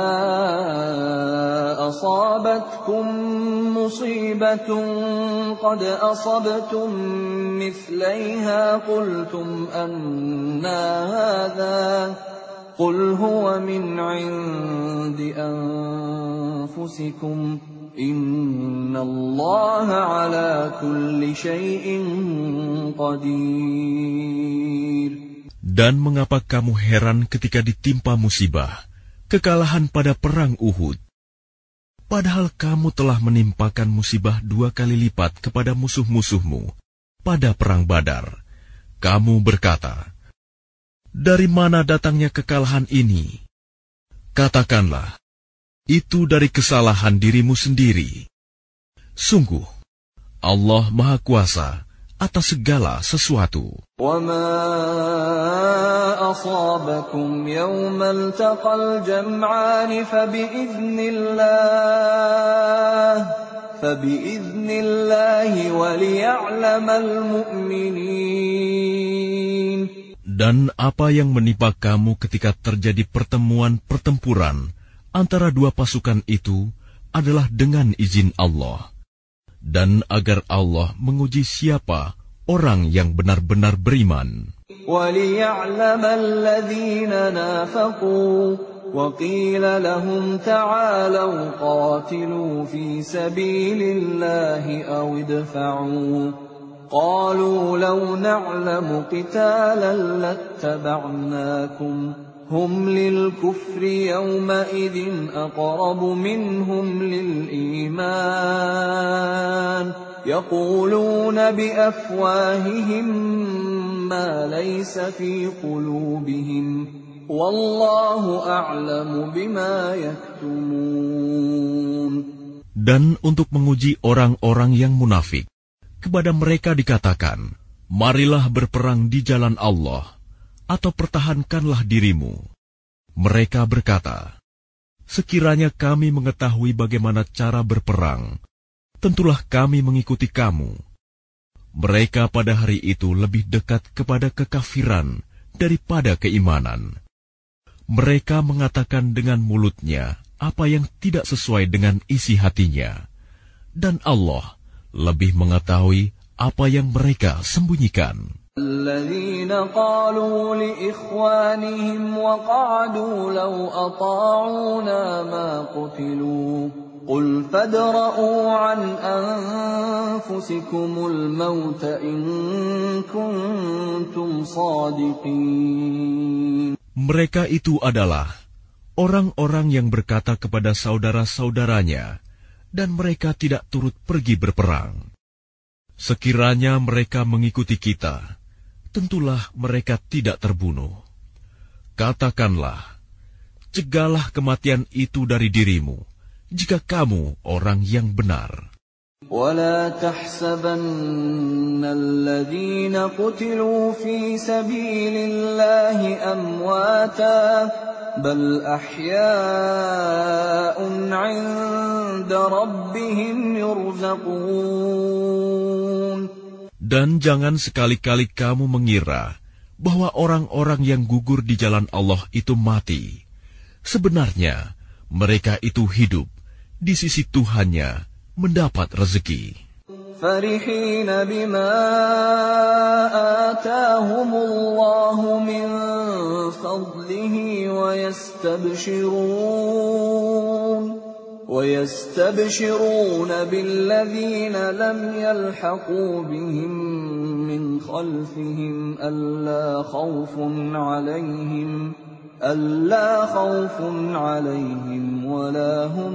أَصَابَتْكُم مُّصِيبَةٌ قَدْ أَصَبْتُم مِّثْلَيْهَا قُلْتُمْ أَنَّىٰ هَٰذَا قُلْ هُوَ مِنْ عِندِ أَنفُسِكُمْ إِنَّ اللَّهَ عَلَىٰ كُلِّ شَيْءٍ قَدِيرٌ. Dan mengapa kamu heran ketika ditimpa musibah, kekalahan pada perang Uhud? Padahal kamu telah menimpakan musibah 2 kali lipat kepada musuh-musuhmu pada perang Badar. Kamu berkata, dari mana datangnya kekalahan ini? Katakanlah, itu dari kesalahan dirimu sendiri. Sungguh, Allah Maha Kuasa atas segala sesuatu. وَمَا أَصَابَكُمْ يَوْمَ الْتَقَى الْجَمْعَانِ فَبِإِذْنِ اللَّهِ فبإذن الله وليعلم المؤمنين. Dan apa yang menimpa kamu ketika terjadi pertempuran antara dua pasukan itu adalah dengan izin Allah, dan agar Allah menguji siapa orang yang benar-benar beriman. وَلِيَعْلَمَ الَّذِينَ نَافَقُوا وَقِيلَ لَهُمْ تَعَالَوْا قَاتِلُوا فِي سَبِيلِ اللَّهِ أَوِ ادْفَعُوا قَالُوا لَوْ نَعْلَمُ قِتَالًا لَاتَّبَعْنَاكُمْ هُمْ لِلْكُفْرِ يَوْمَئِذٍ أَقْرَبُ مِنْهُمْ لِلْإِيمَانِ يَقُولُونَ بِأَفْوَاهِهِمْ مَا لَيْسَ فِي قُلُوبِهِمْ وَاللَّهُ أَعْلَمُ بِمَا يَكْتُمُونَ. Dan untuk menguji orang-orang yang munafik, kepada mereka dikatakan, marilah berperang di jalan Allah, atau pertahankanlah dirimu. Mereka berkata, sekiranya kami mengetahui bagaimana cara berperang, tentulah kami mengikuti kamu. Mereka pada hari itu lebih dekat kepada kekafiran daripada keimanan. Mereka mengatakan dengan mulutnya apa yang tidak sesuai dengan isi hatinya, dan Allah lebih mengetahui apa yang mereka sembunyikan. الذين قالوا لإخوانهم وقعدوا لو أطاعونا ما قتلوا قل فادرءوا عن أنفسكم الموت إن كنتم صادقين. Mereka itu adalah orang-orang yang berkata kepada saudara-saudaranya, dan mereka tidak turut pergi berperang. Sekiranya mereka mengikuti kita, tentulah mereka tidak terbunuh. Katakanlah, cegahlah kematian itu dari dirimu, jika kamu orang yang benar. وَلَا تَحْسَبَنَّ الَّذِينَ قُتِلُوا فِي سَبِيلِ اللَّهِ أَمْوَاتًا بَلْ أَحْيَاءٌ عِندَ رَبِّهِمْ يُرْزَقُونَ. Dan jangan sekali-kali kamu mengira bahwa orang-orang yang gugur di jalan Allah itu mati. Sebenarnya mereka itu hidup di sisi Tuhannya, mendapat rezeki. فَرِحِينَ بِمَا آتَاهُمُ اللَّهُ مِنْ فَضْلِهِ وَيَسْتَبْشِرُونَ بِالَّذِينَ لَمْ يَلْحَقُوا بِهِمْ مِنْ خَلْفِهِمْ أَلَّا خَوْفٌ عَلَيْهِمْ وَلَا هُمْ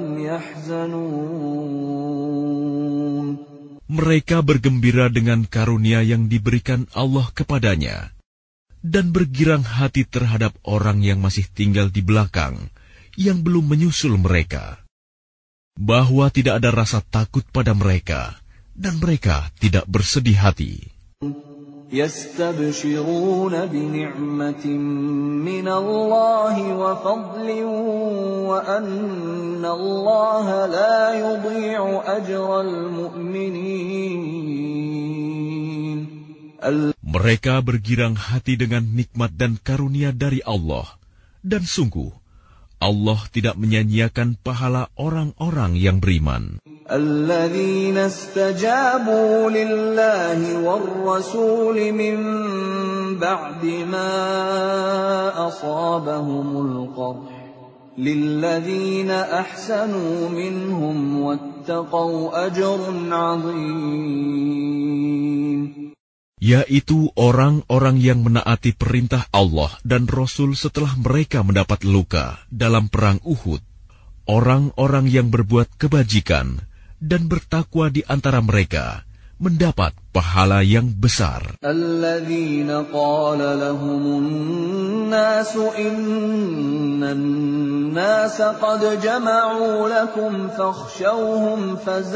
يَحْزَنُونَ. Mereka bergembira dengan karunia yang diberikan Allah kepadanya, dan bergirang hati terhadap orang yang masih tinggal di belakang, yang belum menyusul mereka, bahwa tidak ada rasa takut pada mereka, dan mereka tidak bersedih hati. يَسْتَبْشِرُونَ بِنِعْمَةٍ مِّنَ اللَّهِ وَفَضْلٍ وَأَنَّ اللَّهَ لَا يُضِيعُ أَجْرَ الْمُؤْمِنِينَ. Mereka bergirang hati dengan nikmat dan karunia dari Allah, dan sungguh Allah tidak menyia-nyiakan pahala orang-orang yang beriman. الَّذِينَ اسْتَجَابُوا لِلَّهِ وَالرَّسُولِ مِنْ بَعْدِ مَا أَصَابَهُمُ الْقَرْحُ لِلَّذِينَ أَحْسَنُوا مِنْهُمْ وَاتَّقَوْا أَجْرٌ عَظِيمٌ. Yaitu orang-orang yang menaati perintah Allah dan Rasul setelah mereka mendapat luka dalam perang Uhud, orang-orang yang berbuat kebajikan dan bertakwa di antara mereka mendapat pahala yang besar. Alladzina qala lahumun nasu innan nasa qad jama'u lakum fakhshawhum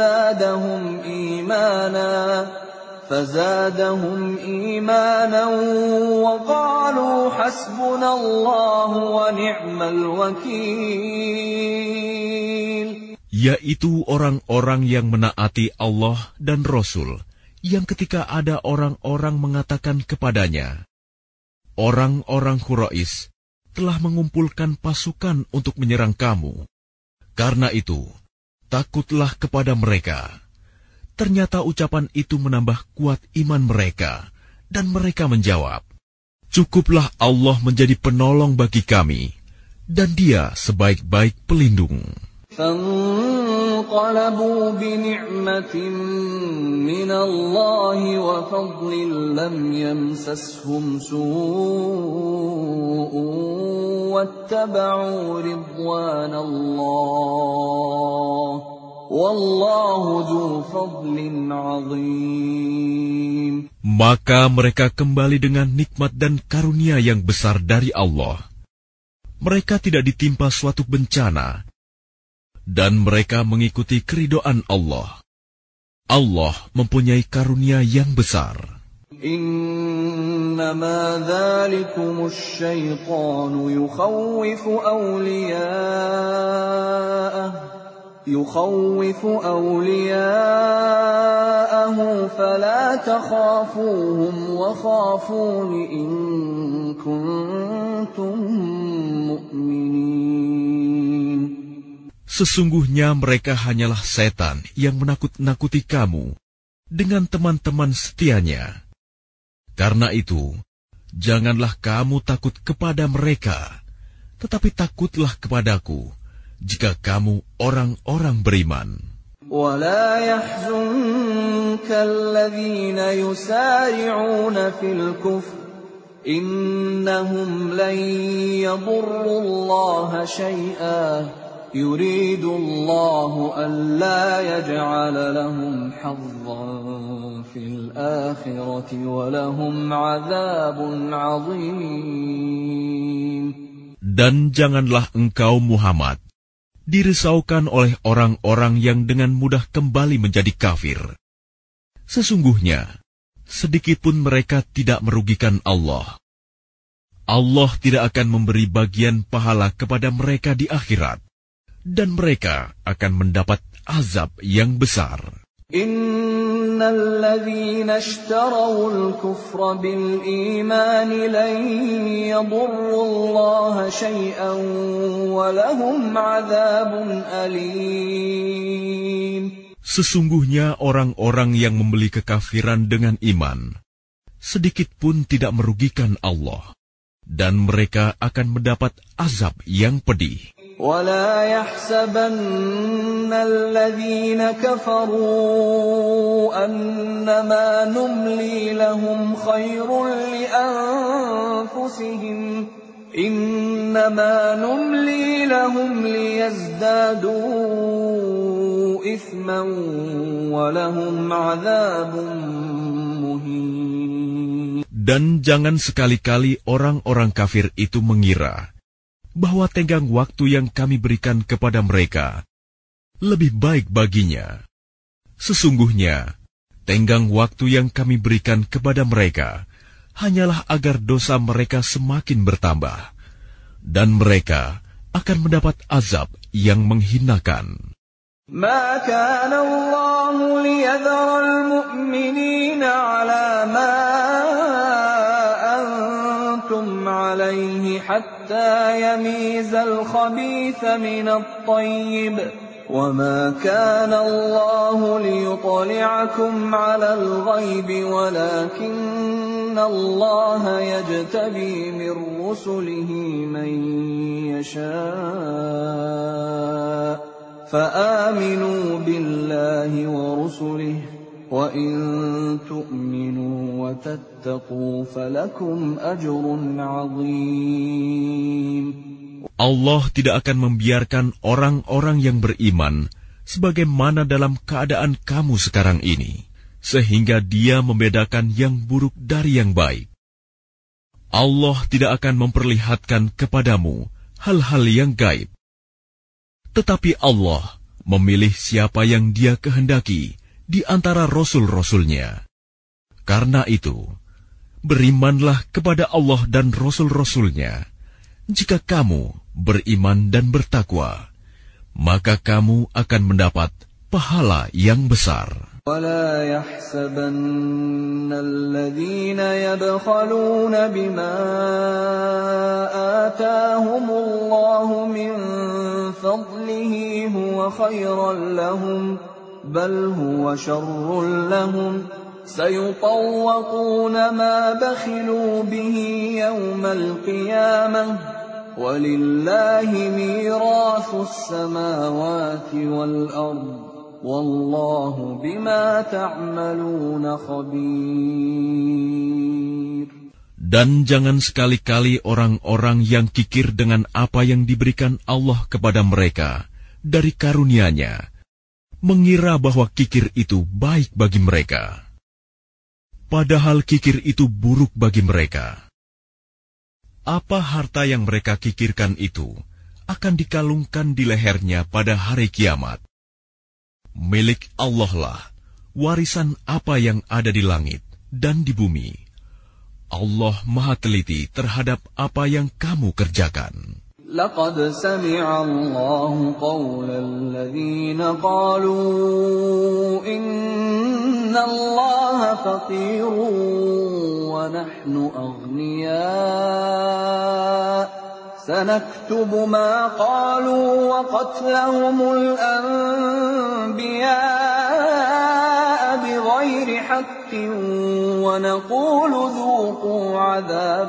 فزادهم إيمانا وقالوا حسبنا الله ونعم الوكيل. yaitu orang-orang yang menaati Allah dan Rasul, yang ketika ada orang-orang mengatakan kepadanya, orang-orang Quraisy telah mengumpulkan pasukan untuk menyerang kamu. Karena itu, takutlah kepada mereka. Ternyata ucapan itu menambah kuat iman mereka, dan mereka menjawab, cukuplah Allah menjadi penolong bagi kami, dan Dia sebaik-baik pelindung. فانقلبوا بنعمة من الله وفضل لم يمسسهم سوء واتبعوا رضوان الله والله ذو فضل عظيم. Maka mereka kembali dengan nikmat dan karunia yang besar dari Allah. Mereka tidak ditimpa suatu bencana, dan mereka mengikuti keridhaan Allah. Allah mempunyai karunia yang besar. Innama dzalikum asy-syaitanu yukhawifu awliya'ahu fala takhafuhum wa khafuni in kuntum mu'minin. Sesungguhnya mereka hanyalah setan yang menakut-nakuti kamu dengan teman-teman setianya. Karena itu, janganlah kamu takut kepada mereka, tetapi takutlah kepadaku jika kamu orang-orang beriman. وَلَا يَحْزُنكَ الَّذِينَ يُسَارِعُونَ فِي الْكُفْرِ إِنَّهُمْ لَن يَضُرُّوا اللَّهَ شَيْئًا يريد الله ألا يجعل لهم حظا في الآخرة ولهم عذاب عظيم. Dan janganlah engkau Muhammad dirisaukan oleh orang-orang yang dengan mudah kembali menjadi kafir. Sesungguhnya, sedikitpun mereka tidak merugikan Allah. Allah tidak akan memberi bagian pahala kepada mereka di akhirat, dan mereka akan mendapat azab yang besar. Innal ladzina ishtarawul kufra bil iman lan yadurrullaha syai'an wa lahum 'adzabun alim. Sesungguhnya orang-orang yang membeli kekafiran dengan iman sedikit pun tidak merugikan Allah, dan mereka akan mendapat azab yang pedih. وَلَا يَحْسَبَنَّ الَّذِينَ كَفَرُوا أَنَّمَا نُمْلِي لَهُمْ خَيْرٌ لِأَنفُسِهِمْ إِنَّمَا نُمْلِي لَهُمْ لِيَزْدَادُوا إِثْمًا وَلَهُمْ عَذَابٌ مُهِينٌ. Dan jangan sekali-kali orang-orang kafir itu mengira bahwa tenggang waktu yang kami berikan kepada mereka lebih baik baginya. Sesungguhnya, tenggang waktu yang kami berikan kepada mereka hanyalah agar dosa mereka semakin bertambah, dan mereka akan mendapat azab yang menghinakan. ما كان الله ليذر المؤمنين على ما أنتم عليه حتى يميز الخبيث من الطيب وما كان الله ليطلعكم على الغيب ولكن الله يجتبي من رسله من يشاء فآمنوا بالله ورسله وإن تؤمنوا وتتقوا فلكم أجر عظيم. Allah tidak akan membiarkan orang-orang yang beriman sebagaimana dalam keadaan kamu sekarang ini, sehingga Dia membedakan yang buruk dari yang baik. Allah tidak akan memperlihatkan kepadamu hal-hal yang gaib. Tetapi Allah memilih siapa yang Dia kehendaki di antara rasul-rasulnya. Karena itu, berimanlah kepada Allah dan rasul-rasulnya. Jika kamu beriman dan bertakwa, maka kamu akan mendapat pahala yang besar. ولا يحسبن الذين يبخلون بما آتاهم الله من فضله هو خيرا لهم بل هو شر لهم سيطوقون ما بخلوا به يوم القيامة ولله ميراث السماوات والأرض Wallahu bima ta'maluna khabir. Dan jangan sekali-kali orang-orang yang kikir dengan apa yang diberikan Allah kepada mereka dari karunia-Nya mengira bahwa kikir itu baik bagi mereka. Padahal kikir itu buruk bagi mereka. Apa harta yang mereka kikirkan itu akan dikalungkan di lehernya pada hari kiamat. Milik Allah lah warisan apa yang ada di langit dan di bumi. Allah Maha Teliti terhadap apa yang kamu kerjakan. Laqad sami'a Allahu qawla alladhina qalu inna Allaha faqirun wa nahnu aghniya. سنكتب ما قالوا وقتلهم الأنبياء بغير حق ونقول ذوقوا عذاب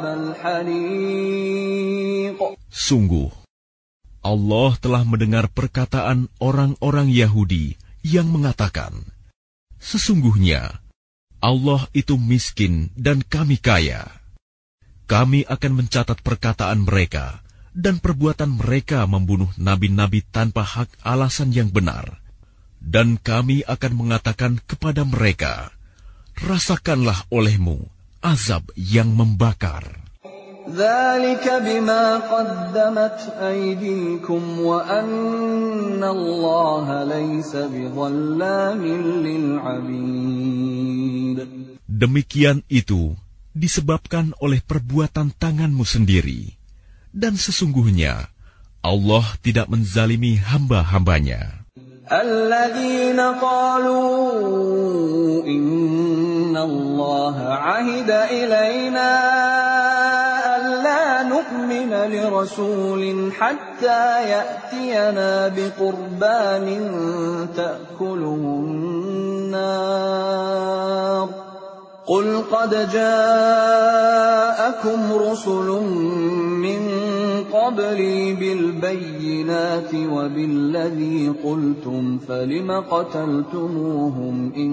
الحريق. Sungguh, Allah telah mendengar perkataan orang-orang Yahudi yang mengatakan, sesungguhnya Allah itu miskin dan kami kaya. Kami akan mencatat perkataan mereka dan perbuatan mereka membunuh nabi-nabi tanpa hak alasan yang benar. Dan kami akan mengatakan kepada mereka, rasakanlah olehmu azab yang membakar. ذَلِكَ بِمَا قَدَّمَتْ أَيْدِيكُمْ وَأَنَّ اللَّهَ لَيْسَ بِظَلَّامٍ لِلْعَبِيدِ. Demikian itu disebabkan oleh perbuatan tanganmu sendiri. Dan sesungguhnya Allah tidak menzalimi hamba-hambanya. Alladzina qalu inna Allah ahida ilayna alla nu'mina li rasulin hatta ya'tiyana biqurbanin ta'kuluhun nar. قل قد جاءكم رسل من قبلي بالبينات وبالذي قلتم فلم قتلتموهم إن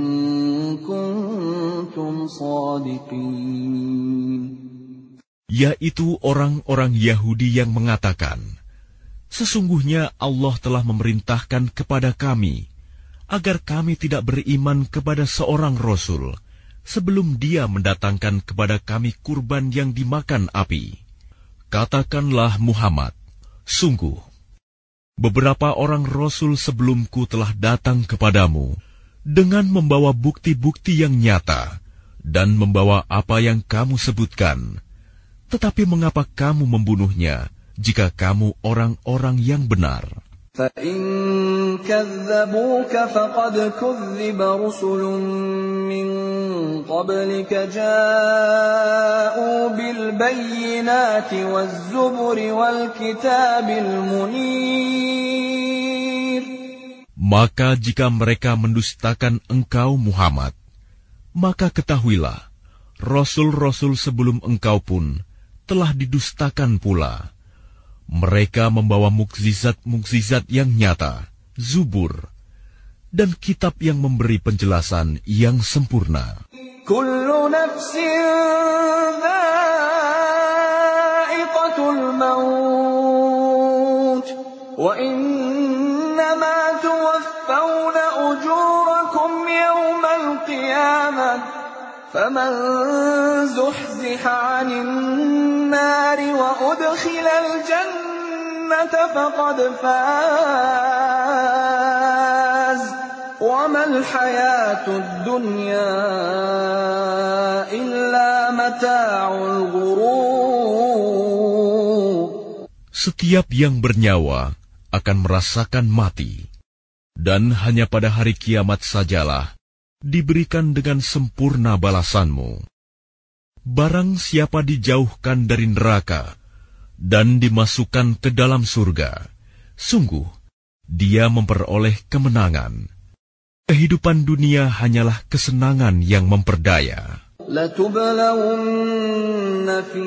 كنتم صادقين. Yaitu orang-orang Yahudi yang mengatakan, sesungguhnya Allah telah memerintahkan kepada kami agar kami tidak beriman kepada seorang Rasul sebelum dia mendatangkan kepada kami kurban yang dimakan api. Katakanlah Muhammad, sungguh, beberapa orang Rasul sebelumku telah datang kepadamu dengan membawa bukti-bukti yang nyata dan membawa apa yang kamu sebutkan. Tetapi mengapa kamu membunuhnya jika kamu orang-orang yang benar? فَإِن كَذَّبُوكَ فَقَدْ كُذِّبَ رُسُلٌ مِّن قَبْلِكَ جَاءُوا بِالْبَيِّنَاتِ وَالزُّبُرِ وَالْكِتَابِ الْمُنِيرِ. Maka jika mereka mendustakan engkau Muhammad, maka ketahuilah, Rasul-Rasul sebelum engkau pun telah didustakan pula. Mereka membawa mukjizat-mukjizat yang nyata, Zubur, dan kitab yang memberi penjelasan yang sempurna. Kullu nafsin dha'iqatul maut, wa innama tuwaffawna ujurakum yawmal qiyamah, faman zuhziha 'anil nari wa udkhilal jannata faqad faz wa mal hayatud dunya illa mata'ul ghurur. Setiap yang bernyawa akan merasakan mati. Dan hanya pada hari kiamat sajalah diberikan dengan sempurna balasanmu. Barang siapa dijauhkan dari neraka dan dimasukkan ke dalam surga, sungguh dia memperoleh kemenangan. Kehidupan dunia hanyalah kesenangan yang memperdaya. لَتُبْلَوُنَّ فِي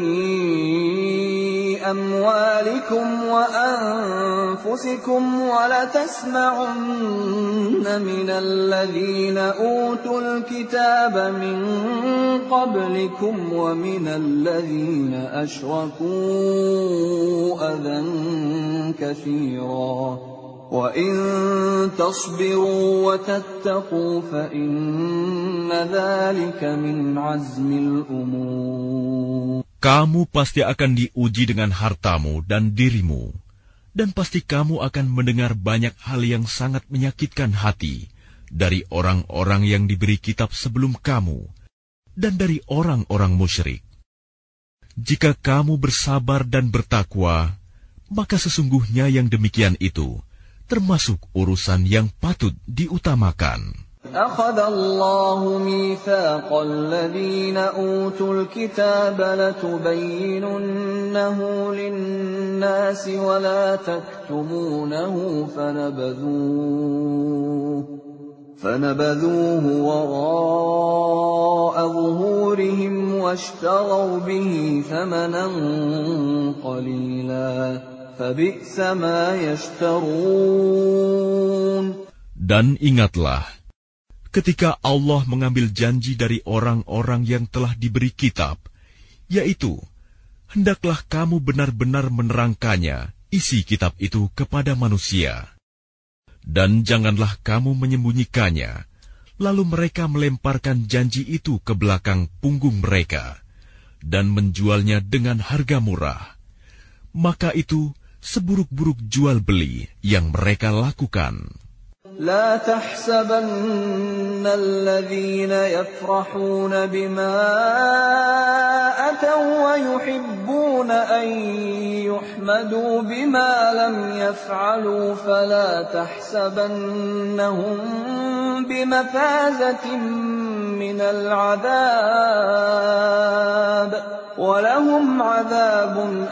أَمْوَالِكُمْ وَأَنفُسِكُمْ وَلَتَسْمَعُنَّ مِنَ الَّذِينَ أُوتُوا الْكِتَابَ مِنْ قَبْلِكُمْ وَمِنَ الَّذِينَ أَشْرَكُوا أَذًى كَثِيرًا وَإِن تَصْبِرُوا وَتَتَّقُوا فَإِنَّ ذَلِكَ مِنْ عَزْمِ الْأُمُورِ. Kamu pasti akan diuji dengan hartamu dan dirimu, dan pasti kamu akan mendengar banyak hal yang sangat menyakitkan hati dari orang-orang yang diberi kitab sebelum kamu dan dari orang-orang musyrik. Jika kamu bersabar dan bertakwa, maka sesungguhnya yang demikian itu termasuk urusan yang patut diutamakan. أَخَذَ اللَّهُ مِيثَاقَ الَّذِينَ أُوتُوا الْكِتَابَ لَتُبَيِّنُنَّهُ لِلنَّاسِ وَلَا تَكْتُمُونَهُ فَنَبَذُوهُ وَرَاءَ ظُهُورِهِمْ وَاشْتَرَوْا بِهِ ثَمَنًا قَلِيلًا فَبِئْسَ مَا يَشْتَرُونَ. Dan ingatlah, ketika Allah mengambil janji dari orang-orang yang telah diberi kitab, yaitu, hendaklah kamu benar-benar menerangkannya, isi kitab itu kepada manusia. Dan janganlah kamu menyembunyikannya, lalu mereka melemparkan janji itu ke belakang punggung mereka, dan menjualnya dengan harga murah. Maka itu seburuk-buruk jual beli yang mereka lakukan. لا تحسبن الذين يفرحون بما أتوا ويحبون أن يحمدوا بما لم يفعلوا فلا تحسبنهم بمفازة من العذاب ولهم عذاب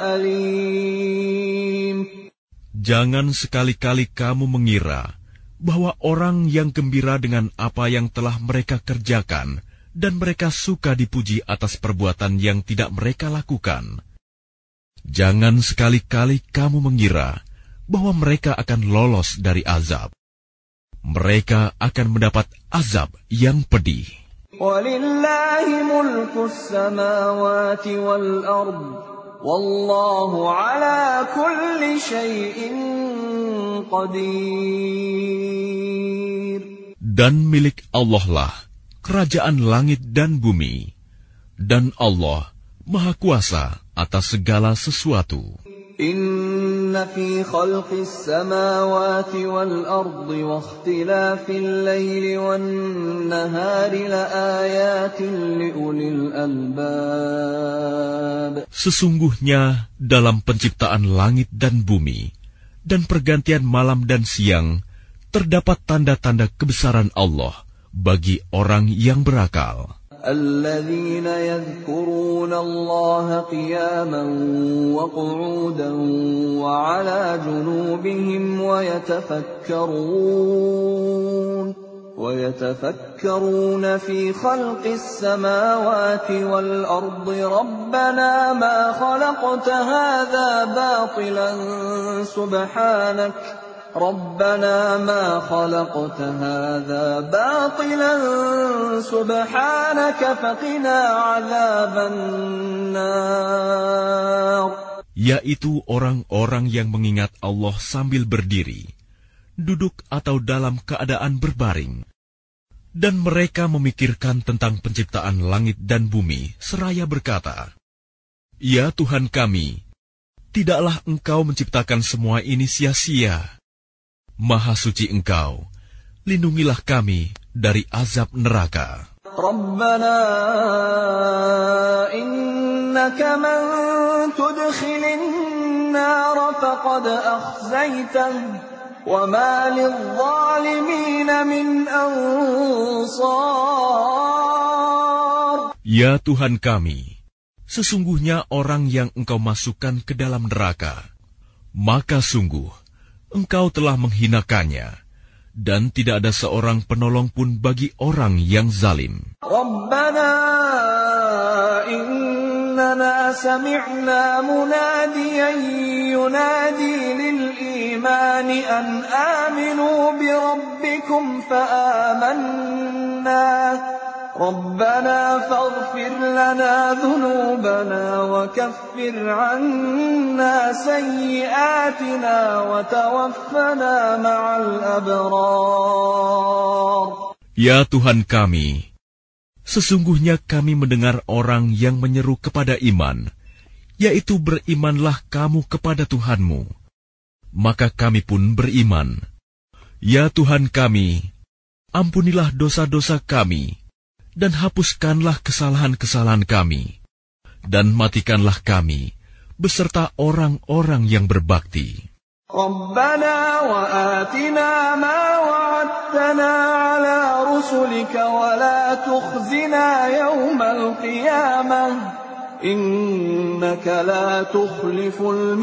أليم. Jangan sekali-kali kamu mengira bahwa orang yang gembira dengan apa yang telah mereka kerjakan dan mereka suka dipuji atas perbuatan yang tidak mereka lakukan. Jangan sekali-kali kamu mengira bahwa mereka akan lolos dari azab. Mereka akan mendapat azab yang pedih. وَلِلَّهِ مُلْكُ السَّمَاوَاتِ وَالْأَرْضِ وَاللَّهُ عَلَى كُلِّ شَيْءٍ قَدِيرٌ. Dan milik Allah lah kerajaan langit dan bumi, dan Allah Maha Kuasa atas segala sesuatu. Inna fi khalqis samawati wal ardi wa ikhtilafil laili wan nahari laayatin liulil albab. Sesungguhnya dalam penciptaan langit dan bumi dan pergantian malam dan siang terdapat tanda-tanda kebesaran Allah bagi orang yang berakal. الذين يذكرون الله قياما وقعودا وعلى جنوبهم ويتفكرون في خلق السماوات والأرض ربنا ما خلقت هذا باطلا سبحانك ربنا ما خلقت هذا باطلا سبحانك فقنا عذاب النار. Yaitu orang-orang yang mengingat Allah sambil berdiri, duduk atau dalam keadaan berbaring. Dan mereka memikirkan tentang penciptaan langit dan bumi seraya berkata, "Ya Tuhan kami, tidaklah Engkau menciptakan semua ini sia-sia. Maha suci Engkau, lindungilah kami dari azab neraka." Rabbana innaka man tudkhilin النَّارَ فَقَدْ أَخْزَيْتَهُ وَمَا لِلظَّالِمِينَ مِنْ أَنصَارٍ. Ya Tuhan kami, sesungguhnya orang yang Engkau masukkan ke dalam neraka, maka sungguh Engkau telah menghinakannya, dan tidak ada seorang penolong pun bagi orang yang zalim. Rabbana innana sami'na munadiyan yunadi lil-imani an aminu bi rabbikum fa-amanna. Rabbana faghfir lana dhunubana wa kaffir 'anna sayyi'atina wa tawaffana ma'al abrar. Ya Tuhan kami, sesungguhnya kami mendengar orang yang menyeru kepada iman, yaitu berimanlah kamu kepada Tuhanmu. Maka kami pun beriman. Ya Tuhan kami, ampunilah dosa-dosa kami, dan hapuskanlah kesalahan-kesalahan kami, dan matikanlah kami beserta orang-orang yang berbakti. Rabbana wa atina ma wa'adtana ala rusulika wa la tukhzina yawmal qiyamah innaka la tukhliful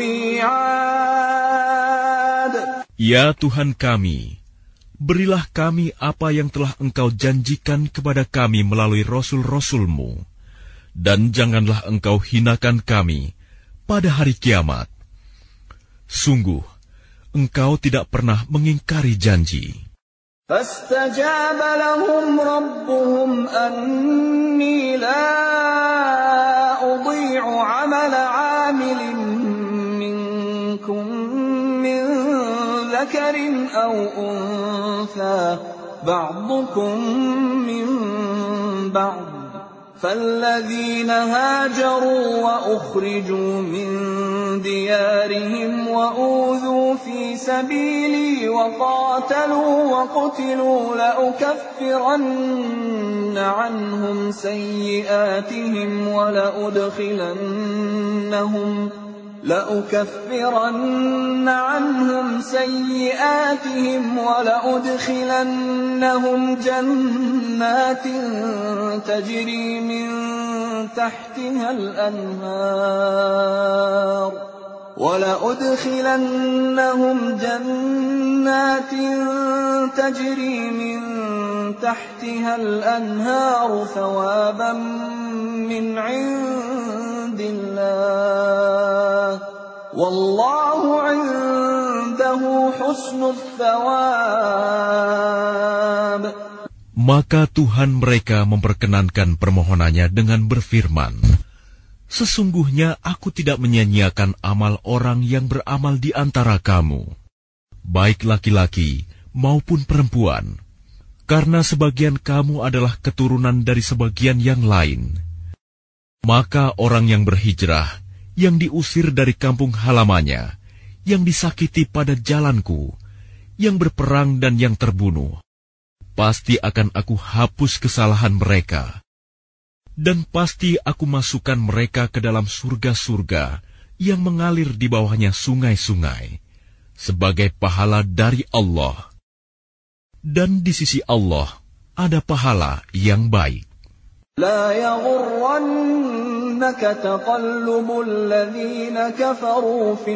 mi'ad. Ya Tuhan kami, berilah kami apa yang telah Engkau janjikan kepada kami melalui Rasul-Rasul-Mu, dan janganlah Engkau hinakan kami pada hari kiamat. Sungguh, Engkau tidak pernah mengingkari janji. فَاسْتَجَابَ لَهُمْ رَبُّهُمْ أَنِّي لَا أُضِيعُ عَمَلَ عَامِلٍ مِّنكُم مِّن ذَكَرٍ أَوْ أُنثَىٰ بَعْضُكُم مِّن بَعْضٍ فَالَّذِينَ هَاجَرُوا وَأُخْرِجُوا مِن دِيَارِهِمْ وَأُوذُوا فِي سَبِيلِي وَقَاتَلُوا وَقُتِلُوا لَأُكَفِّرَنَّ عَنْهُمْ سَيِّئَاتِهِمْ وَلَأُدْخِلَنَّهُمْ جَنَّاتٍ تَجْرِي مِن تَحْتِهَا الْأَنْهَارُ ثَوَابًا مِّنْ عِندِ اللَّهِ وَاللَّهُ عِندَهُ حُسْنُ الثَّوَابِ. Maka Tuhan mereka memperkenankan permohonannya dengan berfirman, sesungguhnya aku tidak menyia-nyiakan amal orang yang beramal di antara kamu, baik laki-laki maupun perempuan, karena sebagian kamu adalah keturunan dari sebagian yang lain. Maka orang yang berhijrah, yang diusir dari kampung halamannya, yang disakiti pada jalanku, yang berperang dan yang terbunuh, pasti akan aku hapus kesalahan mereka, dan pasti aku masukkan mereka ke dalam surga-surga yang mengalir di bawahnya sungai-sungai, sebagai pahala dari Allah. Dan di sisi Allah ada pahala yang baik. لا يغرنك تقلب الذين كفروا في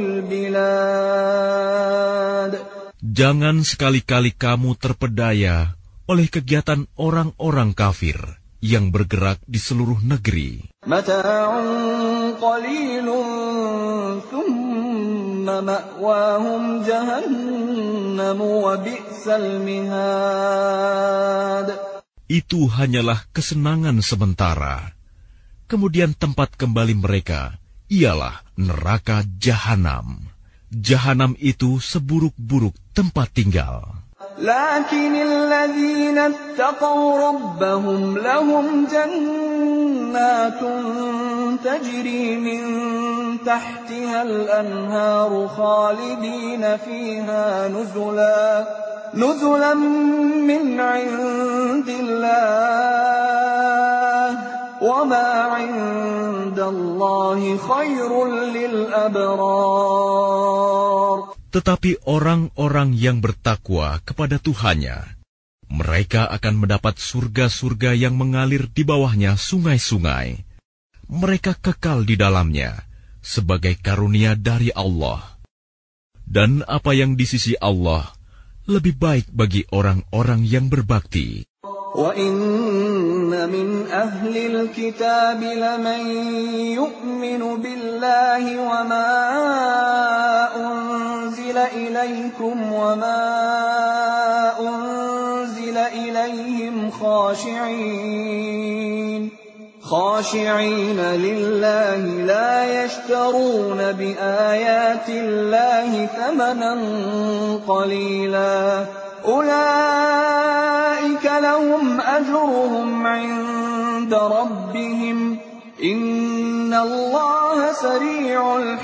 البلاد. Jangan sekali-kali kamu terpedaya oleh kegiatan orang-orang kafir yang bergerak di seluruh negeri. متاع قليل ثم مأواهم جهنم وبئس المهاد. Itu hanyalah kesenangan sementara. Kemudian tempat kembali mereka ialah neraka Jahanam. Jahanam itu seburuk-buruk tempat tinggal. لكن الذين اتقوا ربهم لهم جنات تجري من تحتها الأنهار خالدين فيها نزلا من عند الله وَمَا عِندَ اللَّهِ خَيْرٌ لِلْأَبْرَارِ. Tetapi orang-orang yang bertakwa kepada Tuhannya, mereka akan mendapat surga-surga yang mengalir di bawahnya sungai-sungai. Mereka kekal di dalamnya sebagai karunia dari Allah. Dan apa yang di sisi Allah lebih baik bagi orang-orang yang berbakti. وَإِنَّ مِنْ أَهْلِ الْكِتَابِ لَمَنْ يُؤْمِنُ بِاللَّهِ وَمَا أُنْزِلَ إِلَيْكُمْ وَمَا أُنْزِلَ إِلَيْهِمْ خاشعين لله لا يشترون بآيات الله ثمنا قليلا أولئك لهم أجرهم عند ربهم إن الله سريع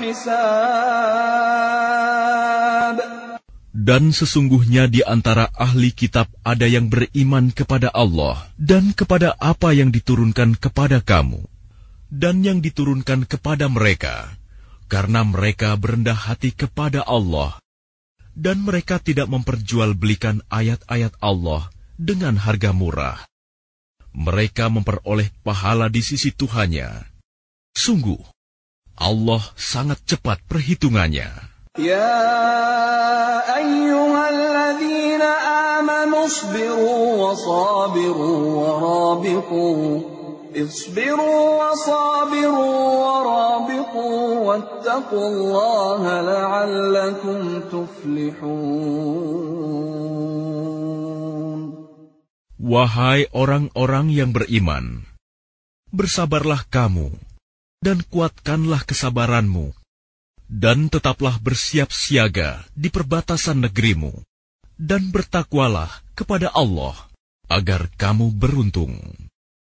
الحساب. Dan sesungguhnya di antara ahli kitab ada yang beriman kepada Allah dan kepada apa yang diturunkan kepada kamu dan yang diturunkan kepada mereka, karena mereka berendah hati kepada Allah dan mereka tidak memperjualbelikan ayat-ayat Allah dengan harga murah. Mereka memperoleh pahala di sisi Tuhannya. Sungguh, Allah sangat cepat perhitungannya. يا أيها الذين آمنوا اصبروا وصابروا ورابطوا واتقوا الله لعلكم تفلحون. Wahai orang-orang yang beriman, bersabarlah kamu dan kuatkanlah kesabaranmu. Dan tetaplah bersiap siaga di perbatasan negerimu, dan bertakwalah kepada Allah, agar kamu beruntung.